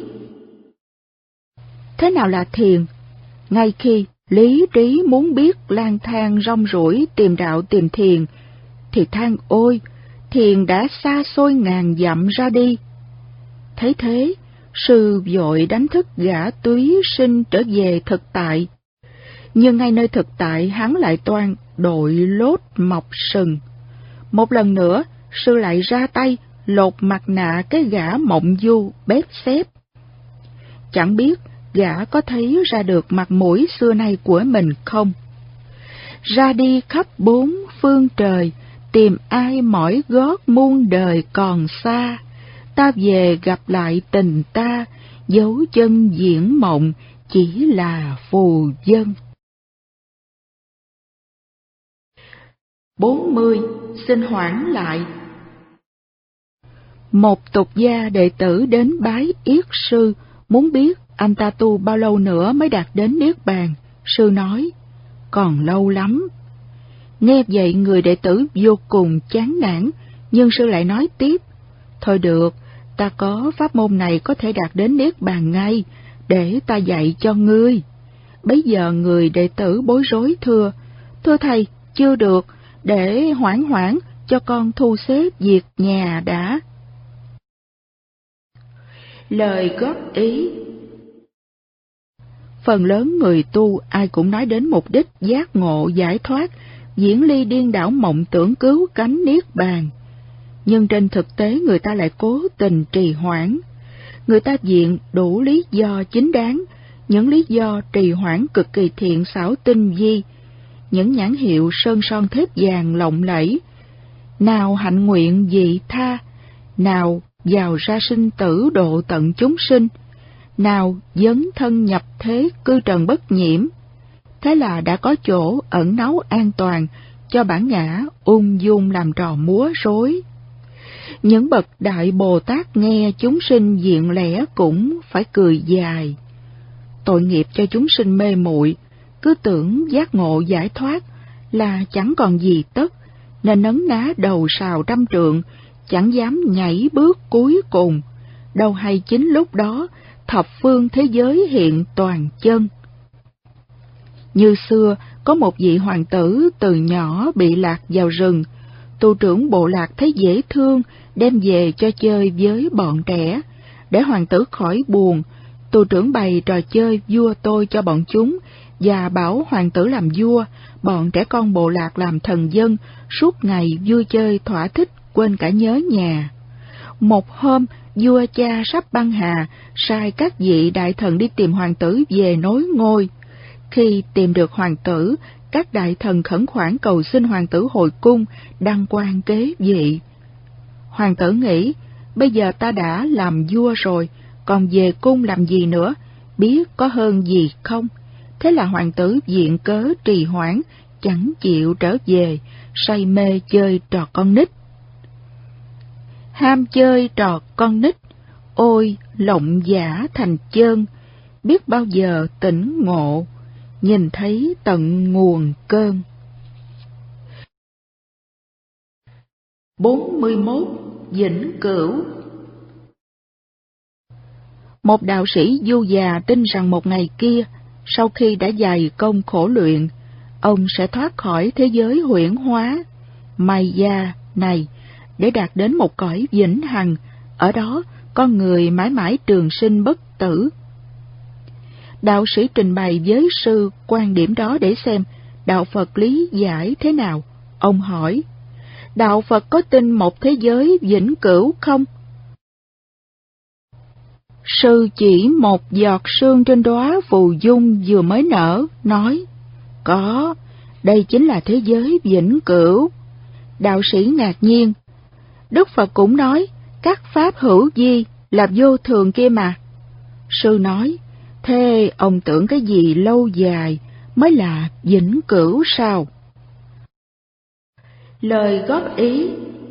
Thế nào là thiền? Ngay khi lý trí muốn biết lang thang rong ruổi tìm đạo tìm thiền, thì than ôi, thiền đã xa xôi ngàn dặm ra đi. Thấy thế, sư vội đánh thức gã túy sinh trở về thực tại. Nhưng ngay nơi thực tại hắn lại toan đội lốt mọc sừng. Một lần nữa, sư lại ra tay lột mặt nạ cái gã mộng du bếp xếp. Chẳng biết gã có thấy ra được mặt mũi xưa nay của mình không? Ra đi khắp bốn phương trời, tìm ai mỏi gót muôn đời còn xa. Ta về gặp lại tình ta, dấu chân diễn mộng chỉ là phù vân. bốn mươi. Xin hoãn lại. Một tục gia đệ tử đến bái yết sư, muốn biết anh ta tu bao lâu nữa mới đạt đến niết bàn. Sư nói, còn lâu lắm. Nghe vậy người đệ tử vô cùng chán nản, nhưng sư lại nói tiếp, thôi được, ta có pháp môn này có thể đạt đến niết bàn ngay, để ta dạy cho ngươi. Bấy giờ người đệ tử bối rối thưa, thưa thầy, chưa được, để hoãn hoãn cho con thu xếp việc nhà đã. Lời góp ý. Phần lớn người tu ai cũng nói đến mục đích giác ngộ giải thoát, diễn ly điên đảo mộng tưởng cứu cánh niết bàn. Nhưng trên thực tế người ta lại cố tình trì hoãn. Người ta viện đủ lý do chính đáng, những lý do trì hoãn cực kỳ thiện xảo tinh vi, những nhãn hiệu sơn son thép vàng lộng lẫy, nào hạnh nguyện vị tha, nào vào ra sinh tử độ tận chúng sinh, nào dấn thân nhập thế cư trần bất nhiễm. Thế là đã có chỗ ẩn náu an toàn cho bản ngã ung dung làm trò múa rối. Những bậc đại Bồ Tát nghe chúng sinh diện lẽ cũng phải cười dài. Tội nghiệp cho chúng sinh mê muội, cứ tưởng giác ngộ giải thoát là chẳng còn gì tất, nên nấn ná đầu sào trăm trượng, chẳng dám nhảy bước cuối cùng. Đâu hay chính lúc đó thập phương thế giới hiện toàn chân. Như xưa có một vị hoàng tử từ nhỏ bị lạc vào rừng, tu trưởng bộ lạc thấy dễ thương, đem về cho chơi với bọn trẻ. Để hoàng tử khỏi buồn, tu trưởng bày trò chơi vua tôi cho bọn chúng, và bảo hoàng tử làm vua, bọn trẻ con bộ lạc làm thần dân, suốt ngày vui chơi thỏa thích, quên cả nhớ nhà. Một hôm, vua cha sắp băng hà, sai các vị đại thần đi tìm hoàng tử về nối ngôi. Khi tìm được hoàng tử, các đại thần khẩn khoản cầu xin hoàng tử hồi cung, đăng quang kế vị. Hoàng tử nghĩ, bây giờ ta đã làm vua rồi, còn về cung làm gì nữa, biết có hơn gì không? Thế là hoàng tử viện cớ trì hoãn, chẳng chịu trở về, say mê chơi trò con nít. Ham chơi trò con nít, ôi lộng giả thành chơn, biết bao giờ tỉnh ngộ, nhìn thấy tận nguồn cơn. bốn mươi mốt. Vĩnh cửu. Một đạo sĩ du già tin rằng một ngày kia, sau khi đã dày công khổ luyện, ông sẽ thoát khỏi thế giới huyễn hóa, Maya này, để đạt đến một cõi vĩnh hằng, ở đó con người mãi mãi trường sinh bất tử. Đạo sĩ trình bày với sư quan điểm đó để xem đạo Phật lý giải thế nào. Ông hỏi, đạo Phật có tin một thế giới vĩnh cửu không? Sư chỉ một giọt sương trên đóa phù dung vừa mới nở, nói, có, đây chính là thế giới vĩnh cửu. Đạo sĩ ngạc nhiên, Đức Phật cũng nói, các pháp hữu vi là vô thường kia mà. Sư nói, thế ông tưởng cái gì lâu dài mới là vĩnh cửu sao? Lời góp ý.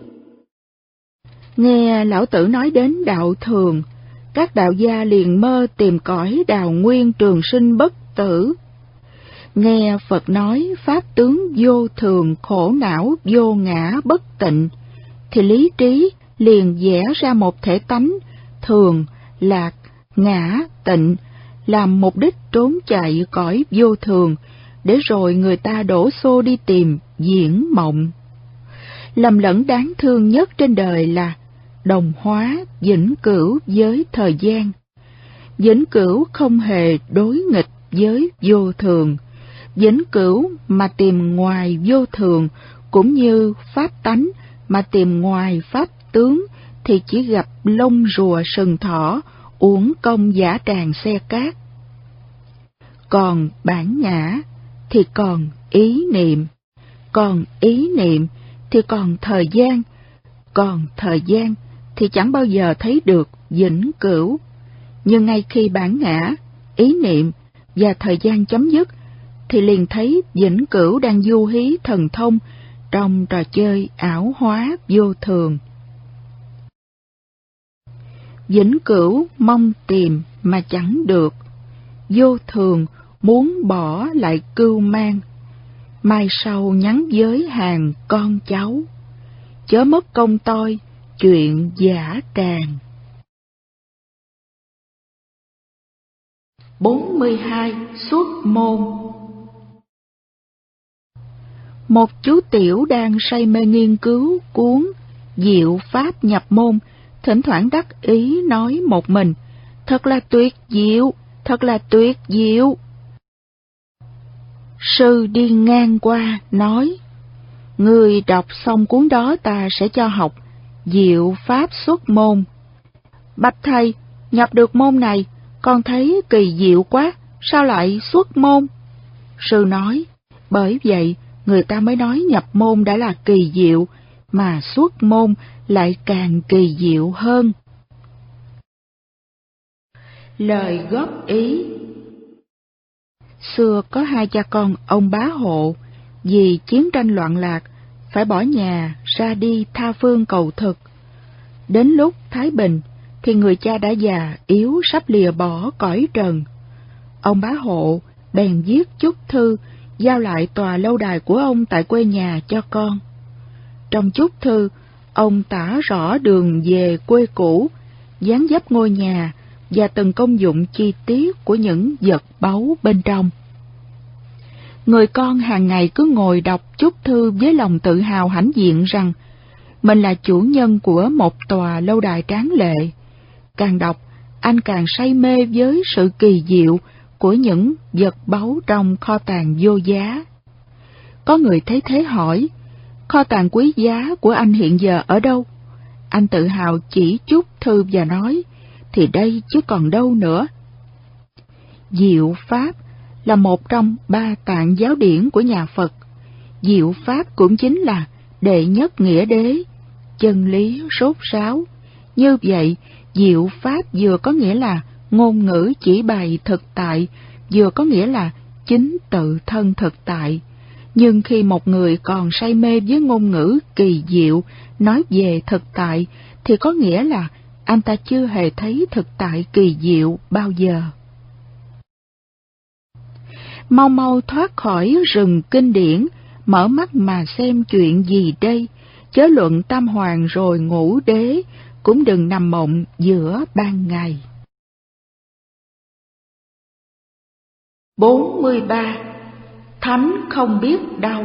Nghe lão tử nói đến đạo thường, các đạo gia liền mơ tìm cõi đào nguyên trường sinh bất tử. Nghe Phật nói pháp tướng vô thường khổ não vô ngã bất tịnh, thì lý trí liền vẽ ra một thể tánh thường, lạc, ngã, tịnh, làm mục đích trốn chạy cõi vô thường, để rồi người ta đổ xô đi tìm diễn mộng. Lầm lẫn đáng thương nhất trên đời là đồng hóa vĩnh cửu với thời gian. Vĩnh cửu không hề đối nghịch với vô thường. Vĩnh cửu mà tìm ngoài vô thường, cũng như pháp tánh mà tìm ngoài pháp tướng, thì chỉ gặp lông rùa sừng thỏ, uổng công giả tràng xe cát. Còn bản ngã thì còn ý niệm, còn ý niệm thì còn thời gian, còn thời gian thì chẳng bao giờ thấy được vĩnh cửu. Nhưng ngay khi bản ngã, ý niệm và thời gian chấm dứt, thì liền thấy vĩnh cửu đang du hí thần thông trong trò chơi ảo hóa vô thường. Vĩnh cửu mong tìm mà chẳng được, vô thường muốn bỏ lại cưu mang, mai sau nhắn với hàng con cháu, chớ mất công tôi chuyện giả tràng. bốn mươi hai. Xuất môn. Một chú tiểu đang say mê nghiên cứu cuốn Diệu Pháp nhập môn, thỉnh thoảng đắc ý nói một mình, thật là tuyệt diệu, thật là tuyệt diệu. Sư đi ngang qua nói, người đọc xong cuốn đó ta sẽ cho học Diệu Pháp xuất môn. Bạch thầy, nhập được môn này, con thấy kỳ diệu quá, sao lại xuất môn? Sư nói, bởi vậy người ta mới nói nhập môn đã là kỳ diệu, mà xuất môn lại càng kỳ diệu hơn. Lời góp ý. Xưa có hai cha con ông Bá Hộ, vì chiến tranh loạn lạc, phải bỏ nhà ra đi tha phương cầu thực. Đến lúc thái bình, thì người cha đã già yếu sắp lìa bỏ cõi trần. Ông Bá Hộ bèn viết chúc thư, giao lại tòa lâu đài của ông tại quê nhà cho con. Trong chúc thư, ông tả rõ đường về quê cũ, dáng dấp ngôi nhà và từng công dụng chi tiết của những vật báu bên trong. Người con hàng ngày cứ ngồi đọc chúc thư với lòng tự hào hãnh diện rằng mình là chủ nhân của một tòa lâu đài tráng lệ. Càng đọc, anh càng say mê với sự kỳ diệu của những vật báu trong kho tàng vô giá. Có người thấy thế hỏi, kho tàng quý giá của anh hiện giờ ở đâu? Anh tự hào chỉ chúc thư và nói, thì đây chứ còn đâu nữa. Diệu Pháp là một trong ba tạng giáo điển của nhà Phật. Diệu Pháp cũng chính là đệ nhất nghĩa đế, chân lý rốt ráo, Như vậy, diệu pháp vừa có nghĩa là ngôn ngữ chỉ bày thực tại, vừa có nghĩa là chính tự thân thực tại. Nhưng khi một người còn say mê với ngôn ngữ kỳ diệu nói về thực tại, thì có nghĩa là anh ta chưa hề thấy thực tại kỳ diệu bao giờ. Mau mau thoát khỏi rừng kinh điển, mở mắt mà xem chuyện gì đây, chớ luận tam hoàng rồi ngủ đế, cũng đừng nằm mộng giữa ban ngày. bốn mươi ba. Thánh không biết đau.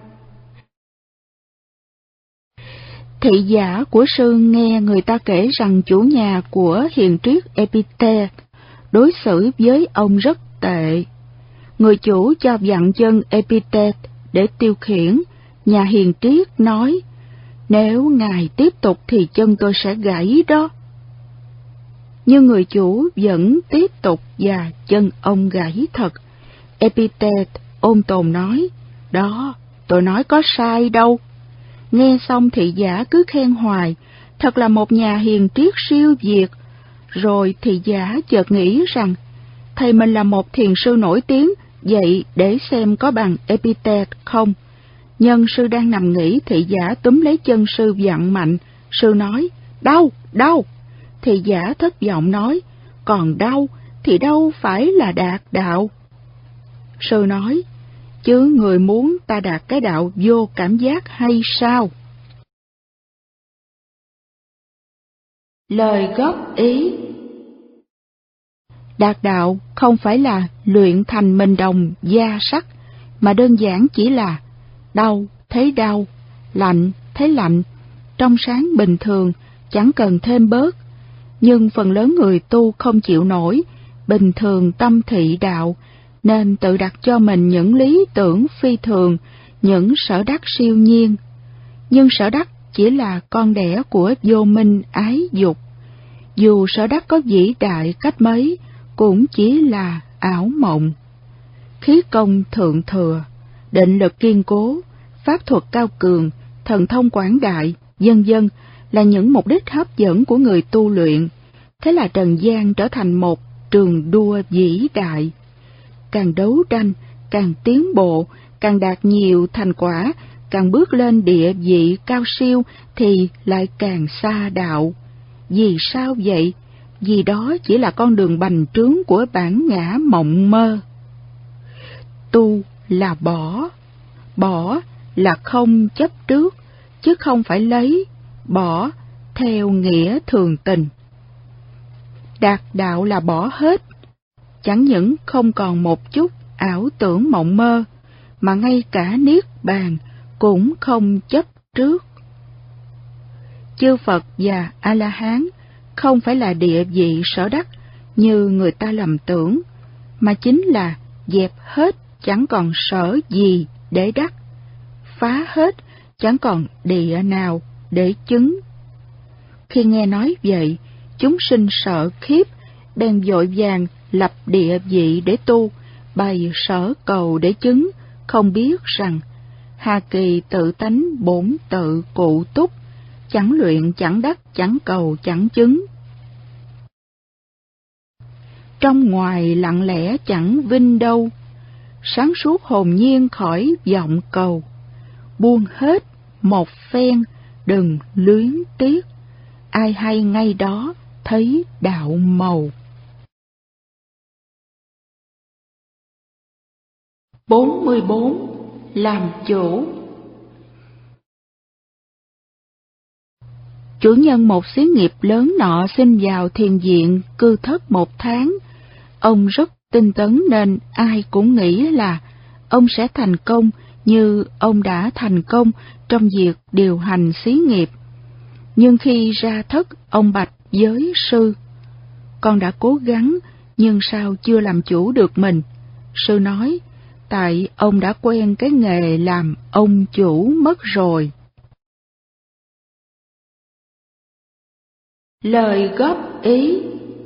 Thị giả của sư nghe người ta kể rằng chủ nhà của hiền triết Epictet đối xử với ông rất tệ. Người chủ cho vặn chân Epictet để tiêu khiển. Nhà hiền triết nói, nếu ngài tiếp tục thì chân tôi sẽ gãy đó. Nhưng người chủ vẫn tiếp tục và chân ông gãy thật. Epictet ôn tồn nói, đó, tôi nói có sai đâu. Nghe xong thị giả cứ khen hoài, thật là một nhà hiền triết siêu việt. Rồi thị giả chợt nghĩ rằng, thầy mình là một thiền sư nổi tiếng, vậy để xem có bằng Epictet không. Nhân sư đang nằm nghỉ, thị giả túm lấy chân sư vặn mạnh. Sư nói, đau, đau. Thị giả thất vọng nói, còn đau thì đâu phải là đạt đạo. Sư nói, chứ người muốn ta đạt cái đạo vô cảm giác hay sao? Lời góp ý. Đạt đạo không phải là luyện thành mình đồng da sắt, mà đơn giản chỉ là đau thấy đau, lạnh thấy lạnh, trong sáng bình thường, chẳng cần thêm bớt. Nhưng phần lớn người tu không chịu nổi, bình thường tâm thị đạo, nên tự đặt cho mình những lý tưởng phi thường, những sở đắc siêu nhiên. Nhưng sở đắc chỉ là con đẻ của vô minh ái dục. Dù sở đắc có vĩ đại cách mấy, cũng chỉ là ảo mộng. Khí công thượng thừa, định lực kiên cố, pháp thuật cao cường, thần thông quảng đại, vân vân là những mục đích hấp dẫn của người tu luyện. Thế là trần gian trở thành một trường đua vĩ đại. Càng đấu tranh, càng tiến bộ, càng đạt nhiều thành quả, càng bước lên địa vị cao siêu thì lại càng xa đạo. Vì sao vậy? Vì đó chỉ là con đường bành trướng của bản ngã mộng mơ. Tu là bỏ, bỏ là không chấp trước, chứ không phải lấy, bỏ theo nghĩa thường tình. Đạt đạo là bỏ hết, chẳng những không còn một chút ảo tưởng mộng mơ, mà ngay cả niết bàn cũng không chấp trước. Chư Phật và A-la-hán không phải là địa vị sở đắc như người ta lầm tưởng, mà chính là dẹp hết chẳng còn sở gì để đắc, phá hết chẳng còn địa nào để chứng. Khi nghe nói vậy, chúng sinh sợ khiếp, bèn vội vàng lập địa vị để tu, bày sở cầu để chứng, không biết rằng hà kỳ tự tánh bổn tự cụ túc, chẳng luyện chẳng đắc, chẳng cầu chẳng chứng. Trong ngoài lặng lẽ chẳng vinh đâu, sáng suốt hồn nhiên khỏi vọng cầu, buông hết một phen đừng luyến tiếc, ai hay ngay đó thấy đạo màu. bốn mươi bốn. Làm chủ. Chủ nhân một xí nghiệp lớn nọ xin vào thiền viện cư thất một tháng. Ông rất tinh tấn nên ai cũng nghĩ là ông sẽ thành công như ông đã thành công trong việc điều hành xí nghiệp. Nhưng khi ra thất, ông bạch với sư, con đã cố gắng nhưng sao chưa làm chủ được mình? Sư nói, tại ông đã quen cái nghề làm ông chủ mất rồi. Lời góp ý.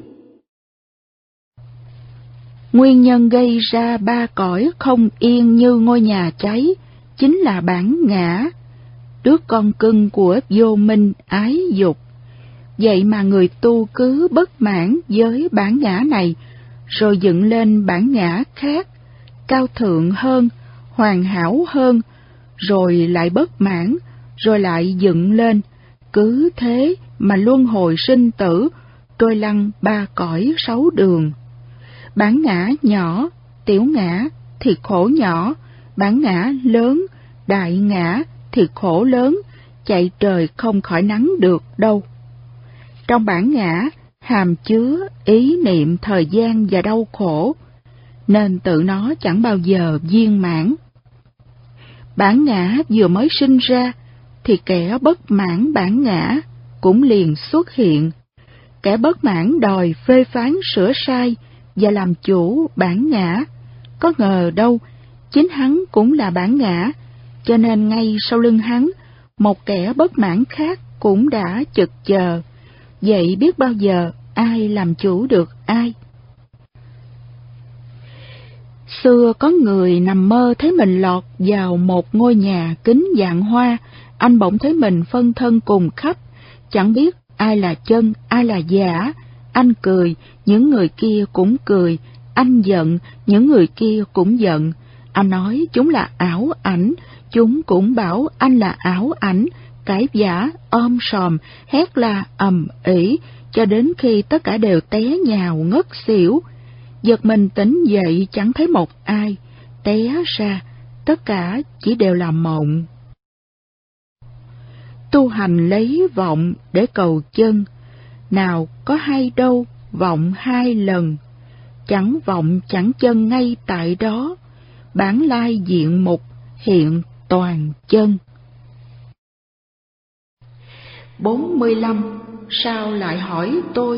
Nguyên nhân gây ra ba cõi không yên như ngôi nhà cháy chính là bản ngã, đứa con cưng của vô minh ái dục. Vậy mà người tu cứ bất mãn với bản ngã này, rồi dựng lên bản ngã khác, cao thượng hơn, hoàn hảo hơn, rồi lại bất mãn, rồi lại dựng lên, cứ thế mà luân hồi sinh tử, trôi lăn ba cõi sáu đường. Bản ngã nhỏ, tiểu ngã thì khổ nhỏ, bản ngã lớn, đại ngã thì khổ lớn, chạy trời không khỏi nắng được đâu. Trong bản ngã hàm chứa ý niệm thời gian và đau khổ, nên tự nó chẳng bao giờ viên mãn. Bản ngã vừa mới sinh ra, thì kẻ bất mãn bản ngã cũng liền xuất hiện. Kẻ bất mãn đòi phê phán sửa sai và làm chủ bản ngã. Có ngờ đâu, chính hắn cũng là bản ngã, cho nên ngay sau lưng hắn, một kẻ bất mãn khác cũng đã chực chờ. Vậy biết bao giờ ai làm chủ được ai? Xưa có người nằm mơ thấy mình lọt vào một ngôi nhà kính vạn hoa, anh bỗng thấy mình phân thân cùng khắp, chẳng biết ai là chân, ai là giả. Anh cười, những người kia cũng cười, anh giận, những người kia cũng giận. Anh nói chúng là ảo ảnh, chúng cũng bảo anh là ảo ảnh, cãi vã, ôm sòm, hét la ầm ĩ, cho đến khi tất cả đều té nhào ngất xỉu. Giật mình tỉnh dậy chẳng thấy một ai, té ra tất cả chỉ đều là mộng. Tu hành lấy vọng để cầu chân, nào có hay đâu vọng hai lần, chẳng vọng chẳng chân ngay tại đó, bản lai diện mục hiện toàn chân. bốn mươi lăm. Sao lại hỏi tôi?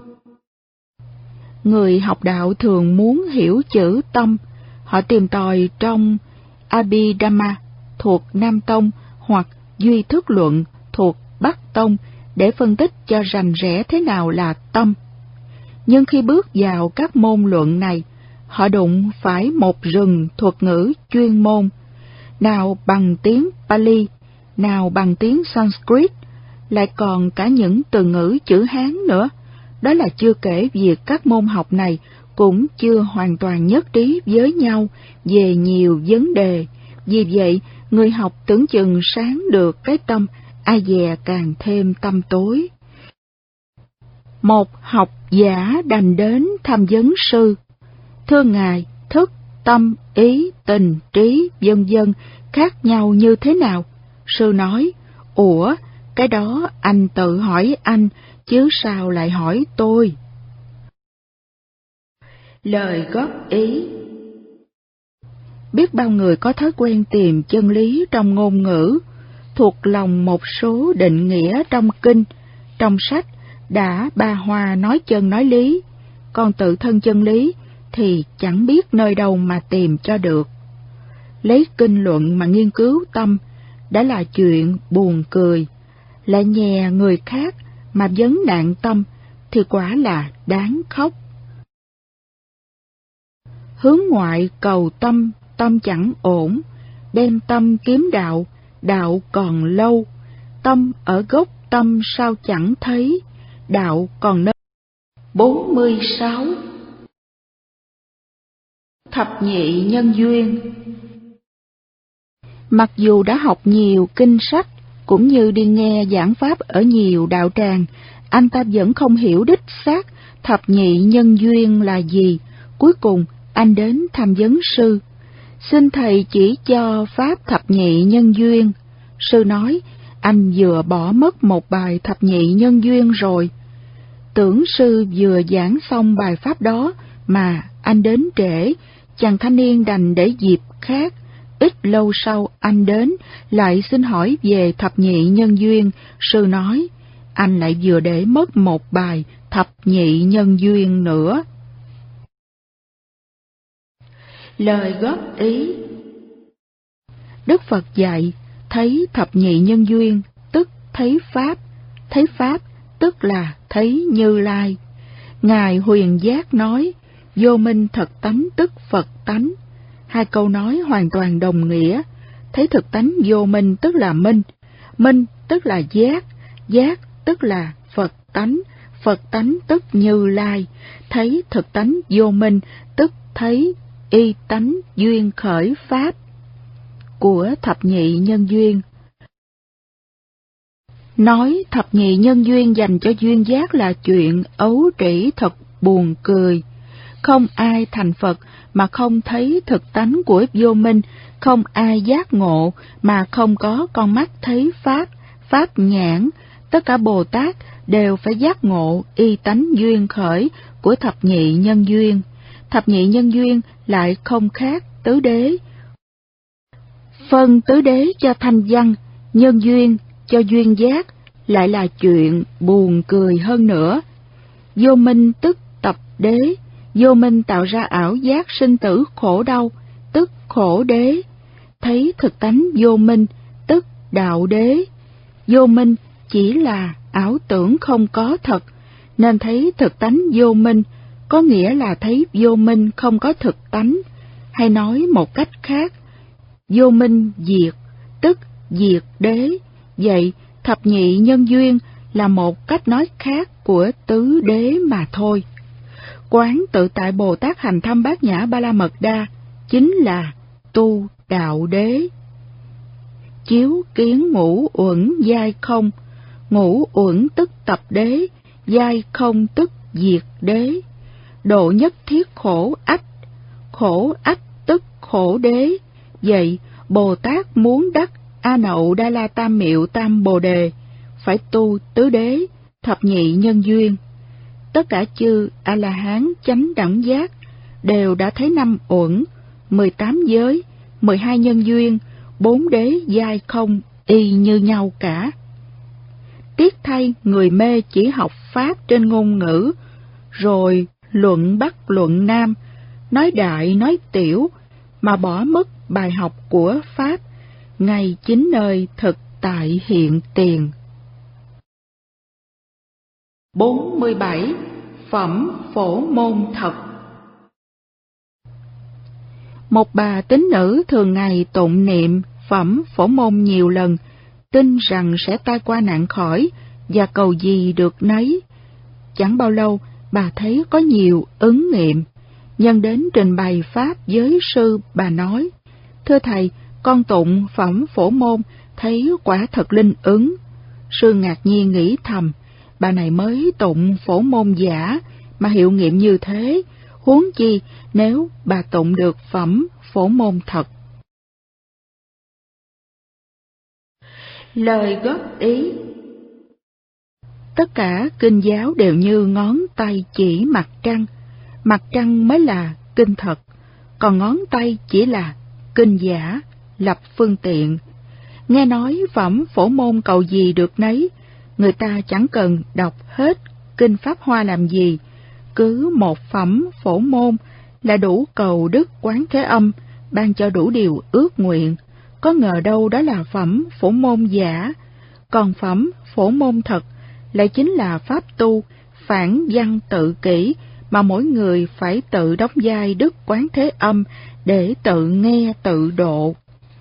Người học đạo thường muốn hiểu chữ tâm, họ tìm tòi trong Abhidhamma thuộc Nam Tông hoặc Duy Thức Luận thuộc Bắc Tông để phân tích cho rành rẽ thế nào là tâm. Nhưng khi bước vào các môn luận này, họ đụng phải một rừng thuật ngữ chuyên môn, nào bằng tiếng Pali, nào bằng tiếng Sanskrit, lại còn cả những từ ngữ chữ Hán nữa. Đó là chưa kể việc các môn học này cũng chưa hoàn toàn nhất trí với nhau về nhiều vấn đề. Vì vậy, người học tưởng chừng sáng được cái tâm, ai dè càng thêm tâm tối. Một học giả đành đến thăm vấn sư. Thưa ngài, thức, tâm, ý, tình, trí, vân vân khác nhau như thế nào? Sư nói, ủa, cái đó anh tự hỏi anh, chứ sao lại hỏi tôi? Lời góp ý. Biết bao người có thói quen tìm chân lý trong ngôn ngữ, thuộc lòng một số định nghĩa trong kinh, trong sách đã ba hoa nói chân nói lý, còn tự thân chân lý thì chẳng biết nơi đâu mà tìm cho được. Lấy kinh luận mà nghiên cứu tâm đã là chuyện buồn cười, lại nhè người khác mà vấn nạn tâm thì quả là đáng khóc. Hướng ngoại cầu tâm, tâm chẳng ổn, đem tâm kiếm đạo, đạo còn lâu. Tâm ở gốc tâm sao chẳng thấy, đạo còn nơi. bốn mươi sáu. Thập nhị nhân duyên. Mặc dù đã học nhiều kinh sách, cũng như đi nghe giảng pháp ở nhiều đạo tràng, anh ta vẫn không hiểu đích xác thập nhị nhân duyên là gì. Cuối cùng, anh đến thăm vấn sư. Xin thầy chỉ cho pháp thập nhị nhân duyên. Sư nói, anh vừa bỏ mất một bài thập nhị nhân duyên rồi. Tưởng sư vừa giảng xong bài pháp đó mà anh đến trễ, chàng thanh niên đành để dịp khác. Ít lâu sau anh đến, lại xin hỏi về thập nhị nhân duyên. Sư nói, anh lại vừa để mất một bài thập nhị nhân duyên nữa. Lời góp ý. Đức Phật dạy, thấy thập nhị nhân duyên, tức thấy Pháp, thấy Pháp, tức là thấy Như Lai. Ngài Huyền Giác nói, vô minh thật tánh tức Phật tánh. Hai câu nói hoàn toàn đồng nghĩa. Thấy thực tánh vô minh tức là minh, minh tức là giác, giác tức là Phật tánh, Phật tánh tức Như Lai, thấy thực tánh vô minh tức thấy y tánh duyên khởi pháp. Của thập nhị nhân duyên. Nói thập nhị nhân duyên dành cho duyên giác là chuyện ấu trĩ thật buồn cười. Không ai thành Phật mà không thấy thực tánh của vô minh, không ai giác ngộ mà không có con mắt thấy Pháp, Pháp nhãn. Tất cả Bồ Tát đều phải giác ngộ y tánh duyên khởi của thập nhị nhân duyên. Thập nhị nhân duyên lại không khác tứ đế. Phân tứ đế cho thanh văn, nhân duyên cho duyên giác lại là chuyện buồn cười hơn nữa. Vô minh tức tập đế, vô minh tạo ra ảo giác sinh tử khổ đau, tức khổ đế. Thấy thực tánh vô minh, tức đạo đế. Vô minh chỉ là ảo tưởng không có thật, nên thấy thực tánh vô minh, có nghĩa là thấy vô minh không có thực tánh. Hay nói một cách khác, vô minh diệt, tức diệt đế. Vậy thập nhị nhân duyên là một cách nói khác của tứ đế mà thôi. Quán tự tại Bồ Tát hành thâm bát nhã ba la mật đa chính là tu đạo đế. Chiếu kiến ngũ uẩn giai không, ngũ uẩn tức tập đế, giai không tức diệt đế. Độ nhất thiết khổ ách, khổ ách tức khổ đế. Vậy Bồ Tát muốn đắc A Nậu Đa La Tam Miệu Tam Bồ Đề phải tu tứ đế, thập nhị nhân duyên. Tất cả chư A La Hán chánh đẳng giác đều đã thấy năm uẩn, mười tám giới, mười hai nhân duyên, bốn đế giai không y như nhau cả. Tiếc thay người mê chỉ học pháp trên ngôn ngữ, rồi luận bắc luận nam, nói đại nói tiểu, mà bỏ mất bài học của pháp, ngay chính nơi thực tại hiện tiền. bốn mươi bảy. Phẩm phổ môn thật. Một bà tín nữ thường ngày tụng niệm phẩm phổ môn nhiều lần, tin rằng sẽ tai qua nạn khỏi và cầu gì được nấy. Chẳng bao lâu, bà thấy có nhiều ứng nghiệm. Nhân đến trình bày pháp với sư, bà nói: "Thưa thầy, con tụng phẩm phổ môn thấy quả thật linh ứng." Sư ngạc nhiên nghĩ thầm: bà này mới tụng phổ môn giả mà hiệu nghiệm như thế, huống chi nếu bà tụng được phẩm phổ môn thật. Lời góp ý. Tất cả kinh giáo đều như ngón tay chỉ mặt trăng, mặt trăng mới là kinh thật, còn ngón tay chỉ là kinh giả, lập phương tiện. Nghe nói phẩm phổ môn cầu gì được nấy, người ta chẳng cần đọc hết kinh Pháp Hoa làm gì, cứ một phẩm phổ môn là đủ cầu đức Quán Thế Âm ban cho đủ điều ước nguyện. Có ngờ đâu đó là phẩm phổ môn giả, còn phẩm phổ môn thật lại chính là pháp tu phản văn tự kỷ mà mỗi người phải tự đóng vai đức Quán Thế Âm để tự nghe tự độ.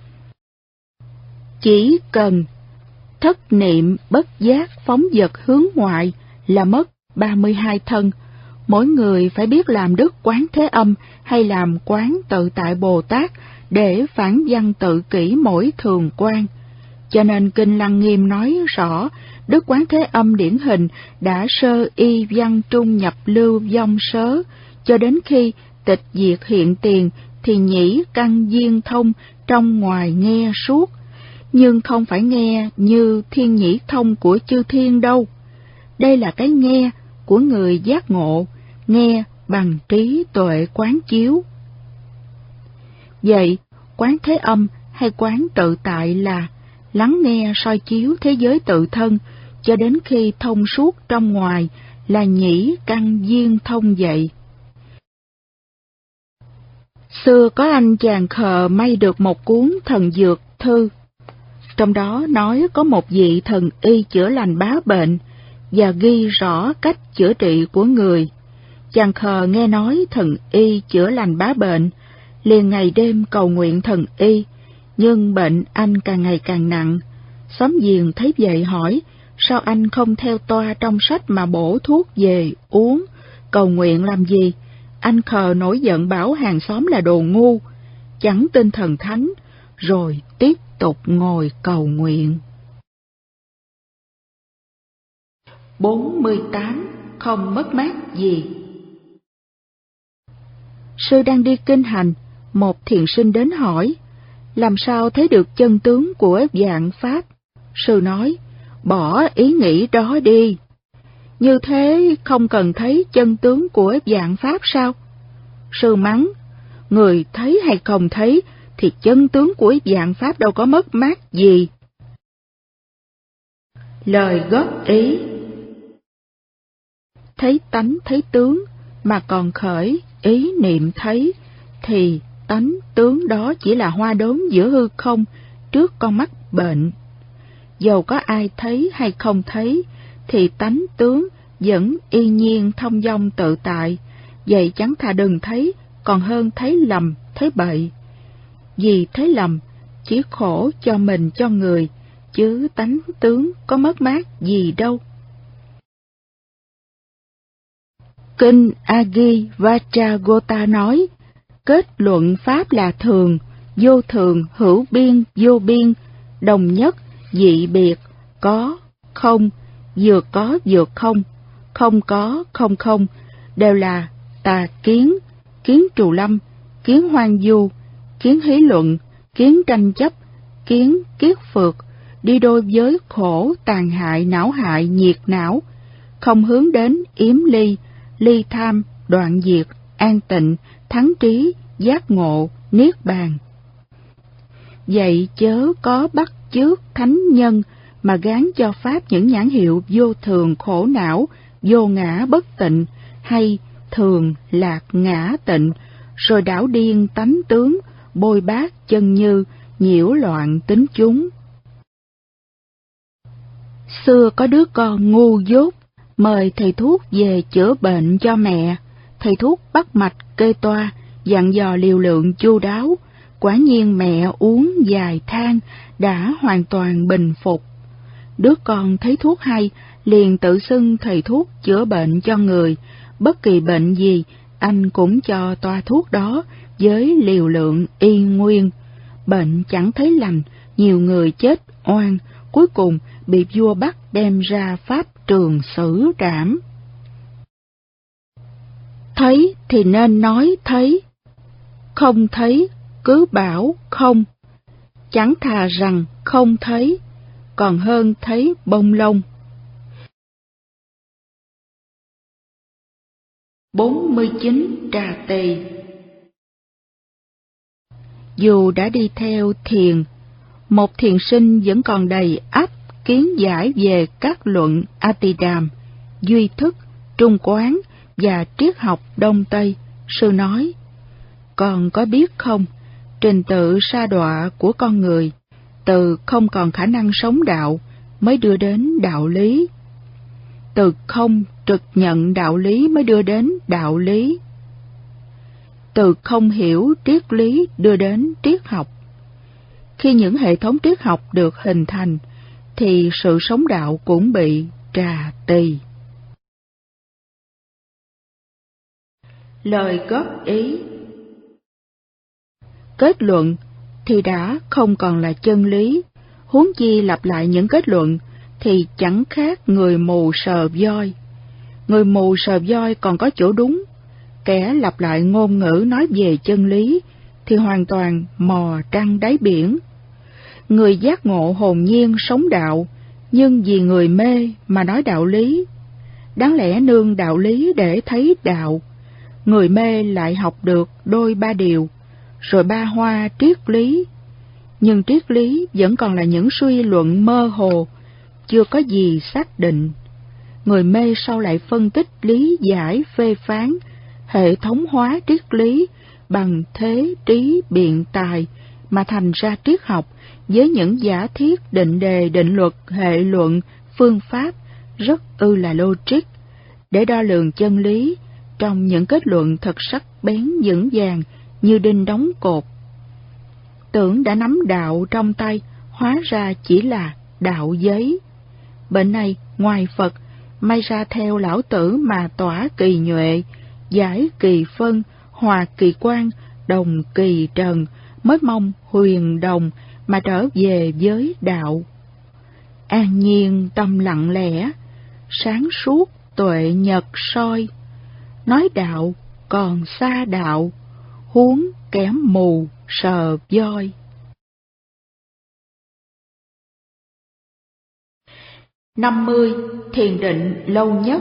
Chỉ cần thất niệm bất giác phóng dật hướng ngoại là mất ba mươi hai thân. Mỗi người phải biết làm đức Quán Thế Âm hay làm quán tự tại Bồ Tát để phản văn tự kỷ mỗi thường quan. Cho nên Kinh Lăng Nghiêm nói rõ, đức Quán Thế Âm điển hình đã sơ y văn trung nhập lưu vong sớ, cho đến khi tịch diệt hiện tiền thì nhĩ căn duyên thông trong ngoài nghe suốt. Nhưng không phải nghe như thiên nhĩ thông của chư thiên đâu. Đây là cái nghe của người giác ngộ, nghe bằng trí tuệ quán chiếu. Vậy, Quán Thế Âm hay quán tự tại là lắng nghe soi chiếu thế giới tự thân cho đến khi thông suốt trong ngoài, là nhĩ căn duyên thông vậy. Xưa có anh chàng khờ may được một cuốn thần dược thư. Trong đó nói có một vị thần y chữa lành bá bệnh và ghi rõ cách chữa trị của người. Chàng khờ nghe nói thần y chữa lành bá bệnh, liền ngày đêm cầu nguyện thần y, nhưng bệnh anh càng ngày càng nặng. Xóm giềng thấy vậy hỏi: sao anh không theo toa trong sách mà bổ thuốc về uống, cầu nguyện làm gì? Anh khờ nổi giận bảo hàng xóm là đồ ngu, chẳng tin thần thánh, rồi tiếp tục ngồi cầu nguyện. bốn mươi tám. Không mất mát gì. Sư đang đi kinh hành, một thiền sinh đến hỏi, làm sao thấy được chân tướng của vạn pháp? Sư nói, bỏ ý nghĩ đó đi. Như thế không cần thấy chân tướng của vạn pháp sao? Sư mắng, người thấy hay không thấy thì chân tướng của vạn pháp đâu có mất mát gì. Lời góp ý. Thấy tánh thấy tướng mà còn khởi ý niệm thấy, thì tánh tướng đó chỉ là hoa đốm giữa hư không trước con mắt bệnh. Dầu có ai thấy hay không thấy, thì tánh tướng vẫn y nhiên thông dong tự tại, vậy chẳng thà đừng thấy, còn hơn thấy lầm, thấy bậy. Vì thấy lầm, chỉ khổ cho mình cho người, chứ tánh tướng có mất mát gì đâu. Kinh Agi Vajragota nói, kết luận pháp là thường, vô thường, hữu biên, vô biên, đồng nhất, dị biệt, có, không, vừa có vừa không, không có, không không, đều là tà kiến, kiến trù lâm, kiến hoang du, kiến hí luận, kiến tranh chấp, kiến kiết phược, đi đôi với khổ, tàn hại, não hại, nhiệt não, không hướng đến yếm ly, ly tham, đoạn diệt, an tịnh, thắng trí, giác ngộ, niết bàn. Vậy chớ có bắt chước thánh nhân mà gán cho pháp những nhãn hiệu vô thường, khổ não, vô ngã, bất tịnh, hay thường, lạc, ngã, tịnh, rồi đảo điên tánh tướng, bôi bác chân như, nhiễu loạn tính chúng. Xưa có đứa con ngu dốt, mời thầy thuốc về chữa bệnh cho mẹ. Thầy thuốc bắt mạch kê toa, dặn dò liều lượng chu đáo. Quả nhiên mẹ uống vài thang đã hoàn toàn bình phục. Đứa con thấy thuốc hay, liền tự xưng thầy thuốc chữa bệnh cho người. Bất kỳ bệnh gì, anh cũng cho toa thuốc đó với liều lượng y nguyên. Bệnh chẳng thấy lành, nhiều người chết oan, cuối cùng bị vua bắt đem ra pháp trường xử trảm. Thấy thì nên nói thấy, không thấy cứ bảo không, chẳng thà rằng không thấy, còn hơn thấy bông lông. bốn mươi chín. Trà tỳ. Dù đã đi theo thiền, một thiền sinh vẫn còn đầy ắp kiến giải về các luận Atidam, duy thức, trung quán và triết học Đông Tây. Sư nói, con có biết không, trình tự sa đọa của con người, từ không còn khả năng sống đạo mới đưa đến đạo lý. Từ không trực nhận đạo lý mới đưa đến đạo lý. Từ không hiểu triết lý đưa đến triết học. Khi những hệ thống triết học được hình thành, thì sự sống đạo cũng bị trà tỳ. Lời góp ý. Kết luận thì đã không còn là chân lý, huống chi lặp lại những kết luận thì chẳng khác người mù sờ voi. Người mù sờ voi còn có chỗ đúng, kẻ lặp lại ngôn ngữ nói về chân lý thì hoàn toàn mò trăng đáy biển. Người giác ngộ hồn nhiên sống đạo, nhưng vì người mê mà nói đạo lý. Đáng lẽ nương đạo lý để thấy đạo, người mê lại học được đôi ba điều, rồi ba hoa triết lý. Nhưng triết lý vẫn còn là những suy luận mơ hồ, chưa có gì xác định. Người mê sau lại phân tích lý giải phê phán, hệ thống hóa triết lý bằng thế trí biện tài mà thành ra triết học với những giả thiết định đề định luật hệ luận phương pháp rất ư là logic để đo lường chân lý trong những kết luận thật sắc bén vững vàng như đinh đóng cột. Tưởng đã nắm đạo trong tay, hóa ra chỉ là đạo giấy. Bệnh này ngoài Phật, may ra theo Lão Tử mà tỏa kỳ nhuệ, giải kỳ phân, hòa kỳ quan, đồng kỳ trần, mới mong huyền đồng mà trở về với đạo. An nhiên tâm lặng lẽ, sáng suốt tuệ nhật soi, nói đạo còn xa đạo, huống kém mù sờ voi. năm mươi. Thiền định lâu nhất.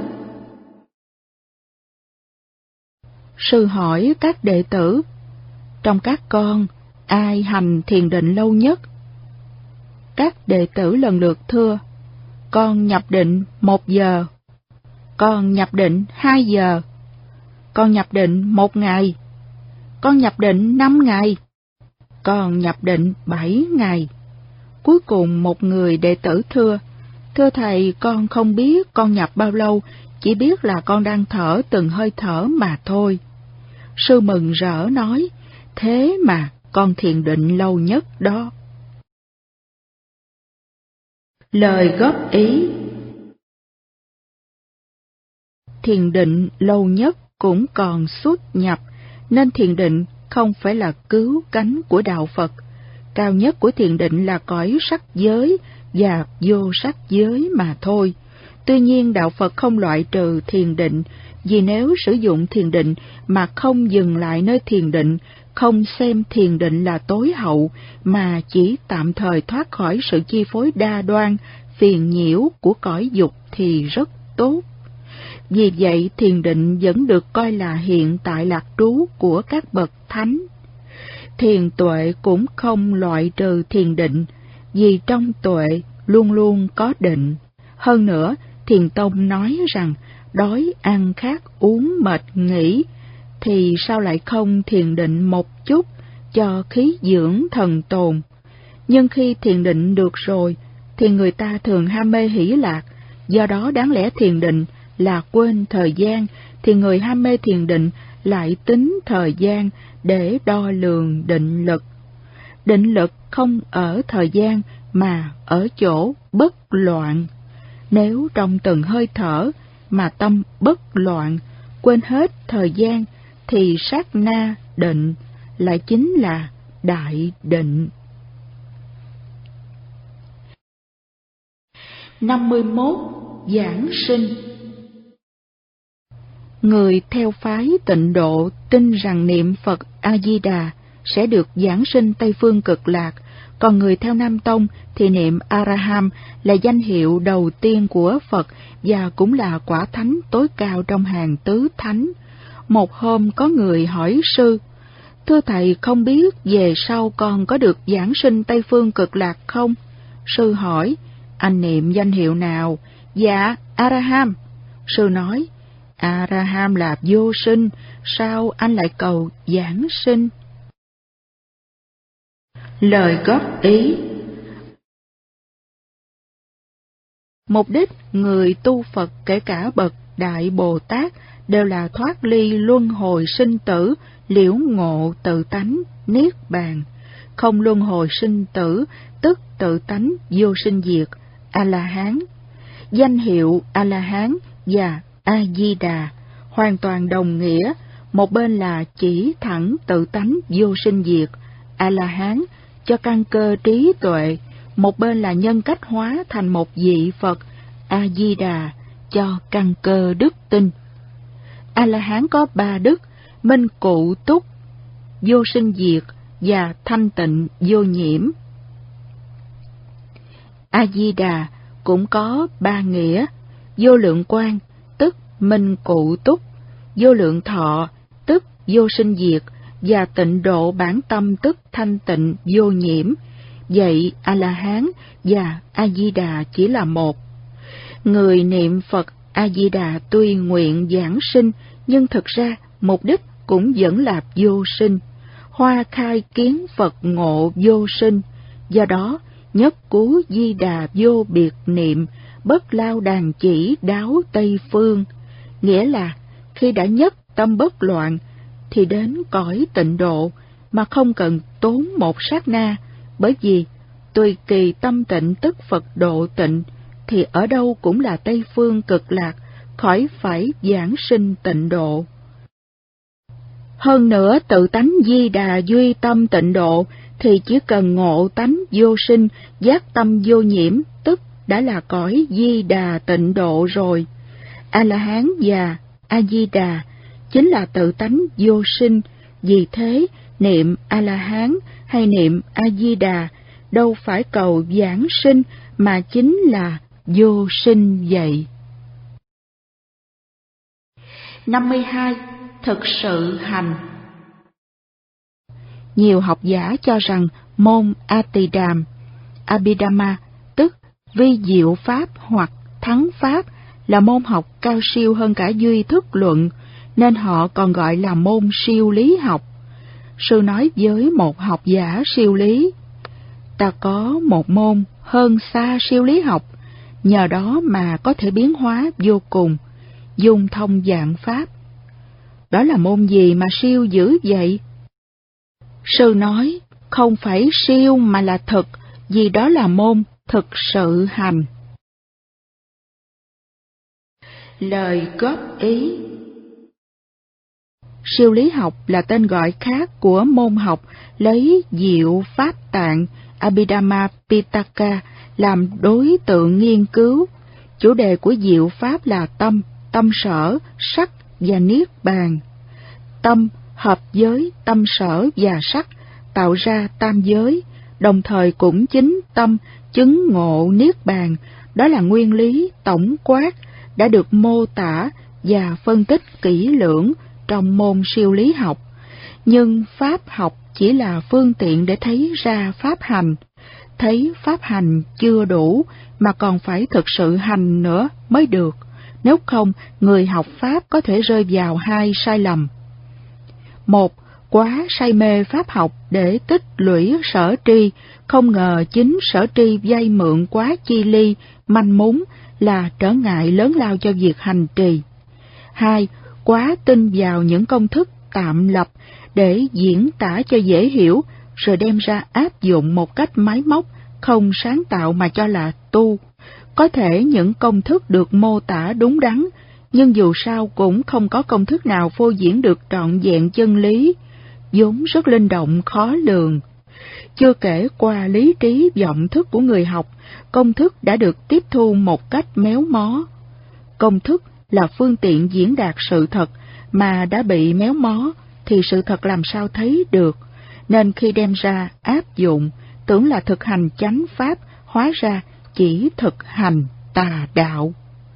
Sư hỏi các đệ tử, trong các con, ai hành thiền định lâu nhất? Các đệ tử lần lượt thưa, con nhập định một giờ, con nhập định hai giờ, con nhập định một ngày, con nhập định năm ngày, con nhập định bảy ngày. Cuối cùng một người đệ tử thưa, thưa thầy, con không biết con nhập bao lâu, chỉ biết là con đang thở từng hơi thở mà thôi. Sư mừng rỡ nói, thế mà con thiền định lâu nhất đó. Lời góp ý. Thiền định lâu nhất cũng còn xuất nhập, nên thiền định không phải là cứu cánh của đạo Phật. Cao nhất của thiền định là cõi sắc giới và vô sắc giới mà thôi. Tuy nhiên đạo Phật không loại trừ thiền định, vì nếu sử dụng thiền định mà không dừng lại nơi thiền định, không xem thiền định là tối hậu, mà chỉ tạm thời thoát khỏi sự chi phối đa đoan, phiền nhiễu của cõi dục thì rất tốt. Vì vậy thiền định vẫn được coi là hiện tại lạc trú của các bậc thánh. Thiền tuệ cũng không loại trừ thiền định, vì trong tuệ luôn luôn có định. Hơn nữa, Thiền Tông nói rằng đói ăn khát uống mệt nghỉ, thì sao lại không thiền định một chút cho khí dưỡng thần tồn. Nhưng khi thiền định được rồi, thì người ta thường ham mê hỷ lạc, do đó đáng lẽ thiền định là quên thời gian, thì người ham mê thiền định lại tính thời gian để đo lường định lực. Định lực không ở thời gian mà ở chỗ bất loạn. Nếu trong từng hơi thở mà tâm bất loạn, quên hết thời gian, thì sát na định lại chính là đại định. năm mươi mốt. Giảng sinh. Người theo phái Tịnh Độ tin rằng niệm Phật A-di-đà sẽ được giảng sinh Tây Phương Cực Lạc, còn người theo Nam Tông thì niệm A-ra-ham là danh hiệu đầu tiên của Phật và cũng là quả thánh tối cao trong hàng tứ thánh. Một hôm có người hỏi sư, thưa thầy, không biết về sau con có được giảng sinh Tây Phương Cực Lạc không? Sư hỏi, anh niệm danh hiệu nào? Dạ, A-ra-ham. Sư nói, A-ra-ham là vô sinh, sao anh lại cầu giảng sinh? Lời góp ý. Mục đích người tu Phật kể cả bậc Đại Bồ Tát đều là thoát ly luân hồi sinh tử, liễu ngộ tự tánh, niết bàn. Không luân hồi sinh tử, tức tự tánh vô sinh diệt, A-la-hán. Danh hiệu A-la-hán và A-di-đà hoàn toàn đồng nghĩa, một bên là chỉ thẳng tự tánh vô sinh diệt, A-la-hán, cho căn cơ trí tuệ, một bên là nhân cách hóa thành một vị Phật, A-di-đà, cho căn cơ đức tin. A-la-hán có ba đức: minh cụ túc, vô sinh diệt và thanh tịnh vô nhiễm. A-di-đà cũng có ba nghĩa: vô lượng quang, tức minh cụ túc; vô lượng thọ, tức vô sinh diệt; và tịnh độ bản tâm, tức thanh tịnh vô nhiễm. Vậy A-la-hán và A-di-đà chỉ là một. Người niệm Phật A-di-đà tuy nguyện giảng sinh, nhưng thực ra mục đích cũng vẫn là vô sinh. Hoa khai kiến Phật ngộ vô sinh, do đó nhất cú di đà vô biệt niệm, bất lao đàn chỉ đáo Tây Phương. Nghĩa là khi đã nhất tâm bất loạn thì đến cõi tịnh độ mà không cần tốn một sát na, bởi vì tùy kỳ tâm tịnh tức Phật độ tịnh, thì ở đâu cũng là Tây Phương Cực Lạc, khỏi phải giảng sinh tịnh độ. Hơn nữa tự tánh Di Đà duy tâm tịnh độ thì chỉ cần ngộ tánh vô sinh, giác tâm vô nhiễm, tức đã là cõi Di Đà tịnh độ rồi. A-la-hán và A-di-đà chính là tự tánh vô sinh, vì thế niệm A-la-hán hay niệm A-di-đà đâu phải cầu giảng sinh mà chính là vô sinh vậy. năm mươi hai. Thực sự hành. Nhiều học giả cho rằng môn A-tỳ-đàm, Abhidhamma, tức vi diệu pháp hoặc thắng pháp, là môn học cao siêu hơn cả duy thức luận, nên họ còn gọi là môn siêu lý học. Sư nói với một học giả siêu lý: ta có một môn hơn xa siêu lý học, nhờ đó mà có thể biến hóa vô cùng, dung thông vạn pháp. Đó là môn gì mà siêu dữ vậy? Sư nói, không phải siêu mà là thực, vì đó là môn thực sự hành. Lời góp ý. Siêu lý học là tên gọi khác của môn học lấy diệu pháp tạng Abhidhamma Pitaka làm đối tượng nghiên cứu. Chủ đề của diệu pháp là tâm, tâm sở, sắc và niết bàn. Tâm hợp với tâm sở và sắc tạo ra tam giới, đồng thời cũng chính tâm chứng ngộ niết bàn. Đó là nguyên lý tổng quát đã được mô tả và phân tích kỹ lưỡng trong môn siêu lý học. Nhưng pháp học chỉ là phương tiện để thấy ra pháp hành. Thấy pháp hành chưa đủ mà còn phải thực sự hành nữa mới được. Nếu không, người học pháp có thể rơi vào hai sai lầm. Một, quá say mê pháp học để tích lũy sở tri, không ngờ chính sở tri vay mượn quá chi ly, manh mún là trở ngại lớn lao cho việc hành trì. Hai, quá tin vào những công thức tạm lập để diễn tả cho dễ hiểu, rồi đem ra áp dụng một cách máy móc, không sáng tạo mà cho là tu. Có thể những công thức được mô tả đúng đắn, nhưng dù sao cũng không có công thức nào phô diễn được trọn vẹn chân lý, vốn rất linh động khó lường. Chưa kể qua lý trí vọng thức của người học, công thức đã được tiếp thu một cách méo mó. Công thức là phương tiện diễn đạt sự thật, mà đã bị méo mó thì sự thật làm sao thấy được, nên khi đem ra áp dụng, tưởng là thực hành chánh pháp, hóa ra chỉ thực hành tà đạo.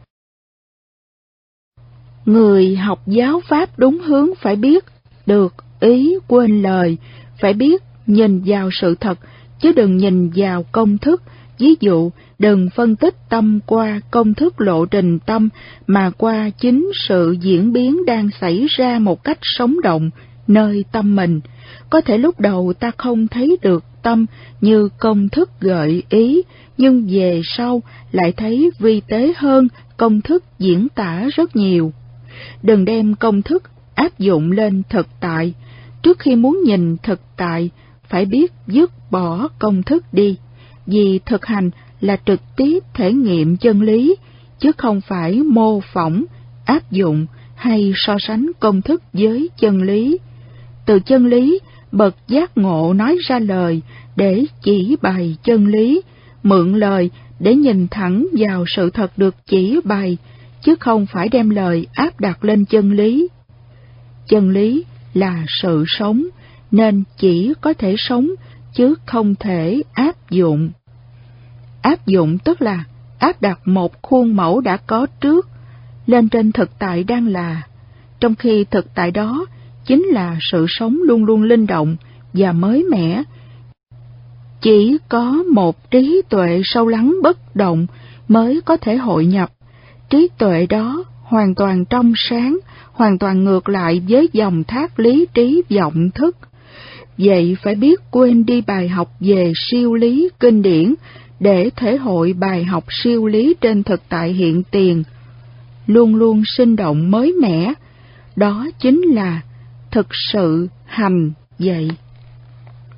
Người học giáo pháp đúng hướng phải biết được ý quên lời, phải biết nhìn vào sự thật, chứ đừng nhìn vào công thức. Ví dụ, đừng phân tích tâm qua công thức lộ trình tâm, mà qua chính sự diễn biến đang xảy ra một cách sống động nơi tâm mình. Có thể lúc đầu ta không thấy được tâm như công thức gợi ý, nhưng về sau lại thấy vi tế hơn công thức diễn tả rất nhiều. Đừng đem công thức áp dụng lên thực tại. Trước khi muốn nhìn thực tại, phải biết dứt bỏ công thức đi, vì thực hành là trực tiếp thể nghiệm chân lý, chứ không phải mô phỏng, áp dụng hay so sánh công thức với chân lý. Từ chân lý, bậc giác ngộ nói ra lời để chỉ bày chân lý, mượn lời để nhìn thẳng vào sự thật được chỉ bày, chứ không phải đem lời áp đặt lên chân lý. Chân lý là sự sống, nên chỉ có thể sống, chứ không thể áp dụng. Áp dụng tức là áp đặt một khuôn mẫu đã có trước lên trên thực tại đang là, trong khi thực tại đó chính là sự sống luôn luôn linh động và mới mẻ. Chỉ có một trí tuệ sâu lắng bất động mới có thể hội nhập. Trí tuệ đó hoàn toàn trong sáng, hoàn toàn ngược lại với dòng thác lý trí vọng thức. Vậy phải biết quên đi bài học về siêu lý kinh điển để thể hội bài học siêu lý trên thực tại hiện tiền, luôn luôn sinh động mới mẻ. Đó chính là thực sự hành vậy.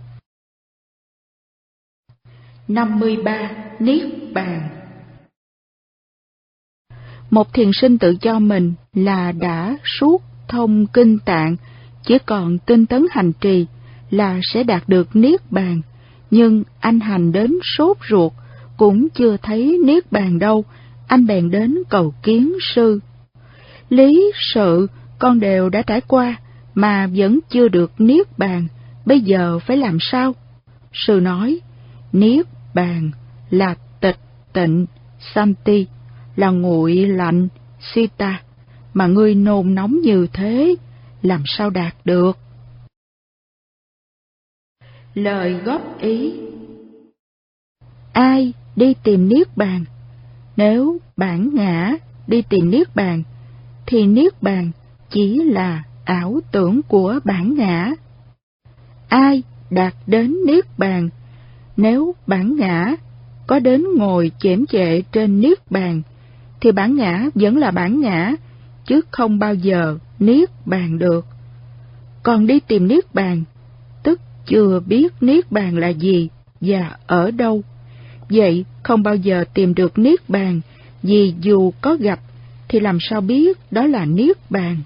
năm mươi ba. Niết bàn. Một thiền sinh tự cho mình là đã suốt thông kinh tạng, chỉ còn tinh tấn hành trì là sẽ đạt được niết bàn, nhưng anh hành đến sốt ruột cũng chưa thấy niết bàn đâu, anh bèn đến cầu kiến sư. Lý sự con đều đã trải qua mà vẫn chưa được niết bàn, bây giờ phải làm sao? Sư nói, niết bàn là tịch tịnh santi, là nguội lạnh sita, mà ngươi nôn nóng như thế, làm sao đạt được? Lời góp ý. Ai đi tìm niết bàn? Nếu bản ngã đi tìm niết bàn, thì niết bàn chỉ là ảo tưởng của bản ngã. Ai đạt đến niết bàn? Nếu bản ngã có đến ngồi chễm chệ trên niết bàn, thì bản ngã vẫn là bản ngã, chứ không bao giờ niết bàn được. Còn đi tìm niết bàn, tức chưa biết niết bàn là gì và ở đâu. Vậy không bao giờ tìm được niết bàn, vì dù có gặp thì làm sao biết đó là niết bàn.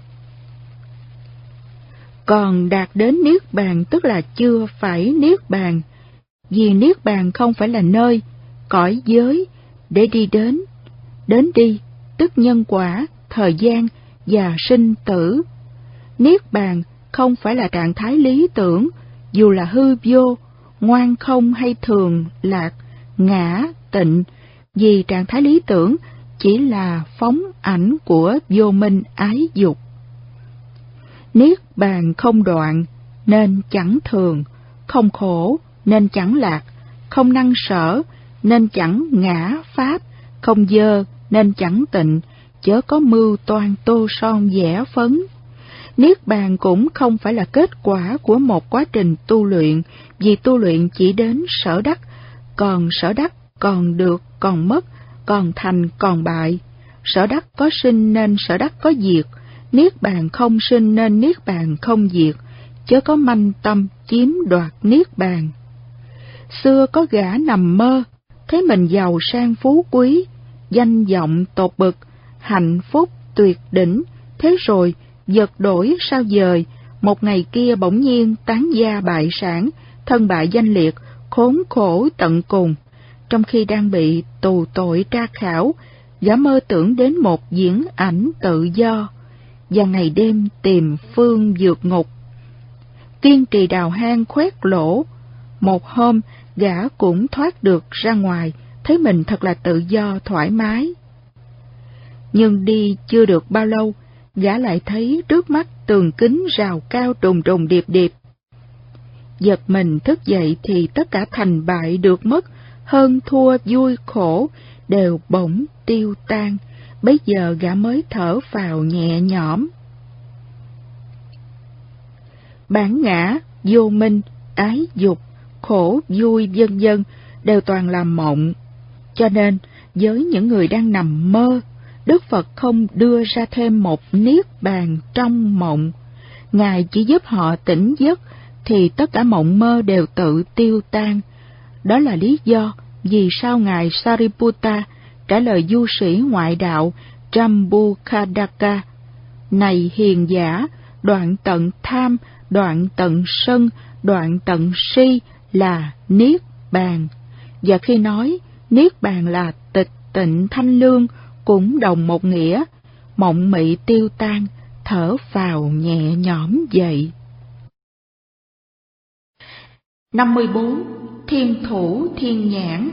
Còn đạt đến niết bàn tức là chưa phải niết bàn, vì niết bàn không phải là nơi, cõi giới để đi đến. Đến đi tức nhân quả, thời gian và sinh tử. Niết bàn không phải là trạng thái lý tưởng, dù là hư vô, ngoan không hay thường lạc, ngã, tịnh, vì trạng thái lý tưởng chỉ là phóng ảnh của vô minh ái dục. Niết bàn không đoạn nên chẳng thường, không khổ nên chẳng lạc, không năng sở nên chẳng ngã pháp, không dơ nên chẳng tịnh, chớ có mưu toan tô son vẽ phấn. Niết bàn cũng không phải là kết quả của một quá trình tu luyện, vì tu luyện chỉ đến sở đắc, còn sở đắc còn được còn mất, còn thành còn bại. Sở đắc có sinh nên sở đắc có diệt, niết bàn không sinh nên niết bàn không diệt, chớ có manh tâm chiếm đoạt niết bàn. Xưa có gã nằm mơ, thấy mình giàu sang phú quý, danh vọng tột bực, hạnh phúc tuyệt đỉnh, thế rồi vật đổi sao dời, một ngày kia bỗng nhiên tán gia bại sản, thân bại danh liệt, khốn khổ tận cùng. Trong khi đang bị tù tội tra khảo, gã mơ tưởng đến một diễn ảnh tự do, và ngày đêm tìm phương vượt ngục. Kiên trì đào hang khoét lỗ, một hôm gã cũng thoát được ra ngoài, thấy mình thật là tự do thoải mái. Nhưng đi chưa được bao lâu, gã lại thấy trước mắt tường kính rào cao trùng trùng điệp điệp. Giật mình thức dậy thì tất cả thành bại được mất, hơn thua vui khổ đều bỗng tiêu tan. Bấy giờ gã mới thở phào nhẹ nhõm. Bản ngã, vô minh, ái dục, khổ vui vân vân đều toàn là mộng. Cho nên với những người đang nằm mơ, Đức Phật không đưa ra thêm một niết bàn trong mộng. Ngài chỉ giúp họ tỉnh giấc thì tất cả mộng mơ đều tự tiêu tan. Đó là lý do vì sao Ngài Sariputta trả lời du sĩ ngoại đạo Jambukadaka: Này hiền giả, đoạn tận tham, đoạn tận sân, đoạn tận si là niết bàn. Và khi nói niết bàn là tịch tịnh thanh lương cũng đồng một nghĩa, mộng mị tiêu tan, thở phào nhẹ nhõm vậy. năm mươi bốn. Thiên thủ thiên nhãn.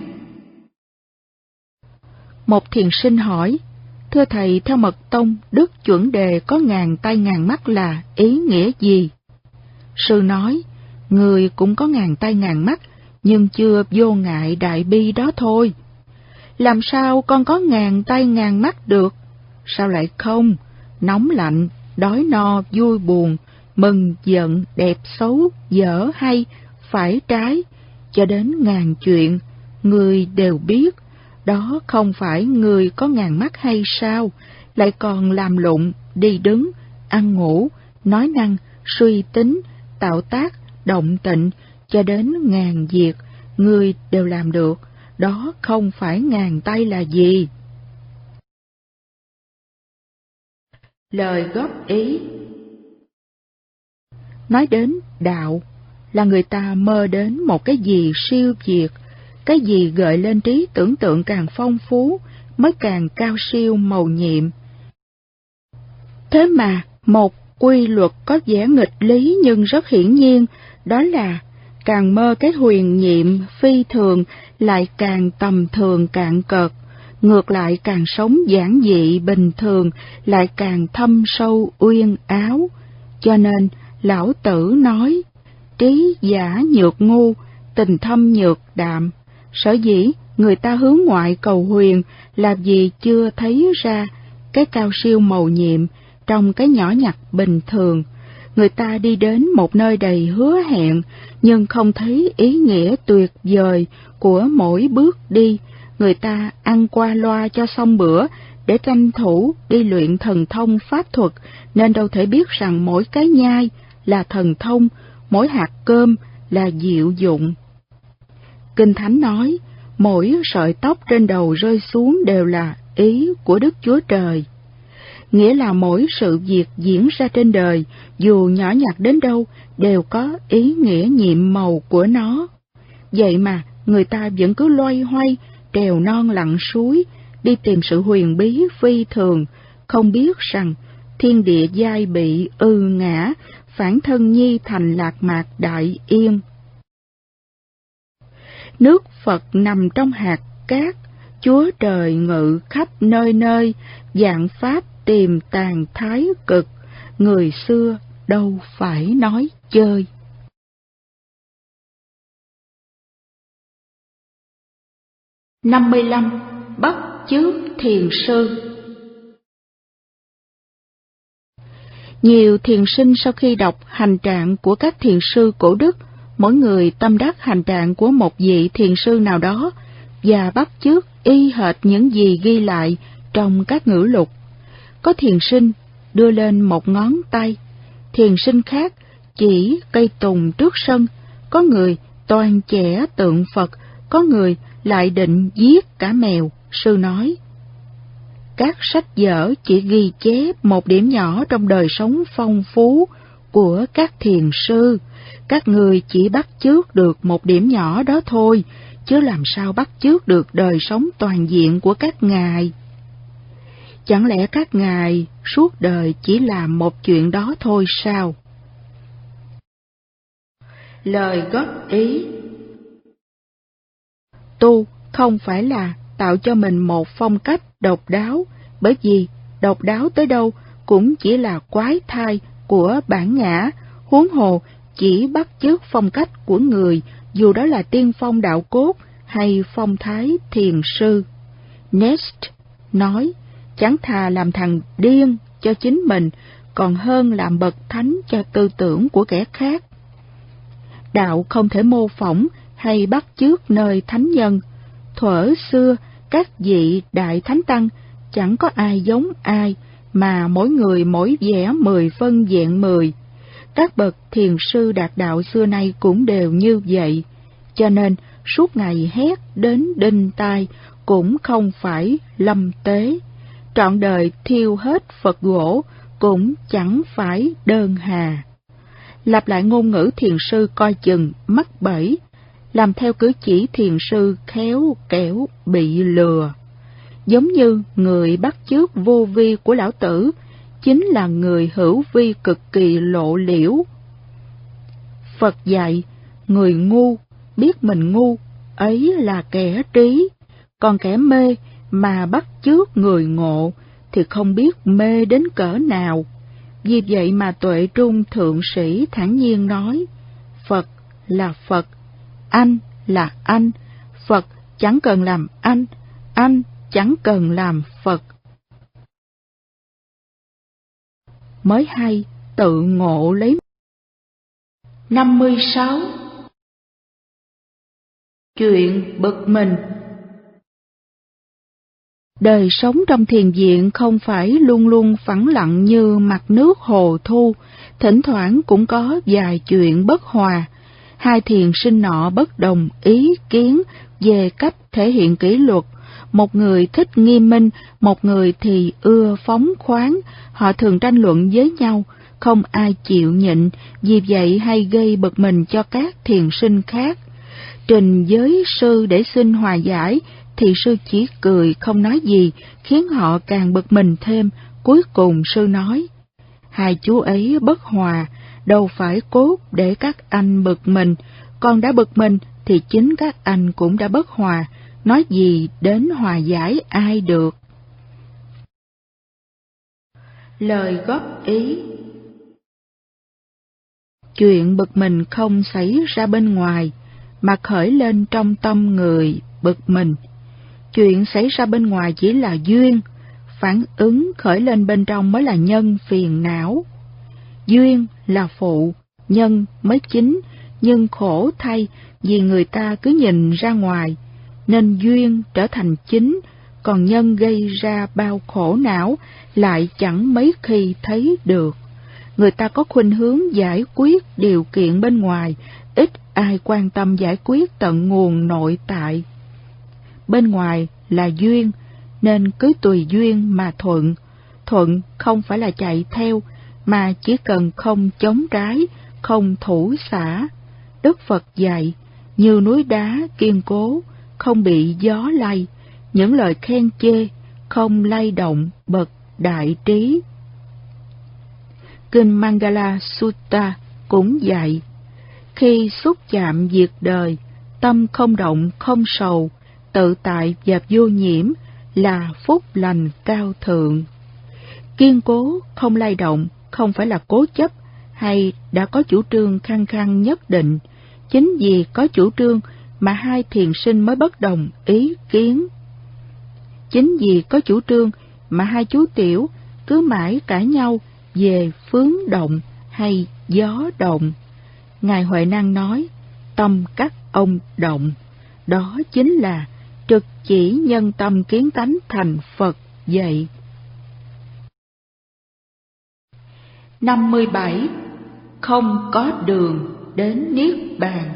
Một thiền sinh hỏi: Thưa thầy, theo mật tông, đức chuẩn đề có ngàn tay ngàn mắt là ý nghĩa gì? Sư nói: Người cũng có ngàn tay ngàn mắt, nhưng chưa vô ngại đại bi đó thôi. Làm sao con có ngàn tay ngàn mắt được? Sao lại không? Nóng lạnh, đói no, vui buồn, mừng giận, đẹp xấu, dở hay, phải trái, cho đến ngàn chuyện, người đều biết. Đó không phải người có ngàn mắt hay sao? Lại còn làm lụng, đi đứng, ăn ngủ, nói năng, suy tính, tạo tác, động tịnh, cho đến ngàn việc, người đều làm được. Đó không phải ngàn tay là gì? Lời góp ý. Nói đến đạo là người ta mơ đến một cái gì siêu việt, cái gì gợi lên trí tưởng tượng càng phong phú mới càng cao siêu mầu nhiệm. Thế mà một quy luật có vẻ nghịch lý nhưng rất hiển nhiên, đó là càng mơ cái huyền nhiệm phi thường lại càng tầm thường cạn cợt, ngược lại càng sống giản dị bình thường lại càng thâm sâu uyên áo. Cho nên Lão Tử nói, trí giả nhược ngu, tình thâm nhược đạm. Sở dĩ người ta hướng ngoại cầu huyền là vì chưa thấy ra cái cao siêu mầu nhiệm trong cái nhỏ nhặt bình thường. Người ta đi đến một nơi đầy hứa hẹn nhưng không thấy ý nghĩa tuyệt vời của mỗi bước đi. Người ta ăn qua loa cho xong bữa để tranh thủ đi luyện thần thông pháp thuật, nên đâu thể biết rằng mỗi cái nhai là thần thông, mỗi hạt cơm là diệu dụng. Kinh Thánh nói, mỗi sợi tóc trên đầu rơi xuống đều là ý của Đức Chúa Trời. Nghĩa là mỗi sự việc diễn ra trên đời, dù nhỏ nhặt đến đâu, đều có ý nghĩa nhiệm màu của nó. Vậy mà, người ta vẫn cứ loay hoay, trèo non lặn suối, đi tìm sự huyền bí phi thường, không biết rằng thiên địa giai bị ư ngã, phản thân nhi thành lạc mạc đại yên. Nước Phật nằm trong hạt cát, Chúa Trời ngự khắp nơi nơi, vạn pháp tìm tàn thái cực, người xưa đâu phải nói chơi. năm mươi lăm. Bắt chước thiền sư. Nhiều thiền sinh sau khi đọc hành trạng của các thiền sư cổ đức, mỗi người tâm đắc hành trạng của một vị thiền sư nào đó và bắt chước y hệt những gì ghi lại trong các ngữ lục. Có thiền sinh đưa lên một ngón tay, thiền sinh khác chỉ cây tùng trước sân, có người toàn chẻ tượng Phật, có người lại định giết cả mèo. Sư nói, các sách vở chỉ ghi chép một điểm nhỏ trong đời sống phong phú của các thiền sư. Các người chỉ bắt chước được một điểm nhỏ đó thôi, chứ làm sao bắt chước được đời sống toàn diện của các ngài. Chẳng lẽ các ngài suốt đời chỉ làm một chuyện đó thôi sao? Lời góp ý. Tu không phải là tạo cho mình một phong cách độc đáo, bởi vì độc đáo tới đâu cũng chỉ là quái thai của bản ngã, huống hồ chỉ bắt chước phong cách của người, dù đó là tiên phong đạo cốt hay phong thái thiền sư. Nest nói, chẳng thà làm thằng điên cho chính mình, còn hơn làm bậc thánh cho tư tưởng của kẻ khác. Đạo không thể mô phỏng hay bắt chước nơi thánh nhân. Thuở xưa, các vị đại thánh tăng chẳng có ai giống ai, mà mỗi người mỗi vẻ mười phân vẹn mười. Các bậc thiền sư đạt đạo xưa nay cũng đều như vậy, cho nên suốt ngày hét đến đinh tai cũng không phải lâm tế. Trọn đời thiêu hết Phật gỗ cũng chẳng phải đơn hà. Lặp lại ngôn ngữ thiền sư coi chừng mắc bẫy, làm theo cử chỉ thiền sư khéo kẻo bị lừa. Giống như người bắt chước vô vi của Lão Tử, chính là người hữu vi cực kỳ lộ liễu. Phật dạy, người ngu biết mình ngu, ấy là kẻ trí, còn kẻ mê mà bắt chước người ngộ thì không biết mê đến cỡ nào. Vì vậy mà Tuệ Trung Thượng Sĩ thản nhiên nói, Phật là Phật, anh là anh, Phật chẳng cần làm anh, anh chẳng cần làm Phật. Mới hay tự ngộ lấy. năm mươi sáu. Chuyện bực mình. Đời sống trong thiền viện không phải luôn luôn phẳng lặng như mặt nước hồ thu, thỉnh thoảng cũng có vài chuyện bất hòa. Hai thiền sinh nọ bất đồng ý kiến về cách thể hiện kỷ luật, Một người thích nghiêm minh, một người thì ưa phóng khoáng, họ thường tranh luận với nhau, không ai chịu nhịn, vì vậy hay gây bực mình cho các thiền sinh khác. Trình với sư để xin hòa giải, thì sư chỉ cười không nói gì, khiến họ càng bực mình thêm. Cuối cùng sư nói, hai chú ấy bất hòa, đâu phải cốt để các anh bực mình, con đã bực mình thì chính các anh cũng đã bất hòa, nói gì đến hòa giải ai được. Lời góp ý. Chuyện bực mình không xảy ra bên ngoài, mà khởi lên trong tâm người bực mình. Chuyện xảy ra bên ngoài chỉ là duyên, phản ứng khởi lên bên trong mới là nhân phiền não. Duyên là phụ, nhân mới chính, nhưng khổ thay vì người ta cứ nhìn ra ngoài, nên duyên trở thành chính, còn nhân gây ra bao khổ não lại chẳng mấy khi thấy được. Người ta có khuynh hướng giải quyết điều kiện bên ngoài, ít ai quan tâm giải quyết tận nguồn nội tại. Bên ngoài là duyên, nên cứ tùy duyên mà thuận. Thuận không phải là chạy theo, mà chỉ cần không chống trái, không thủ xả. Đức Phật dạy, như núi đá kiên cố, không bị gió lay, những lời khen chê, không lay động bậc đại trí. Kinh Mangala Sutta cũng dạy, khi xúc chạm việc đời, tâm không động không sầu, tự tại và vô nhiễm là phúc lành cao thượng. Kiên cố không lay động không phải là cố chấp hay đã có chủ trương khăng khăng nhất định, chính vì có chủ trương mà hai thiền sinh mới bất đồng ý kiến. Chính vì có chủ trương mà hai chú tiểu cứ mãi cãi nhau về phướng động hay gió động. Ngài Huệ Năng nói, tâm các ông động, đó chính là trực chỉ nhân tâm kiến tánh thành Phật vậy. năm mươi bảy. Không có đường đến Niết Bàn.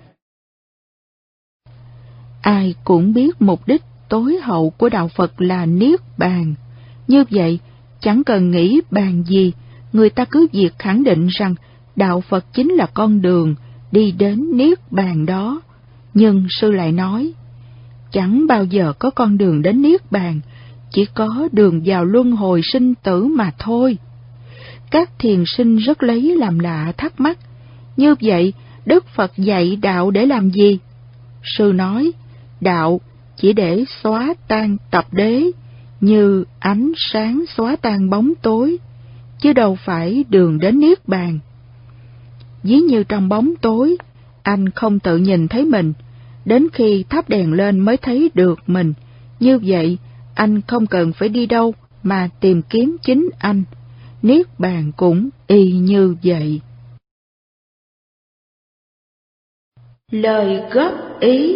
Ai cũng biết mục đích tối hậu của Đạo Phật là Niết Bàn. Như vậy, chẳng cần nghĩ bàn gì, người ta cứ việc khẳng định rằng Đạo Phật chính là con đường đi đến Niết Bàn đó. Nhưng sư lại nói, chẳng bao giờ có con đường đến Niết Bàn, chỉ có đường vào luân hồi sinh tử mà thôi. Các thiền sinh rất lấy làm lạ thắc mắc, như vậy Đức Phật dạy đạo để làm gì? Sư nói, đạo chỉ để xóa tan tập đế, như ánh sáng xóa tan bóng tối, chứ đâu phải đường đến Niết Bàn. Ví như trong bóng tối, anh không tự nhìn thấy mình, đến khi thắp đèn lên mới thấy được mình. Như vậy, anh không cần phải đi đâu mà tìm kiếm chính anh. Niết Bàn cũng y như vậy. Lời góp ý.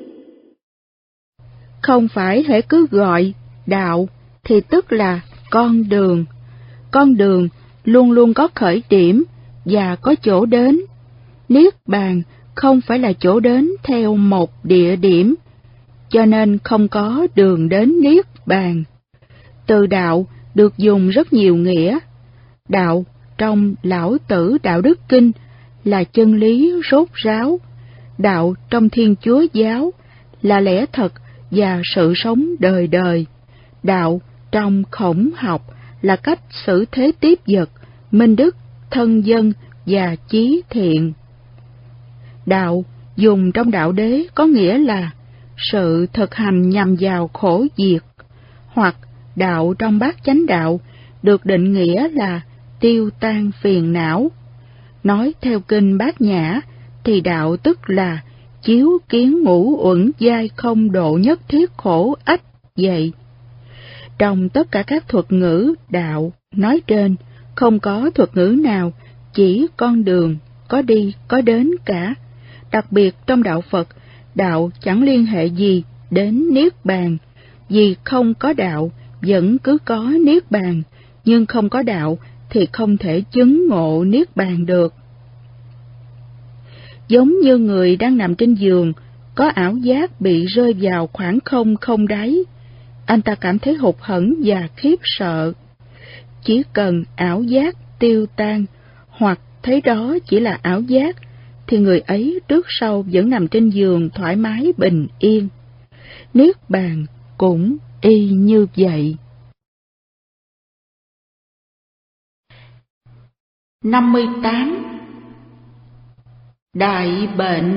Không phải hễ cứ gọi đạo thì tức là con đường. Con đường luôn luôn có khởi điểm và có chỗ đến. Niết Bàn không phải là chỗ đến theo một địa điểm, cho nên không có đường đến Niết Bàn. Từ đạo được dùng rất nhiều nghĩa. Đạo trong Lão Tử Đạo Đức Kinh là chân lý rốt ráo. Đạo trong Thiên Chúa Giáo là lẽ thật và sự sống đời đời. Đạo trong Khổng học là cách xử thế tiếp vật, minh đức, thân dân và chí thiện. Đạo dùng trong Đạo Đế có nghĩa là sự thực hành nhằm vào khổ diệt, hoặc đạo trong Bát Chánh Đạo được định nghĩa là tiêu tan phiền não. Nói theo kinh Bát Nhã thì đạo tức là chiếu kiến ngũ uẩn giai không độ nhất thiết khổ ách vậy. Trong tất cả các thuật ngữ đạo nói trên, không có thuật ngữ nào chỉ con đường, có đi, có đến cả. Đặc biệt trong đạo Phật, đạo chẳng liên hệ gì đến Niết Bàn, vì không có đạo vẫn cứ có Niết Bàn, nhưng không có đạo thì không thể chứng ngộ Niết Bàn được. Giống như người đang nằm trên giường, có ảo giác bị rơi vào khoảng không không đáy, anh ta cảm thấy hụt hẫng và khiếp sợ. Chỉ cần ảo giác tiêu tan, hoặc thấy đó chỉ là ảo giác, thì người ấy trước sau vẫn nằm trên giường thoải mái bình yên. Niết bàn cũng y như vậy. năm mươi tám. Đại bệnh.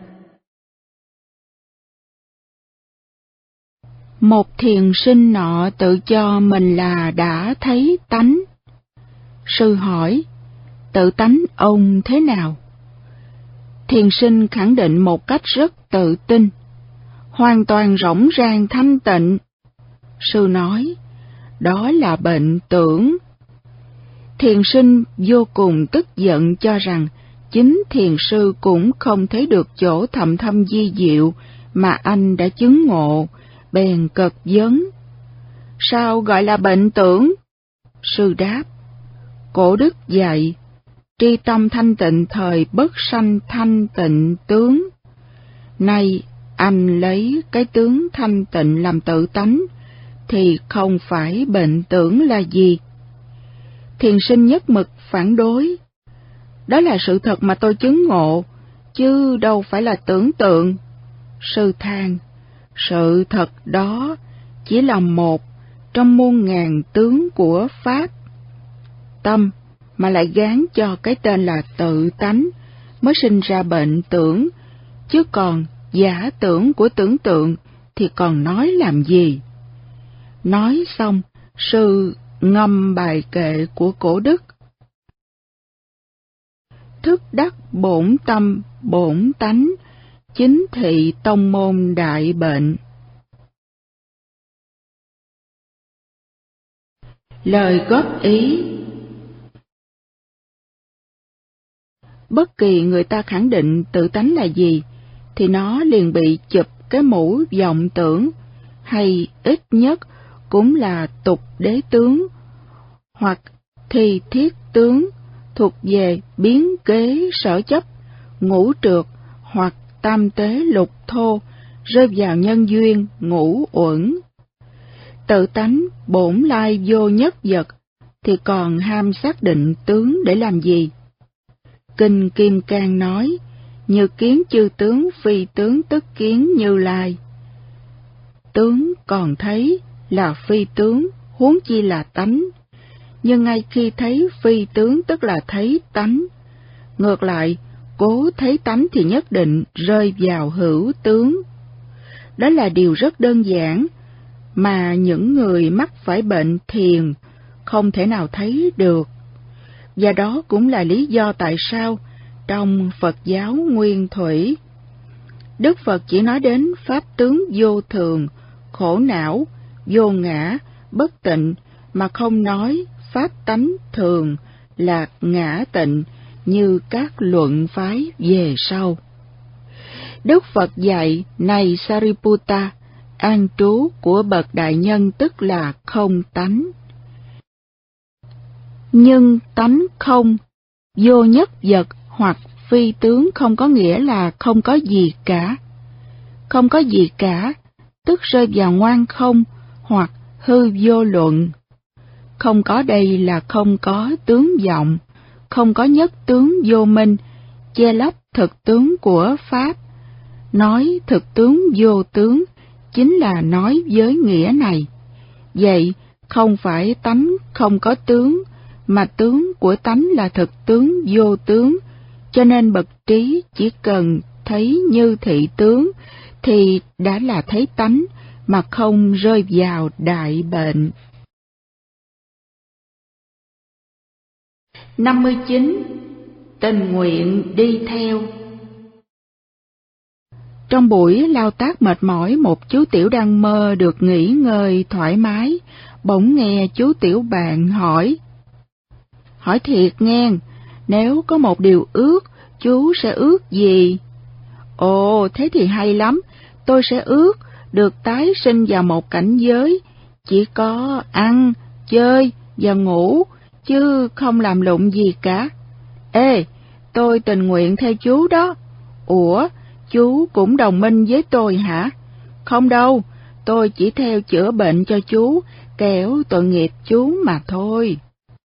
Một thiền sinh nọ tự cho mình là đã thấy tánh. Sư hỏi, tự tánh ông thế nào? Thiền sinh khẳng định một cách rất tự tin, hoàn toàn rỗng rang thanh tịnh. Sư nói, đó là bệnh tưởng. Thiền sinh vô cùng tức giận, cho rằng chính thiền sư cũng không thấy được chỗ thầm thâm vi diệu mà anh đã chứng ngộ, bèn cật vấn. Sao gọi là bệnh tưởng? Sư đáp, Cổ đức dạy, tri tâm thanh tịnh thời bất sanh thanh tịnh tướng. Nay anh lấy cái tướng thanh tịnh làm tự tánh, thì không phải bệnh tưởng là gì? Thiền sinh nhất mực phản đối. Đó là sự thật mà tôi chứng ngộ, chứ đâu phải là tưởng tượng. Sư than, sự thật đó chỉ là một trong muôn ngàn tướng của Pháp. Tâm mà lại gán cho cái tên là tự tánh, mới sinh ra bệnh tưởng, chứ còn giả tưởng của tưởng tượng thì còn nói làm gì? Nói xong, sư ngâm bài kệ của Cổ đức. Thức đắc bổn tâm bổn tánh, chính thị tông môn đại bệnh. Lời góp ý. Bất kỳ người ta khẳng định tự tánh là gì, thì nó liền bị chụp cái mũ vọng tưởng, hay ít nhất cũng là tục đế tướng, hoặc thi thiết tướng, thuộc về biến kế sở chấp, ngũ trược hoặc tam tế lục thô, rơi vào nhân duyên ngũ uẩn. Tự tánh bổn lai vô nhất vật, thì còn ham xác định tướng để làm gì? Kinh Kim Cang nói, như kiến chư tướng phi tướng tức kiến Như Lai. Tướng còn thấy là phi tướng, huống chi là tánh. Nhưng ngay khi thấy phi tướng tức là thấy tánh. Ngược lại, cố thấy tánh thì nhất định rơi vào hữu tướng. Đó là điều rất đơn giản, mà những người mắc phải bệnh thiền không thể nào thấy được. Và đó cũng là lý do tại sao trong Phật giáo nguyên thủy, Đức Phật chỉ nói đến pháp tướng vô thường, khổ não, vô ngã, bất tịnh, mà không nói pháp tánh thường, lạc, ngã tịnh như các luận phái về sau. Đức Phật dạy, này Sariputta, an trú của bậc đại nhân tức là không tánh. Nhưng tánh không, vô nhất vật hoặc phi tướng không có nghĩa là không có gì cả. Không có gì cả, tức rơi vào ngoan không hoặc hư vô luận. Không có đây là không có tướng vọng, không có nhất tướng vô minh, che lấp thực tướng của Pháp. Nói thực tướng vô tướng, chính là nói với nghĩa này. Vậy, không phải tánh không có tướng, mà tướng của tánh là thực tướng vô tướng, cho nên bậc trí chỉ cần thấy như thị tướng, thì đã là thấy tánh, mà không rơi vào đại bệnh. năm mươi chín. Tình nguyện đi theo. Trong buổi lao tác mệt mỏi, một chú tiểu đang mơ được nghỉ ngơi thoải mái, bỗng nghe chú tiểu bạn hỏi. Hỏi thiệt nghe, nếu có một điều ước, chú sẽ ước gì? Ồ, thế thì hay lắm, tôi sẽ ước được tái sinh vào một cảnh giới, chỉ có ăn, chơi và ngủ, chứ không làm lụng gì cả. Ê, tôi tình nguyện theo chú đó. Ủa, Chú cũng đồng minh với tôi hả? Không đâu, tôi chỉ theo chữa bệnh cho chú, kéo tội nghiệp chú mà thôi.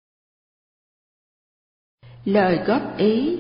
Lời góp ý.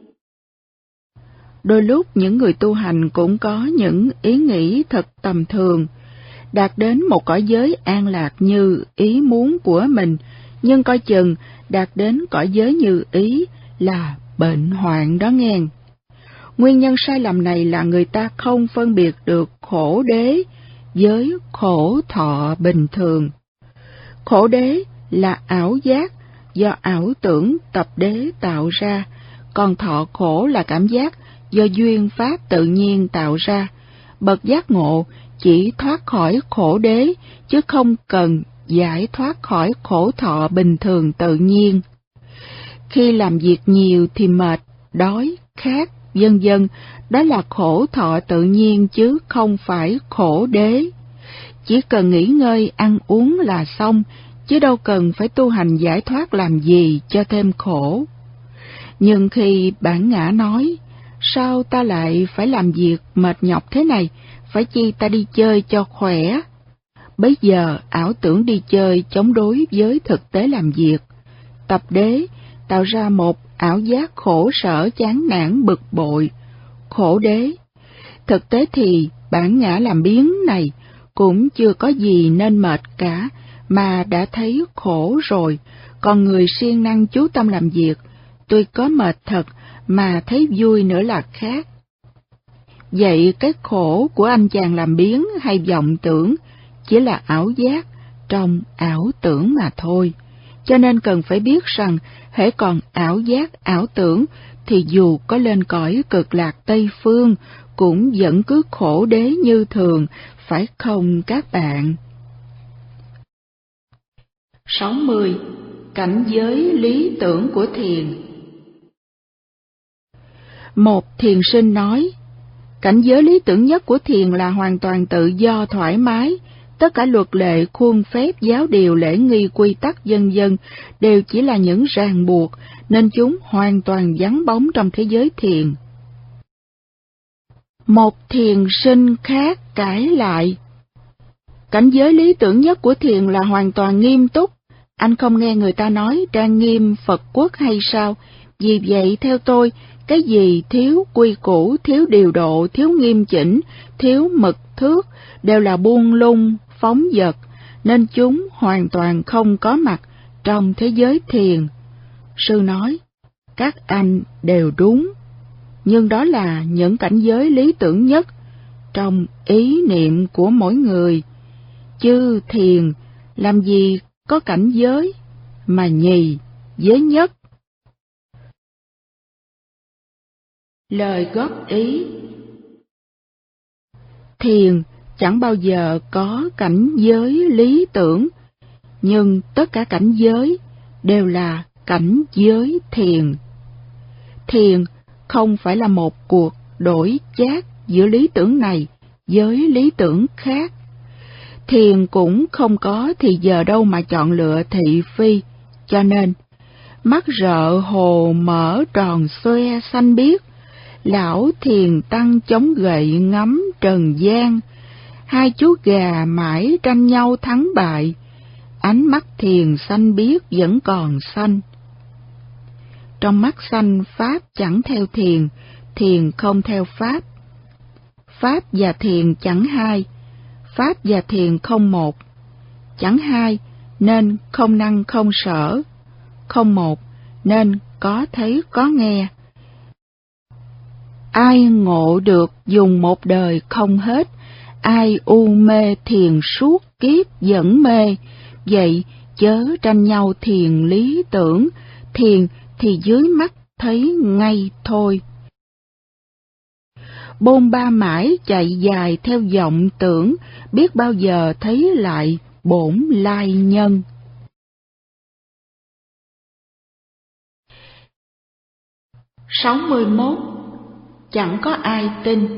Đôi lúc những người tu hành cũng có những ý nghĩ thật tầm thường, đạt đến một cõi giới an lạc như ý muốn của mình, nhưng coi chừng đạt đến cõi giới như ý là bệnh hoạn đó nghe. Nguyên nhân sai lầm này là người ta không phân biệt được khổ đế với khổ thọ bình thường. Khổ đế là ảo giác do ảo tưởng tập đế tạo ra, còn thọ khổ là cảm giác do duyên pháp tự nhiên tạo ra. Bậc giác ngộ chỉ thoát khỏi khổ đế, chứ không cần giải thoát khỏi khổ thọ bình thường tự nhiên. Khi làm việc nhiều thì mệt, đói, khát, vân vân, đó là khổ thọ tự nhiên chứ không phải khổ đế. Chỉ cần nghỉ ngơi, ăn uống là xong, chứ đâu cần phải tu hành giải thoát làm gì cho thêm khổ. Nhưng khi bản ngã nói, sao ta lại phải làm việc mệt nhọc thế này, phải chi ta đi chơi cho khỏe? Bấy giờ ảo tưởng đi chơi chống đối với thực tế làm việc. Tập đế tạo ra một ảo giác khổ sở chán nản bực bội, khổ đế. Thực tế thì bản ngã làm biếng này cũng chưa có gì nên mệt cả, mà đã thấy khổ rồi. Còn người siêng năng chú tâm làm việc, tuy có mệt thật mà thấy vui nữa là khác. Vậy cái khổ của anh chàng làm biếng hay vọng tưởng chỉ là ảo giác trong ảo tưởng mà thôi. Cho nên cần phải biết rằng hễ còn ảo giác, ảo tưởng thì dù có lên cõi cực lạc Tây Phương cũng vẫn cứ khổ đế như thường, phải không các bạn? sáu mươi. Cảnh giới lý tưởng của thiền. Một thiền sinh nói, cảnh giới lý tưởng nhất của thiền là hoàn toàn tự do thoải mái, tất cả luật lệ, khuôn phép, giáo điều, lễ nghi, quy tắc vân vân đều chỉ là những ràng buộc, nên chúng hoàn toàn vắng bóng trong thế giới thiền. Một thiền sinh khác cãi lại, cảnh giới lý tưởng nhất của thiền là hoàn toàn nghiêm túc. Anh không nghe người ta nói trang nghiêm Phật quốc hay sao? Vì vậy theo tôi, cái gì thiếu quy củ, thiếu điều độ, thiếu nghiêm chỉnh, thiếu mực thước đều là buông lung, phóng dật, nên chúng hoàn toàn không có mặt trong thế giới thiền. Sư nói, các anh đều đúng, nhưng đó là những cảnh giới lý tưởng nhất trong ý niệm của mỗi người. Chứ thiền làm gì có cảnh giới mà nhì với nhất. Lời góp ý. Thiền chẳng bao giờ có cảnh giới lý tưởng, nhưng tất cả cảnh giới đều là cảnh giới thiền. Thiền không phải là một cuộc đổi chác giữa lý tưởng này với lý tưởng khác. Thiền cũng không có thì giờ đâu mà chọn lựa thị phi, cho nên mắt rợ hồ mở tròn xoe xanh biếc, lão thiền tăng chống gậy ngắm trần gian, hai chú gà mãi tranh nhau thắng bại, ánh mắt thiền xanh biếc vẫn còn xanh. Trong mắt xanh pháp chẳng theo thiền, thiền không theo pháp. Pháp và thiền chẳng hai, pháp và thiền không một. Chẳng hai nên không năng không sở, không một nên có thấy có nghe. Ai ngộ được dùng một đời không hết, ai u mê thiền suốt kiếp vẫn mê. Vậy chớ tranh nhau thiền lý tưởng, thiền thì dưới mắt thấy ngay thôi. Bôn ba mãi chạy dài theo vọng tưởng, biết bao giờ thấy lại bổn lai nhân. sáu mươi mốt. Chẳng có ai tin.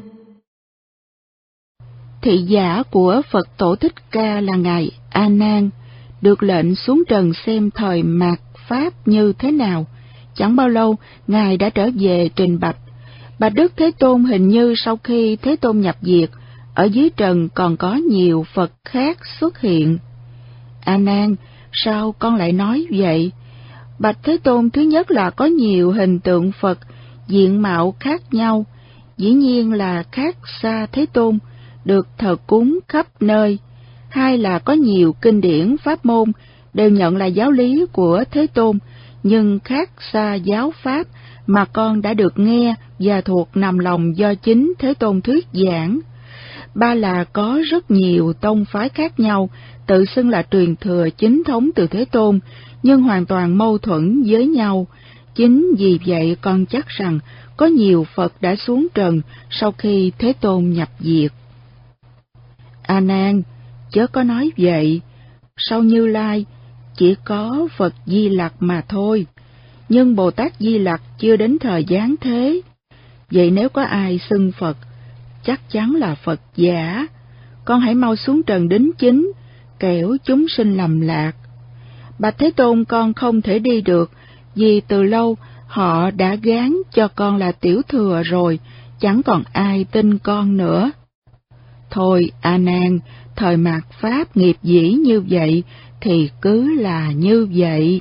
Thị giả của Phật Tổ Thích Ca là Ngài A Nan, được lệnh xuống trần xem thời mạt Pháp như thế nào. Chẳng bao lâu, Ngài đã trở về trình bạch, Bạch Đức Thế Tôn hình như sau khi Thế Tôn nhập diệt, ở dưới trần còn có nhiều Phật khác xuất hiện. A Nan, sao con lại nói vậy? Bạch Thế Tôn, thứ nhất là có nhiều hình tượng Phật, diện mạo khác nhau, dĩ nhiên là khác xa Thế Tôn, được thờ cúng khắp nơi. Hai là có nhiều kinh điển pháp môn, đều nhận là giáo lý của Thế Tôn, nhưng khác xa giáo pháp mà con đã được nghe và thuộc nằm lòng do chính Thế Tôn thuyết giảng. Ba là có rất nhiều tông phái khác nhau, tự xưng là truyền thừa chính thống từ Thế Tôn, nhưng hoàn toàn mâu thuẫn với nhau. Chính vì vậy con chắc rằng có nhiều Phật đã xuống trần sau khi Thế Tôn nhập diệt. A Nan, chớ có nói vậy. Sau Như Lai chỉ có Phật Di Lặc mà thôi, nhưng Bồ Tát Di Lặc chưa đến thời giáng thế. Vậy nếu có ai xưng Phật, chắc chắn là Phật giả. Con hãy mau xuống trần đính chính, kẻo chúng sinh lầm lạc. Bạch Thế Tôn, con không thể đi được, vì từ lâu họ đã gán cho con là tiểu thừa rồi, chẳng còn ai tin con nữa. Thôi A Nan, thời mạt Pháp nghiệp dĩ như vậy, thì cứ là như vậy.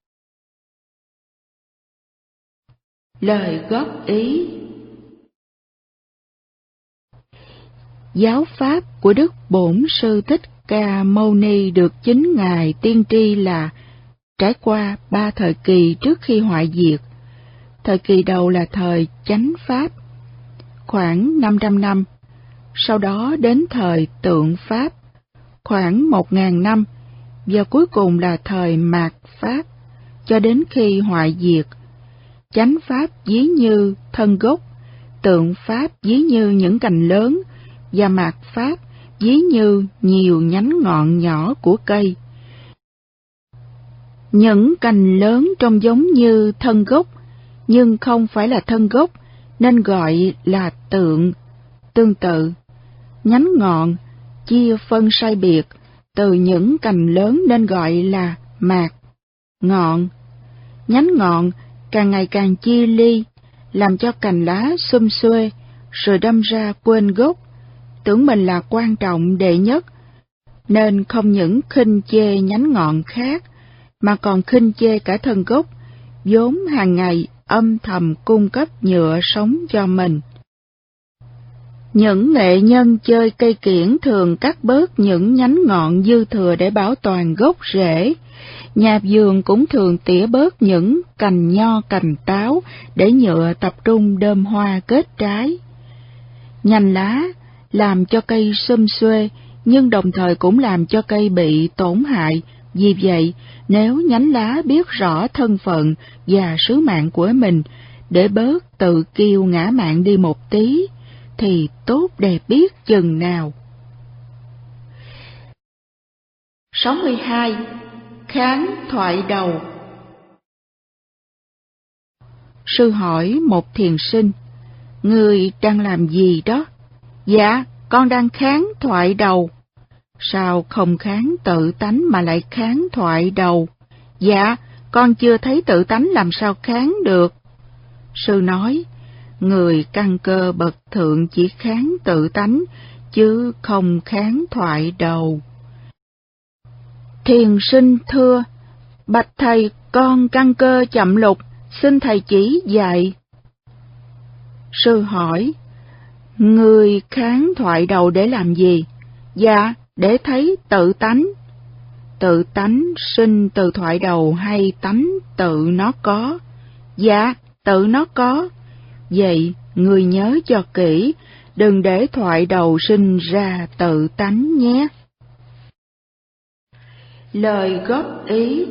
Lời góp ý. Giáo pháp của Đức Bổn Sư Thích Ca Mâu Ni được chính Ngài tiên tri là trải qua ba thời kỳ trước khi hoại diệt. Thời kỳ đầu là thời chánh pháp, khoảng năm trăm năm, sau đó đến thời tượng pháp, khoảng một ngàn năm, và cuối cùng là thời mạt pháp, cho đến khi hoại diệt. Chánh pháp ví như thân gốc, tượng pháp ví như những cành lớn, và mạt pháp ví như nhiều nhánh ngọn nhỏ của cây. Những cành lớn trông giống như thân gốc, nhưng không phải là thân gốc, nên gọi là tượng. Tương tự, nhánh ngọn chia phân sai biệt từ những cành lớn nên gọi là mạt ngọn. Nhánh ngọn càng ngày càng chia ly, làm cho cành lá xum xuê, rồi đâm ra quên gốc, tưởng mình là quan trọng đệ nhất, nên không những khinh chê nhánh ngọn khác, mà còn khinh chê cả thân gốc, vốn hàng ngày âm thầm cung cấp nhựa sống cho mình. Những nghệ nhân chơi cây kiểng thường cắt bớt những nhánh ngọn dư thừa để bảo toàn gốc rễ. Nhà vườn cũng thường tỉa bớt những cành nho cành táo để nhựa tập trung đơm hoa kết trái. Nhành lá làm cho cây xum xuê, nhưng đồng thời cũng làm cho cây bị tổn hại. Vì vậy, nếu nhánh lá biết rõ thân phận và sứ mạng của mình, để bớt tự kiêu ngã mạn đi một tí, thì tốt đẹp biết chừng nào. sáu mươi hai. Kháng thoại đầu. Sư hỏi một thiền sinh, người đang làm gì đó? Dạ, con đang kháng thoại đầu. Sao không kháng tự tánh mà lại kháng thoại đầu? Dạ, con chưa thấy tự tánh làm sao kháng được. Sư nói, người căn cơ bậc thượng chỉ kháng tự tánh, chứ không kháng thoại đầu. Thiền sinh thưa, bạch thầy, con căn cơ chậm lục, xin thầy chỉ dạy. Sư hỏi, người kháng thoại đầu để làm gì? Dạ, để thấy tự tánh. Tự tánh sinh từ thoại đầu hay tánh tự nó có? Dạ, tự nó có. Vậy, người nhớ cho kỹ, đừng để thoại đầu sinh ra tự tánh nhé. Lời góp ý.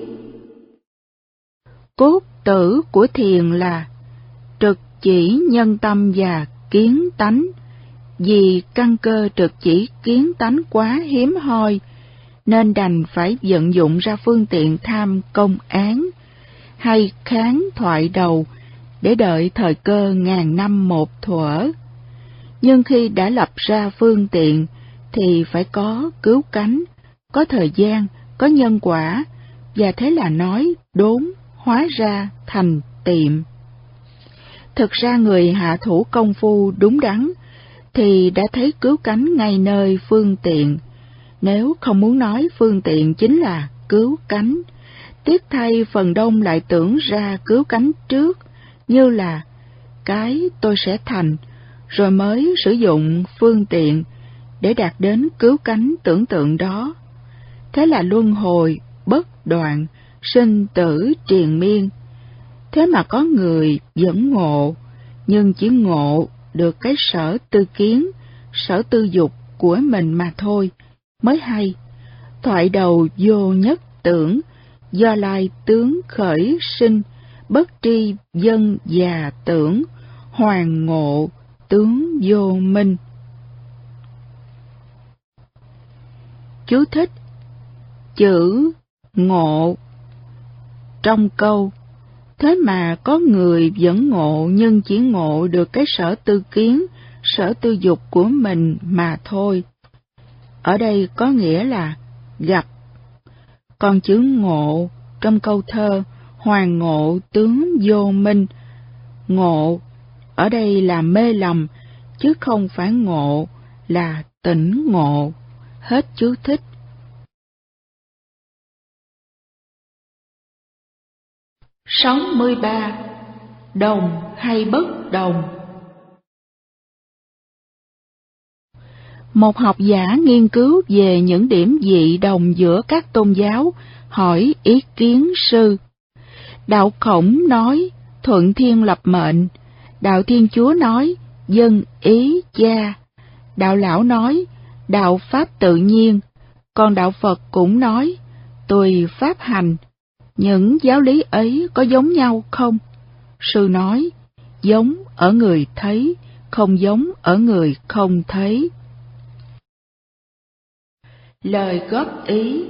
Cốt tử của thiền là trực chỉ nhân tâm và kiến tánh. Vì căn cơ trực chỉ kiến tánh quá hiếm hoi, nên đành phải vận dụng ra phương tiện tham công án, hay kháng thoại đầu, để đợi thời cơ ngàn năm một thuở. Nhưng khi đã lập ra phương tiện, thì phải có cứu cánh, có thời gian, có nhân quả, và thế là nói đốn hóa ra thành tiệm. Thực ra người hạ thủ công phu đúng đắn thì đã thấy cứu cánh ngay nơi phương tiện. Nếu không muốn nói phương tiện chính là cứu cánh, tiếc thay phần đông lại tưởng ra cứu cánh trước, như là cái tôi sẽ thành, rồi mới sử dụng phương tiện để đạt đến cứu cánh tưởng tượng đó. Thế là luân hồi, bất đoạn, sinh tử triền miên. Thế mà có người vẫn ngộ, nhưng chỉ ngộ được cái sở tư kiến, sở tư dục của mình mà thôi, mới hay. Thoại đầu vô nhất tưởng, do lai tướng khởi sinh, bất tri dân già tưởng, hoàng ngộ tướng vô minh. Chú thích: chữ ngộ trong câu thế mà có người vẫn ngộ nhưng chỉ ngộ được cái sở tư kiến, sở tư dục của mình mà thôi. Ở đây có nghĩa là gặp. Còn chữ ngộ trong câu thơ hoàng ngộ tướng vô minh, ngộ ở đây là mê lầm, chứ không phải ngộ là tỉnh ngộ. Hết chú thích. sáu mươi ba. Đồng hay bất đồng? Một học giả nghiên cứu về những điểm dị đồng giữa các tôn giáo, hỏi ý kiến sư. Đạo Khổng nói thuận thiên lập mệnh, đạo Thiên Chúa nói dân ý cha, đạo Lão nói đạo pháp tự nhiên, còn đạo Phật cũng nói tùy pháp hành. Những giáo lý ấy có giống nhau không? Sư nói, giống ở người thấy, không giống ở người không thấy. Lời góp ý: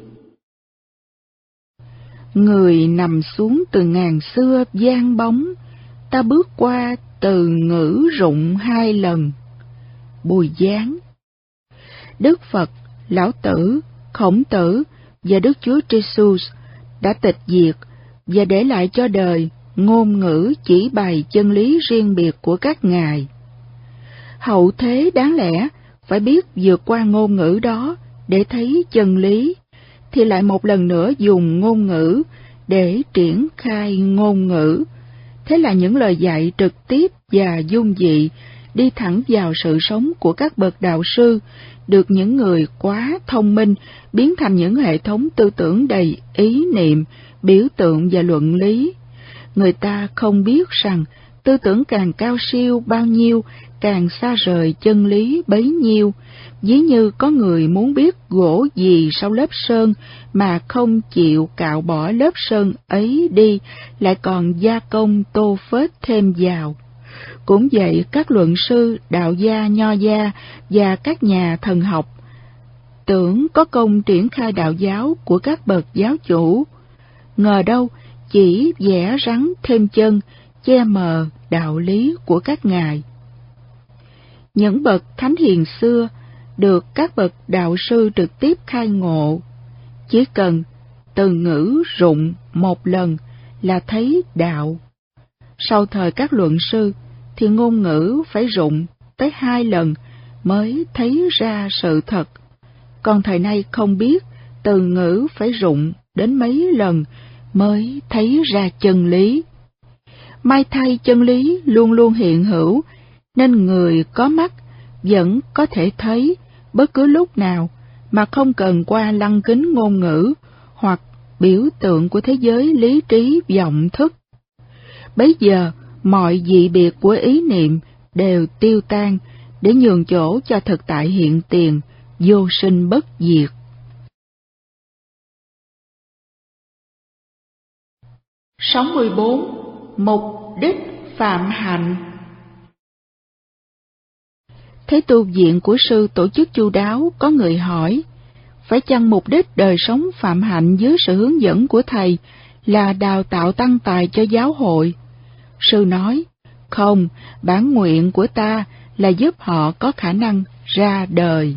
người nằm xuống từ ngàn xưa giang bóng, ta bước qua từ ngữ rụng hai lần. Bùi Giáng. Đức Phật, Lão Tử, Khổng Tử và Đức Chúa Jesus đã tịch diệt và để lại cho đời ngôn ngữ chỉ bày chân lý riêng biệt của các ngài. Hậu thế đáng lẽ phải biết vượt qua ngôn ngữ đó để thấy chân lý, thì lại một lần nữa dùng ngôn ngữ để triển khai ngôn ngữ. Thế là những lời dạy trực tiếp và dung dị đi thẳng vào sự sống của các bậc đạo sư, được những người quá thông minh biến thành những hệ thống tư tưởng đầy ý niệm, biểu tượng và luận lý. Người ta không biết rằng tư tưởng càng cao siêu bao nhiêu, càng xa rời chân lý bấy nhiêu. Ví như có người muốn biết gỗ gì sau lớp sơn mà không chịu cạo bỏ lớp sơn ấy đi, lại còn gia công tô phết thêm vào. Cũng vậy, các luận sư, đạo gia, nho gia và các nhà thần học tưởng có công triển khai đạo giáo của các bậc giáo chủ, ngờ đâu chỉ vẽ rắn thêm chân, che mờ đạo lý của các ngài. Những bậc thánh hiền xưa được các bậc đạo sư trực tiếp khai ngộ, chỉ cần từ ngữ rụng một lần là thấy đạo. Sau thời các luận sư thì ngôn ngữ phải rụng tới hai lần mới thấy ra sự thật. Còn thời nay không biết từ ngữ phải rụng đến mấy lần mới thấy ra chân lý. May thay chân lý luôn luôn hiện hữu, nên người có mắt vẫn có thể thấy bất cứ lúc nào mà không cần qua lăng kính ngôn ngữ hoặc biểu tượng của thế giới lý trí vọng thức. Bấy giờ mọi dị biệt của ý niệm đều tiêu tan để nhường chỗ cho thực tại hiện tiền, vô sinh bất diệt. sáu mươi bốn. Mục đích phạm hạnh. Thế tu viện của sư tổ chức chu đáo, có người hỏi, phải chăng mục đích đời sống phạm hạnh dưới sự hướng dẫn của thầy là đào tạo tăng tài cho giáo hội? Sư nói, không, bản nguyện của ta là giúp họ có khả năng ra đời.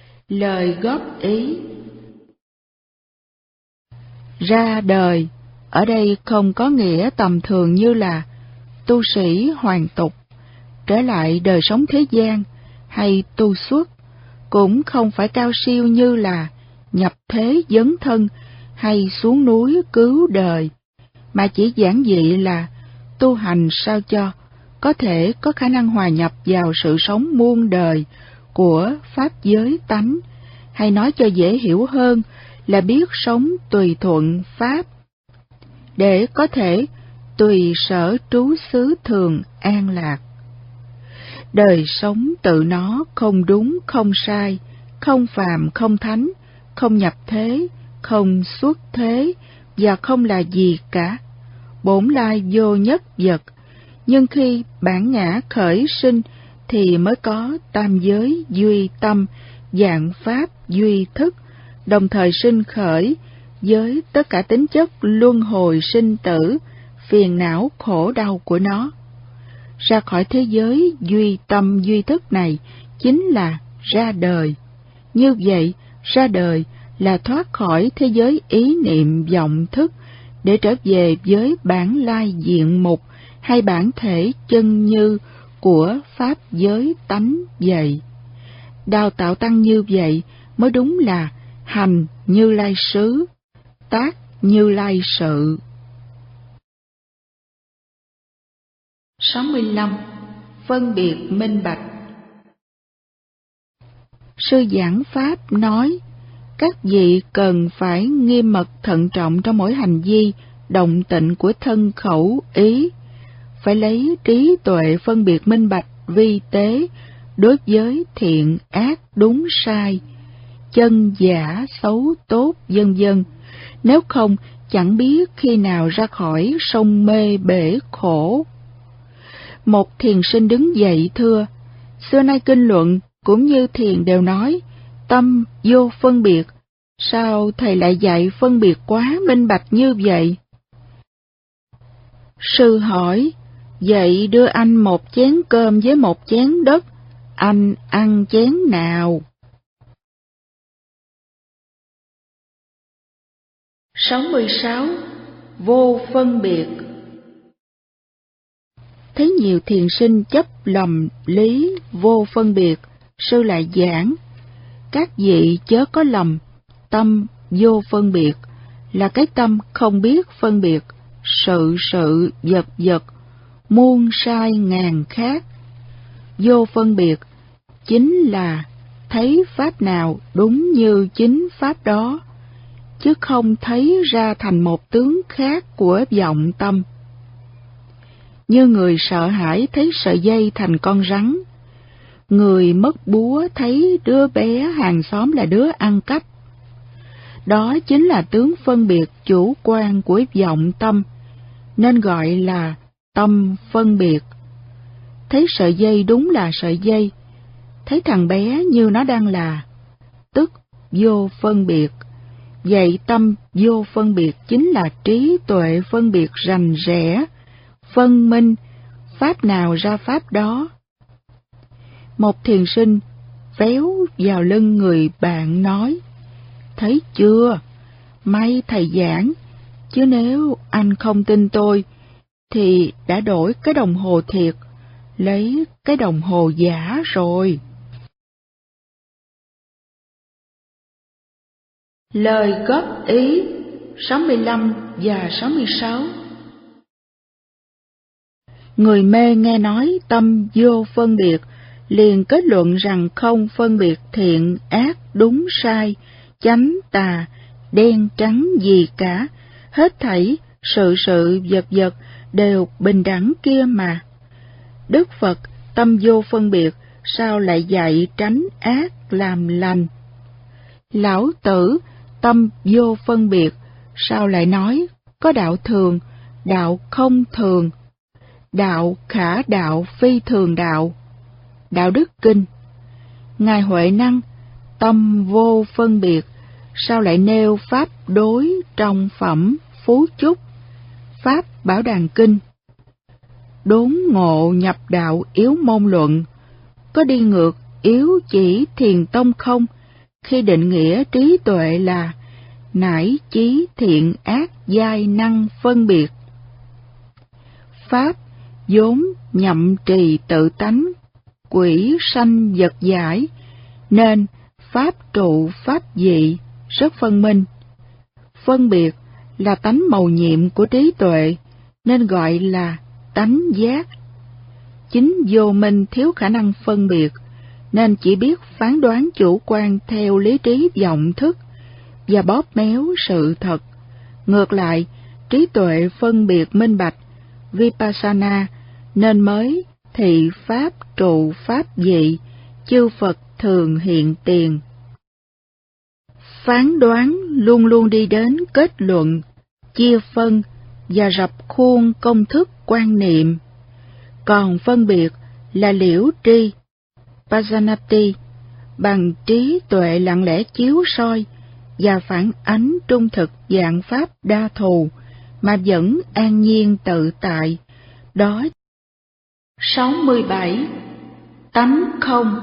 Lời góp ý: ra đời Ở đây không có nghĩa tầm thường như là tu sĩ hoàn tục, trở lại đời sống thế gian, hay tu xuất, cũng không phải cao siêu như là nhập thế dấn thân hay xuống núi cứu đời, mà chỉ giản dị là tu hành sao cho có thể có khả năng hòa nhập vào sự sống muôn đời của pháp giới tánh, hay nói cho dễ hiểu hơn là biết sống tùy thuận pháp, để có thể tùy sở trú xứ thường an lạc. Đời sống tự nó không đúng không sai, không phàm không thánh, không nhập thế, không xuất thế, và không là gì cả, bổn lai vô nhất vật. Nhưng khi bản ngã khởi sinh thì mới có tam giới duy tâm, vạn pháp duy thức, đồng thời sinh khởi với tất cả tính chất luân hồi sinh tử, phiền não khổ đau của nó. Ra khỏi thế giới duy tâm duy thức này chính là ra đời. Như vậy, ra đời là thoát khỏi thế giới ý niệm vọng thức để trở về với bản lai diện mục hay bản thể chân như của pháp giới tánh vậy. Đào tạo tăng như vậy mới đúng là hành Như Lai xứ, tác Như Lai sự. sáu mươi lăm. Phân biệt minh bạch. Sư giảng pháp nói, các vị cần phải nghiêm mật thận trọng trong mỗi hành vi, động tịnh của thân khẩu ý, phải lấy trí tuệ phân biệt minh bạch vi tế đối với thiện ác đúng sai, chân giả xấu tốt vân vân. Nếu không, chẳng biết khi nào ra khỏi sông mê bể khổ. Một thiền sinh đứng dậy thưa, xưa nay kinh luận cũng như thiền đều nói tâm vô phân biệt, sao thầy lại dạy phân biệt quá minh bạch như vậy? Sư hỏi, vậy đưa anh một chén cơm với một chén đất, anh ăn chén nào? sáu mươi sáu. Vô phân biệt. Thấy nhiều thiền sinh chấp lầm lý vô phân biệt, sư lại giảng, các vị chớ có lầm, tâm vô phân biệt là cái tâm không biết phân biệt, sự sự vật vật, muôn sai ngàn khác. Vô phân biệt chính là thấy pháp nào đúng như chính pháp đó, chứ không thấy ra thành một tướng khác của vọng tâm. Như người sợ hãi thấy sợi dây thành con rắn, người mất búa thấy đứa bé hàng xóm là đứa ăn cắp. Đó chính là tướng phân biệt chủ quan của vọng tâm, nên gọi là tâm phân biệt. Thấy sợi dây đúng là sợi dây, thấy thằng bé như nó đang là, tức vô phân biệt. Vậy tâm vô phân biệt chính là trí tuệ phân biệt rành rẽ, phân minh, pháp nào ra pháp đó. Một thiền sinh véo vào lưng người bạn nói, thấy chưa, may thầy giảng, chứ nếu anh không tin tôi, thì đã đổi cái đồng hồ thiệt, lấy cái đồng hồ giả rồi. Lời góp ý sáu mươi lăm và sáu mươi sáu. Người mê nghe nói tâm vô phân biệt, liền kết luận rằng không phân biệt thiện ác đúng sai, chánh tà, đen trắng gì cả, hết thảy sự sự vật vật đều bình đẳng kia mà. Đức Phật tâm vô phân biệt, sao lại dạy tránh ác làm lành? Lão Tử tâm vô phân biệt, sao lại nói có đạo thường, đạo không thường, đạo khả đạo phi thường đạo? Đạo Đức Kinh. Ngài Huệ Năng tâm vô phân biệt, sao lại nêu pháp đối trong phẩm Phú Chúc, pháp Bảo Đàn Kinh? Đốn ngộ nhập đạo yếu môn luận, có đi ngược yếu chỉ thiền tông không, khi định nghĩa trí tuệ là nải chí thiện ác giai năng phân biệt. Pháp vốn nhậm trì tự tánh, quỷ sanh vật giải, nên pháp trụ pháp dị rất phân minh. Phân biệt là tánh mầu nhiệm của trí tuệ, nên gọi là tánh giác. Chính vô minh thiếu khả năng phân biệt, nên chỉ biết phán đoán chủ quan theo lý trí vọng thức và bóp méo sự thật. Ngược lại, trí tuệ phân biệt minh bạch, Vipassana, nên mới thị pháp trụ pháp dị, chư Phật thường hiện tiền. Phán đoán luôn luôn đi đến kết luận, chia phân và rập khuôn công thức quan niệm. Còn phân biệt là liễu tri, Pajanati, bằng trí tuệ lặng lẽ chiếu soi và phản ánh trung thực dạng pháp đa thù mà vẫn an nhiên tự tại. Đó. sáu mươi bảy. Tánh không.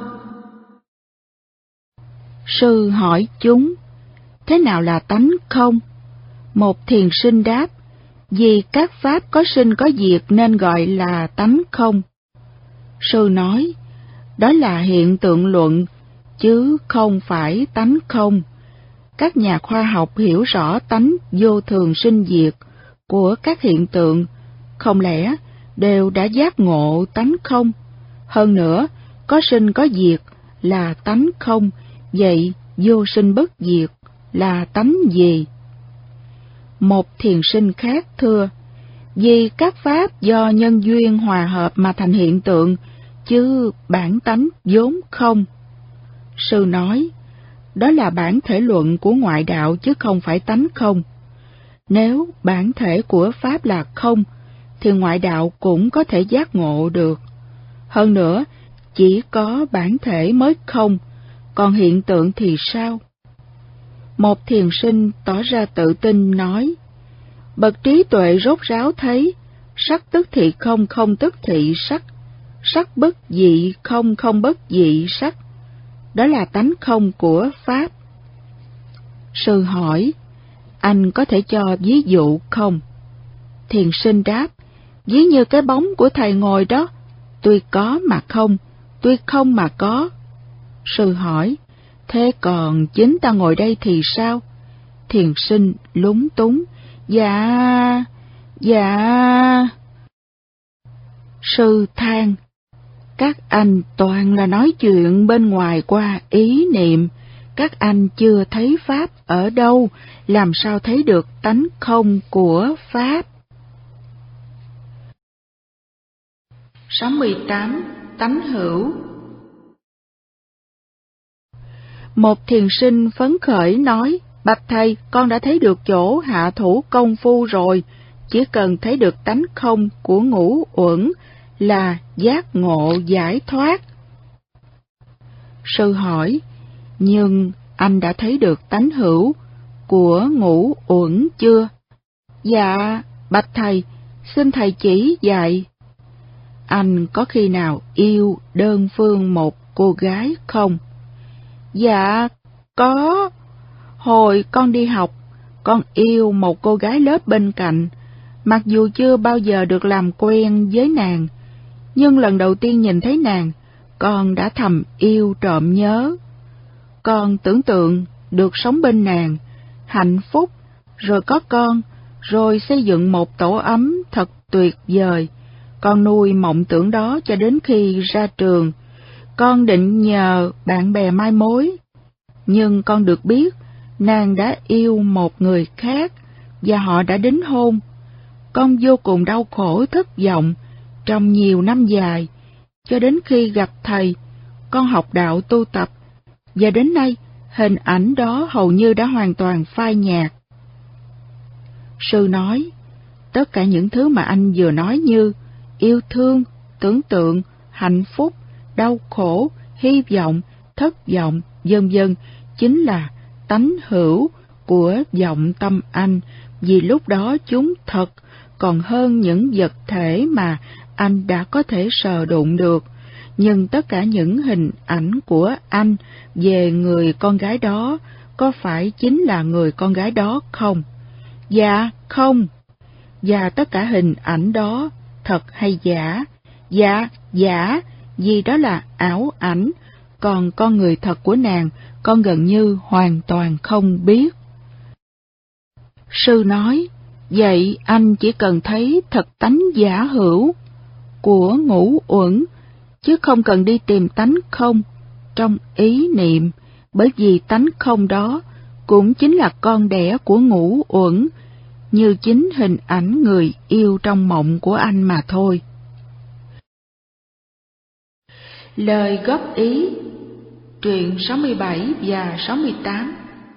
Sư hỏi chúng, thế nào là tánh không? Một thiền sinh đáp, vì các pháp có sinh có diệt nên gọi là tánh không. Sư nói, đó là hiện tượng luận, chứ không phải tánh không. Các nhà khoa học hiểu rõ tánh vô thường sinh diệt của các hiện tượng, không lẽ đều đã giác ngộ tánh không? Hơn nữa, có sinh có diệt là tánh không, vậy vô sinh bất diệt là tánh gì? Một thiền sinh khác thưa, vì các pháp do nhân duyên hòa hợp mà thành hiện tượng, chứ bản tánh vốn không. Sư nói, đó là bản thể luận của ngoại đạo chứ không phải tánh không. Nếu bản thể của pháp là không, thì ngoại đạo cũng có thể giác ngộ được. Hơn nữa, chỉ có bản thể mới không, còn hiện tượng thì sao? Một thiền sinh tỏ ra tự tin nói, bậc trí tuệ rốt ráo thấy, sắc tức thị không, không tức thị sắc, sắc bất dị không, không bất dị sắc. Đó là tánh không của pháp. Sư hỏi, anh có thể cho ví dụ không? Thiền sinh đáp, ví như cái bóng của thầy ngồi đó, tuy có mà không, tuy không mà có. Sư hỏi, thế còn chính ta ngồi đây thì sao? Thiền sinh lúng túng, dạ, dạ. Sư than, các anh toàn là nói chuyện bên ngoài qua ý niệm, các anh chưa thấy pháp ở đâu, làm sao thấy được tánh không của pháp? sáu mươi tám. Tánh hữu. Một thiền sinh phấn khởi nói, bạch thầy, con đã thấy được chỗ hạ thủ công phu rồi, chỉ cần thấy được tánh không của ngũ uẩn là giác ngộ giải thoát. Sư hỏi, nhưng anh đã thấy được tánh hữu của ngũ uẩn chưa? Dạ, bạch thầy, xin thầy chỉ dạy. Anh có khi nào yêu đơn phương một cô gái không? Dạ, có. Hồi con đi học, con yêu một cô gái lớp bên cạnh, mặc dù chưa bao giờ được làm quen với nàng, nhưng lần đầu tiên nhìn thấy nàng, con đã thầm yêu trộm nhớ. Con tưởng tượng được sống bên nàng, hạnh phúc, rồi có con, rồi xây dựng một tổ ấm thật tuyệt vời. Con nuôi mộng tưởng đó cho đến khi ra trường. Con định nhờ bạn bè mai mối, nhưng con được biết nàng đã yêu một người khác và họ đã đính hôn. Con vô cùng đau khổ thất vọng trong nhiều năm dài, cho đến khi gặp thầy, con học đạo tu tập, và đến nay hình ảnh đó hầu như đã hoàn toàn phai nhạt. Sư nói, tất cả những thứ mà anh vừa nói như yêu thương, tưởng tượng, hạnh phúc, đau khổ, hy vọng, thất vọng, vân vân, chính là tánh hữu của vọng tâm anh, vì lúc đó chúng thật còn hơn những vật thể mà anh đã có thể sờ đụng được. Nhưng tất cả những hình ảnh của anh về người con gái đó có phải chính là người con gái đó không? Dạ, không. Và tất cả hình ảnh đó, thật hay giả? Dạ, giả, vì đó là ảo ảnh, còn con người thật của nàng, con gần như hoàn toàn không biết. Sư nói, vậy anh chỉ cần thấy thật tánh giả hữu của ngũ uẩn, chứ không cần đi tìm tánh không trong ý niệm, bởi vì tánh không đó cũng chính là con đẻ của ngũ uẩn, như chính hình ảnh người yêu trong mộng của anh mà thôi. Lời góp ý. Truyện sáu mươi bảy và sáu mươi tám.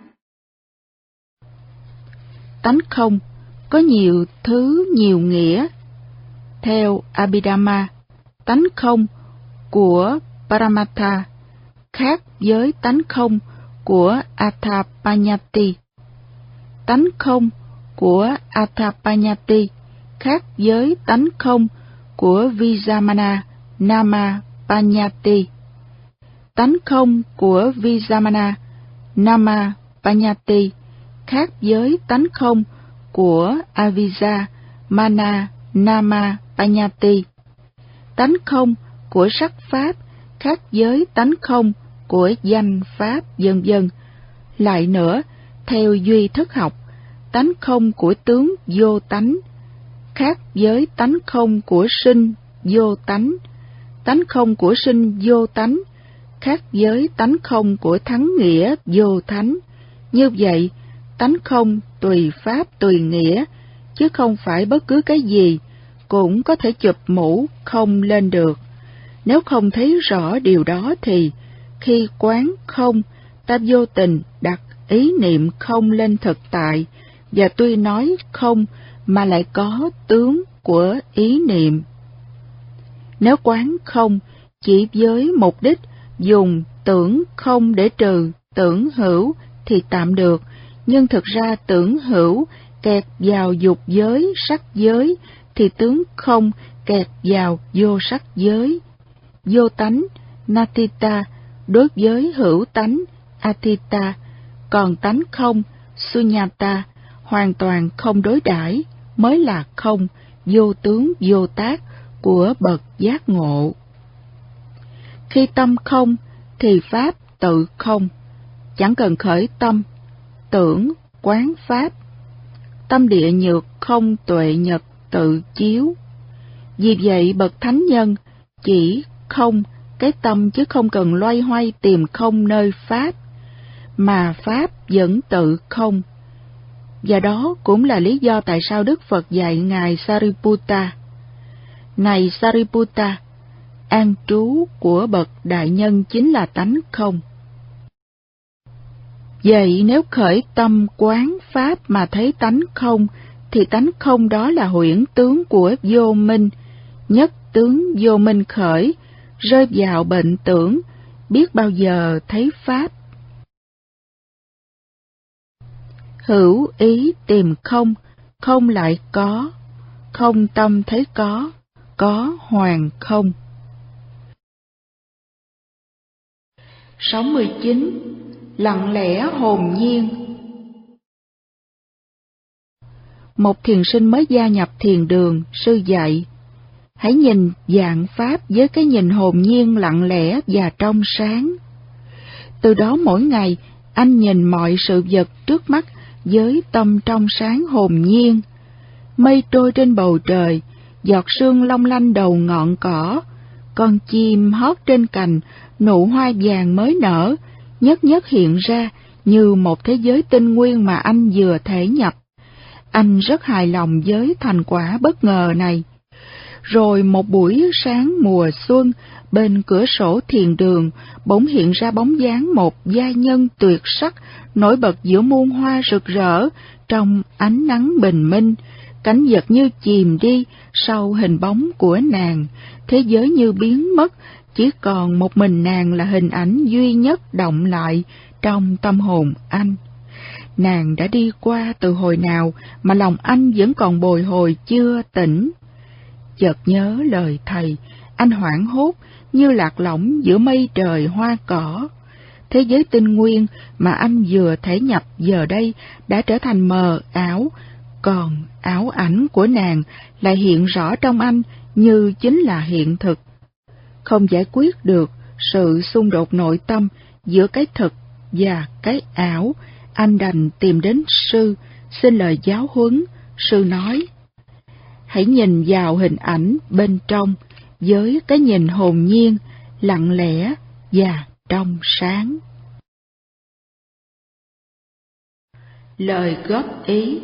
Tánh không có nhiều thứ nhiều nghĩa. Theo Abhidhamma, tánh không của Paramatha khác với tánh không của Athapanyati. Tánh không của Athapanyati khác với tánh không của Vijamana Nama Panyati. Tánh không của Vijamana Nama Panyati khác với tánh không của Avijja Mana Nama Panyati. Tánh không của sắc pháp khác với tánh không của danh pháp, vân vân. Lại nữa, theo duy thức học, tánh không của tướng vô tánh khác với tánh không của sinh vô tánh. Tánh không của sinh vô tánh khác với tánh không của thắng nghĩa vô thánh. Như vậy, tánh không tùy pháp tùy nghĩa, chứ không phải bất cứ cái gì cũng có thể chụp mũ không lên được. Nếu không thấy rõ điều đó thì, khi quán không, ta vô tình đặt ý niệm không lên thực tại, và tuy nói không mà lại có tướng của ý niệm. Nếu quán không chỉ với mục đích dùng tưởng không để trừ tưởng hữu thì tạm được, nhưng thực ra tưởng hữu kẹt vào dục giới, sắc giới, thì tướng không kẹt vào vô sắc giới. Vô tánh, natita, đối với hữu tánh, atita, còn tánh không, sunyata, hoàn toàn không đối đãi, mới là không, vô tướng vô tác của bậc giác ngộ. Khi tâm không, thì pháp tự không, chẳng cần khởi tâm, tưởng, quán pháp. Tâm địa nhược không tuệ nhật tự chiếu. Vì vậy bậc thánh nhân chỉ không cái tâm, chứ không cần loay hoay tìm không nơi pháp, mà pháp vẫn tự không. Và đó cũng là lý do tại sao Đức Phật dạy Ngài Sariputta: Này Sariputta, an trú của bậc đại nhân chính là tánh không. Vậy nếu khởi tâm quán pháp mà thấy tánh không, thì tánh không đó là huyễn tướng của vô minh. Nhất tướng vô minh khởi, rơi vào bệnh tưởng, biết bao giờ thấy pháp. Hữu ý tìm không, không lại có, không tâm thấy có, có hoàn không. sáu mươi chín. Lặng lẽ hồn nhiên. Một thiền sinh mới gia nhập thiền đường, sư dạy: hãy nhìn vạn pháp với cái nhìn hồn nhiên lặng lẽ và trong sáng. Từ đó mỗi ngày, anh nhìn mọi sự vật trước mắt với tâm trong sáng hồn nhiên. Mây trôi trên bầu trời, giọt sương long lanh đầu ngọn cỏ, con chim hót trên cành, nụ hoa vàng mới nở, nhất nhất hiện ra như một thế giới tinh nguyên mà anh vừa thể nhập. Anh rất hài lòng với thành quả bất ngờ này. Rồi một buổi sáng mùa xuân, bên cửa sổ thiền đường bỗng hiện ra bóng dáng một giai nhân tuyệt sắc, nổi bật giữa muôn hoa rực rỡ trong ánh nắng bình minh. Cảnh vật như chìm đi sau hình bóng của nàng, thế giới như biến mất, chỉ còn một mình nàng là hình ảnh duy nhất động lại trong tâm hồn anh. Nàng đã đi qua từ hồi nào mà lòng anh vẫn còn bồi hồi chưa tỉnh. Chợt nhớ lời thầy, anh hoảng hốt như lạc lõng giữa mây trời hoa cỏ. thế giới tinh nguyên mà anh vừa thể nhập giờ đây đã trở thành mờ ảo, còn ảo ảnh của nàng lại hiện rõ trong anh như chính là hiện thực. Không giải quyết được sự xung đột nội tâm giữa cái thực và cái ảo, anh đành tìm đến sư, xin lời giáo huấn. Sư nói: hãy nhìn vào hình ảnh bên trong với cái nhìn hồn nhiên, lặng lẽ và trong sáng. Lời góp ý: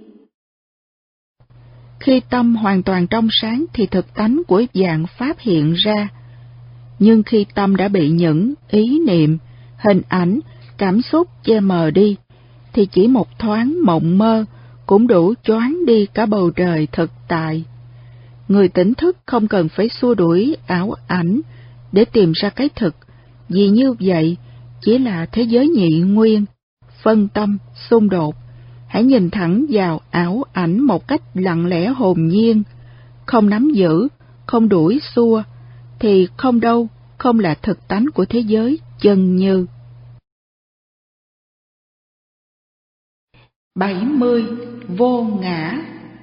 khi tâm hoàn toàn trong sáng thì thực tánh của vạn pháp hiện ra. Nhưng khi tâm đã bị những ý niệm, hình ảnh, cảm xúc che mờ đi, thì chỉ một thoáng mộng mơ cũng đủ choáng đi cả bầu trời thực tại. Người tỉnh thức không cần phải xua đuổi ảo ảnh để tìm ra cái thực, vì như vậy chỉ là thế giới nhị nguyên, phân tâm, xung đột. Hãy nhìn thẳng vào ảo ảnh một cách lặng lẽ hồn nhiên, không nắm giữ, không đuổi xua, thì không đâu không là thực tánh của thế giới chân như. bảy mươi. Vô ngã.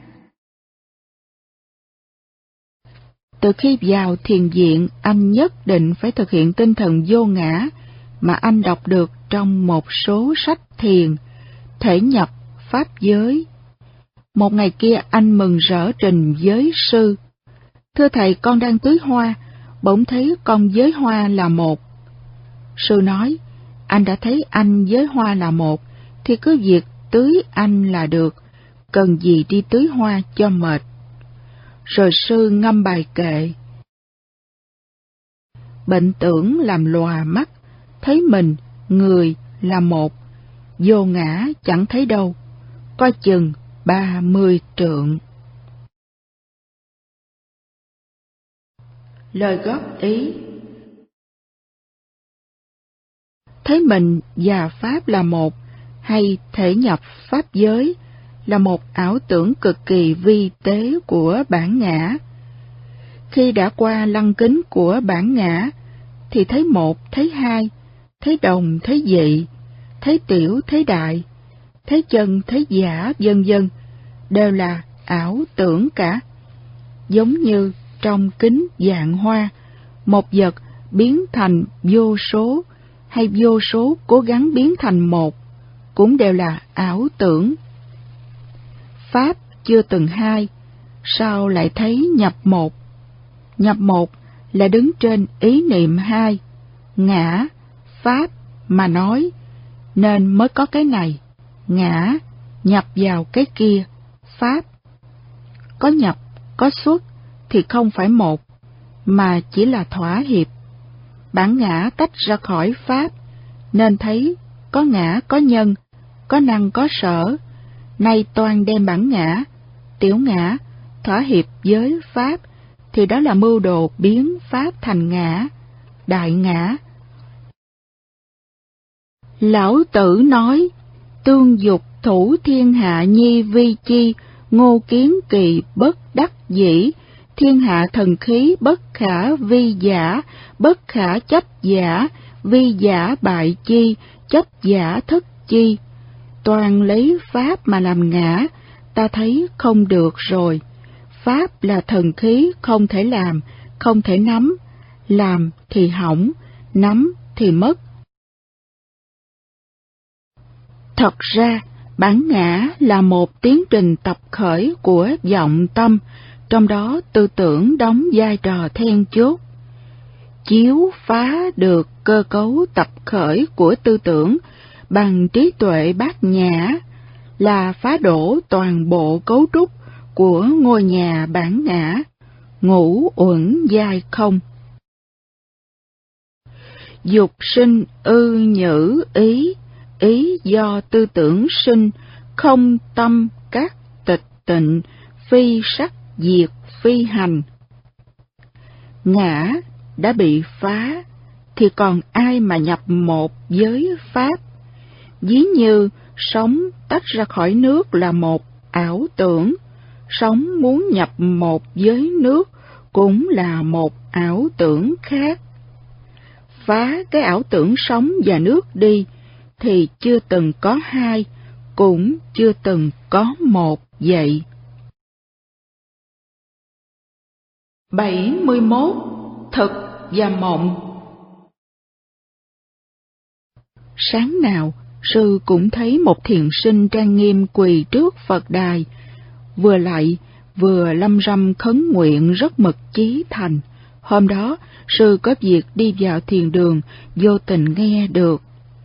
Từ khi vào thiền viện, anh nhất định phải thực hiện tinh thần vô ngã mà anh đọc được trong một số sách thiền, thể nhập pháp giới. Một ngày kia anh mừng rỡ trình với sư: thưa thầy, con đang tưới hoa, bỗng thấy con với hoa là một. Sư nói: anh đã thấy anh với hoa là một, thì cứ việc tưới anh là được, cần gì đi tưới hoa cho mệt. Rồi sư ngâm bài kệ: bệnh tưởng làm lòa mắt, thấy mình, người là một, vô ngã chẳng thấy đâu, coi chừng ba mươi trượng. Lời góp ý: thấy mình và pháp là một, hay thể nhập pháp giới, là một ảo tưởng cực kỳ vi tế của bản ngã. Khi đã qua lăng kính của bản ngã, thì thấy một, thấy hai, thấy đồng, thấy dị, thấy tiểu, thấy đại, thấy chân, thấy giả, vân vân, đều là ảo tưởng cả. Giống như trong kính vạn hoa, một vật biến thành vô số, hay vô số cố gắng biến thành một, cũng đều là ảo tưởng. Pháp chưa từng hai, sao lại thấy nhập một? Nhập một là đứng trên ý niệm hai, ngã, pháp mà nói, nên mới có cái này, ngã, nhập vào cái kia, pháp. Có nhập, có xuất thì không phải một, mà chỉ là thỏa hiệp. Bản ngã tách ra khỏi pháp, nên thấy có ngã có nhân, có năng có sở. Nay toan đem bản ngã, tiểu ngã, thỏa hiệp với pháp, thì đó là mưu đồ biến pháp thành ngã, đại ngã. Lão Tử nói: tương dục thủ thiên hạ nhi vi chi, ngô kiến kỳ bất đắc dĩ, thiên hạ thần khí bất khả vi giả, bất khả chấp giả, vi giả bại chi, chấp giả thất chi. Toàn lấy pháp mà làm ngã, ta thấy không được rồi. Pháp là thần khí không thể làm, không thể nắm, làm thì hỏng, nắm thì mất. Thật ra, bản ngã là một tiến trình tập khởi của vọng tâm, trong đó tư tưởng đóng vai trò then chốt. Chiếu phá được cơ cấu tập khởi của tư tưởng bằng trí tuệ bát nhã, là phá đổ toàn bộ cấu trúc của ngôi nhà bản ngã, ngũ uẩn giai không. Dục sinh ư nhữ ý, ý do tư tưởng sinh, không tâm các tịch tịnh, phi sắc diệt phi hành. Ngã đã bị phá, thì còn ai mà nhập một với pháp? Ví như sống tách ra khỏi nước là một ảo tưởng, sống muốn nhập một với nước cũng là một ảo tưởng khác. phá cái ảo tưởng sống và nước đi, thì chưa từng có hai, cũng chưa từng có một vậy. bảy mươi mốt. Thực và mộng. Sáng nào, sư cũng thấy một thiền sinh trang nghiêm quỳ trước Phật đài, vừa lạy, vừa lâm râm khấn nguyện rất mực chí thành. Hôm đó, sư có việc đi vào thiền đường, vô tình nghe được.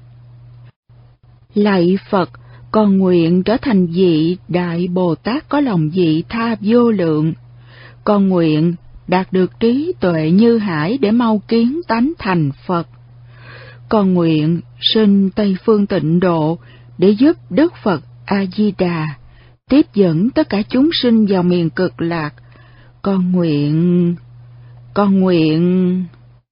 Lạy Phật, con nguyện trở thành vị Đại Bồ Tát có lòng vị tha vô lượng. Con nguyện đạt được trí tuệ như hải để mau kiến tánh thành Phật. Con nguyện sinh Tây Phương Tịnh Độ để giúp Đức Phật A-di-đà tiếp dẫn tất cả chúng sinh vào miền Cực Lạc. Con nguyện... Con nguyện...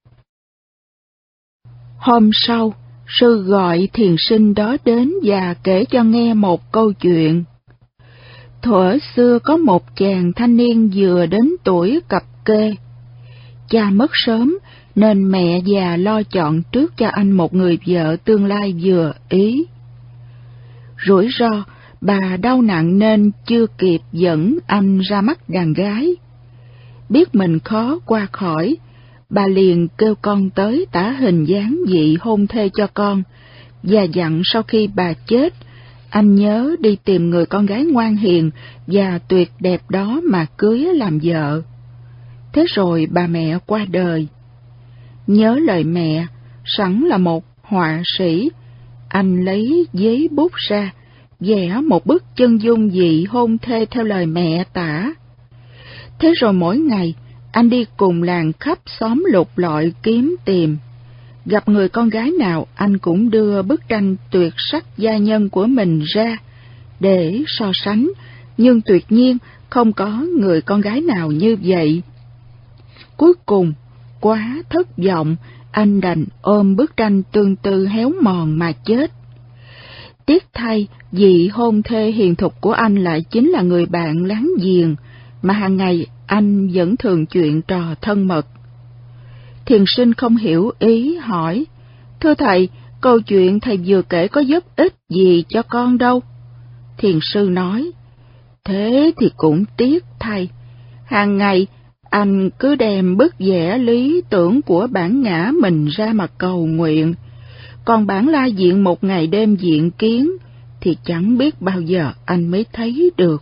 Hôm sau, sư gọi thiền sinh đó đến và kể cho nghe một câu chuyện. Thuở xưa có một chàng thanh niên vừa đến tuổi cập kê. Cha mất sớm, nên mẹ già lo chọn trước cho anh một người vợ tương lai vừa ý. Rủi ro, bà đau nặng nên chưa kịp dẫn anh ra mắt đàn gái. Biết mình khó qua khỏi, bà liền kêu con tới tả hình dáng vị hôn thê cho con, và dặn sau khi bà chết, anh nhớ đi tìm người con gái ngoan hiền và tuyệt đẹp đó mà cưới làm vợ. Thế rồi bà mẹ qua đời. Nhớ lời mẹ, sẵn là một họa sĩ, anh lấy giấy bút ra, vẽ một bức chân dung vị hôn thê theo lời mẹ tả. Thế rồi mỗi ngày, anh đi cùng làng khắp xóm lục lọi kiếm tìm. Gặp người con gái nào, anh cũng đưa bức tranh tuyệt sắc gia nhân của mình ra để so sánh, nhưng tuyệt nhiên không có người con gái nào như vậy. Cuối cùng, quá thất vọng, anh đành ôm bức tranh tương tư héo mòn mà chết. Tiếc thay, vị hôn thê hiền thục của anh lại chính là người bạn láng giềng, mà hàng ngày anh vẫn thường chuyện trò thân mật. Thiền sinh không hiểu ý hỏi, thưa thầy, câu chuyện thầy vừa kể có giúp ích gì cho con đâu. Thiền sư nói, thế thì cũng tiếc thầy, hàng ngày anh cứ đem bức vẽ lý tưởng của bản ngã mình ra mà cầu nguyện, còn bản la diện một ngày đêm diện kiến thì chẳng biết bao giờ anh mới thấy được.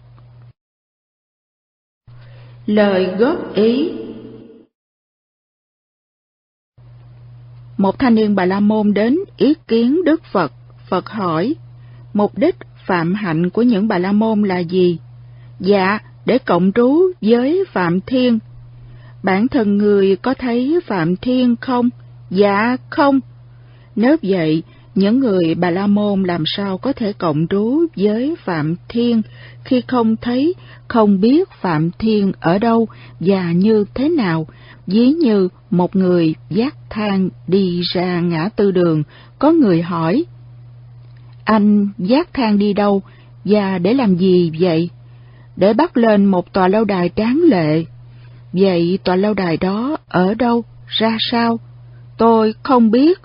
Lời góp ý. Một thanh niên Bà La Môn đến ý kiến Đức Phật. Phật hỏi, mục đích phạm hạnh của những Bà La Môn là gì? Dạ, để cộng trú với Phạm Thiên. Bản thân người có thấy Phạm Thiên không? Dạ, không. Nếu vậy, những người Bà La Môn làm sao có thể cộng trú với Phạm Thiên khi không thấy, không biết Phạm Thiên ở đâu và như thế nào? Ví như một người vác thang đi ra ngã tư đường, có người hỏi, anh vác thang đi đâu và để làm gì vậy? Để bắt lên một tòa lâu đài tráng lệ. Vậy tòa lâu đài đó ở đâu, ra sao? Tôi không biết.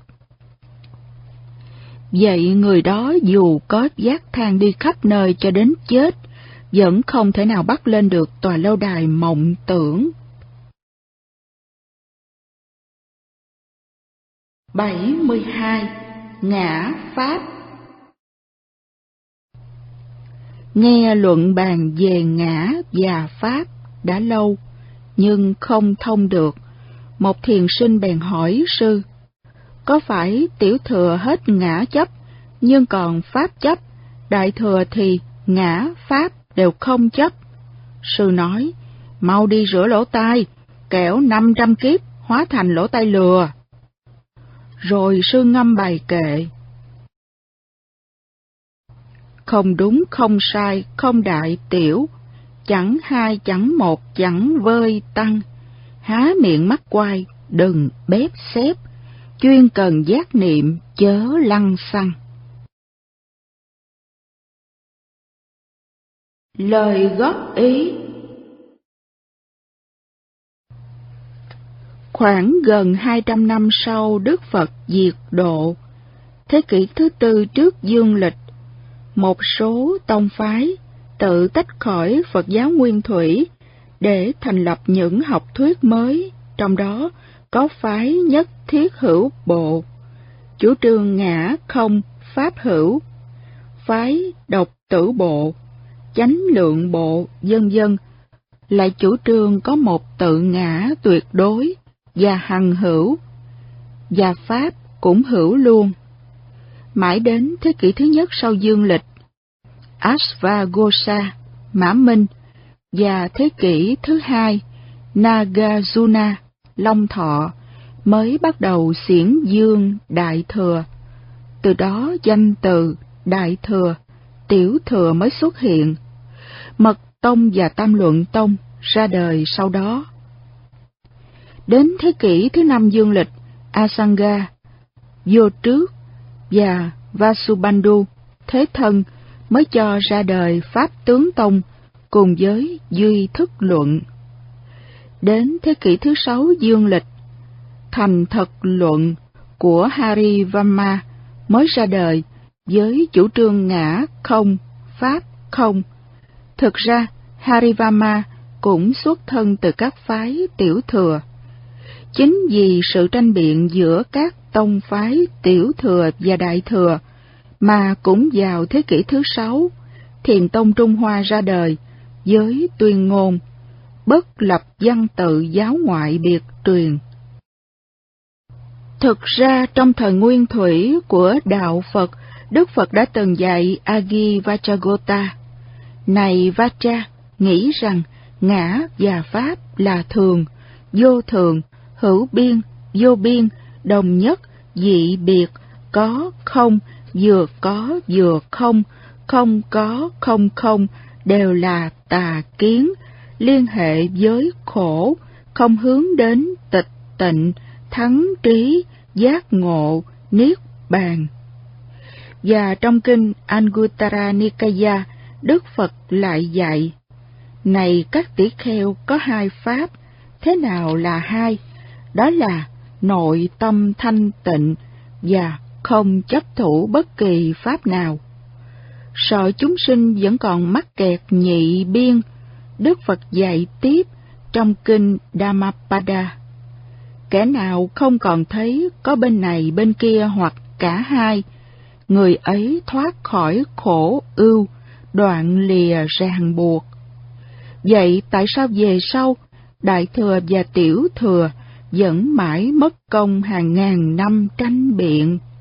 Vậy người đó dù có vác thang đi khắp nơi cho đến chết, vẫn không thể nào bắt lên được tòa lâu đài mộng tưởng. bảy mươi hai. Ngã Pháp. Nghe luận bàn về ngã và Pháp đã lâu, nhưng không thông được. Một thiền sinh bèn hỏi sư, có phải tiểu thừa hết ngã chấp, nhưng còn Pháp chấp, đại thừa thì ngã Pháp đều không chấp? Sư nói, mau đi rửa lỗ tai, kẻo năm trăm kiếp hóa thành lỗ tai lừa. Rồi sư ngâm bài kệ. Không đúng không sai, không đại tiểu, chẳng hai chẳng một chẳng vơi tăng, há miệng mắt quay, đừng bếp xếp, chuyên cần giác niệm chớ lăng xăng. Lời góp ý. Khoảng gần hai trăm năm sau Đức Phật diệt độ, thế kỷ thứ tư trước dương lịch, một số tông phái tự tách khỏi Phật giáo Nguyên Thủy để thành lập những học thuyết mới, trong đó có phái nhất thiết hữu bộ, chủ trương ngã không pháp hữu, phái độc tử bộ, chánh lượng bộ, vân vân, lại chủ trương có một tự ngã tuyệt đối và hằng hữu, và pháp cũng hữu luôn. Mãi đến thế kỷ thứ nhất sau dương lịch, Ashvaghosa, Mã Minh, và thế kỷ thứ hai, Nagarjuna, Long Thọ, mới bắt đầu xiển dương Đại Thừa. Từ đó danh từ Đại Thừa, Tiểu Thừa mới xuất hiện. Mật Tông và Tam Luận Tông ra đời sau đó. Đến thế kỷ thứ năm dương lịch, Asanga, Vô Trước và Vasubandhu, Thế Thân mới cho ra đời Pháp Tướng Tông cùng với Duy Thức Luận. Đến thế kỷ thứ sáu dương lịch, Thành Thật Luận của Harivamma mới ra đời với chủ trương ngã không, pháp không. Thực ra, Harivamma cũng xuất thân từ các phái tiểu thừa. Chính vì sự tranh biện giữa các tông phái tiểu thừa và đại thừa mà cũng vào thế kỷ thứ sáu, Thiền Tông Trung Hoa ra đời với tuyên ngôn bất lập văn tự giáo ngoại biệt truyền. Thực ra trong thời Nguyên Thủy của Đạo Phật, Đức Phật đã từng dạy Agivachagota: này Vacha, nghĩ rằng ngã và pháp là thường, vô thường, hữu biên, vô biên, đồng nhất, dị biệt, có, không, vừa có, vừa không, không có, không không, đều là tà kiến, liên hệ với khổ, không hướng đến tịch tịnh, thắng trí, giác ngộ, niết bàn. Và trong kinh Anguttara Nikaya, Đức Phật lại dạy: này các tỷ kheo, có hai pháp. Thế nào là hai? Đó là nội tâm thanh tịnh và không chấp thủ bất kỳ pháp nào. Sợ chúng sinh vẫn còn mắc kẹt nhị biên, Đức Phật dạy tiếp trong kinh Dhammapada: kẻ nào không còn thấy có bên này bên kia hoặc cả hai, người ấy thoát khỏi khổ ưu, đoạn lìa ràng buộc. Vậy tại sao về sau đại thừa và tiểu thừa vẫn mãi mất công hàng ngàn năm tranh biện?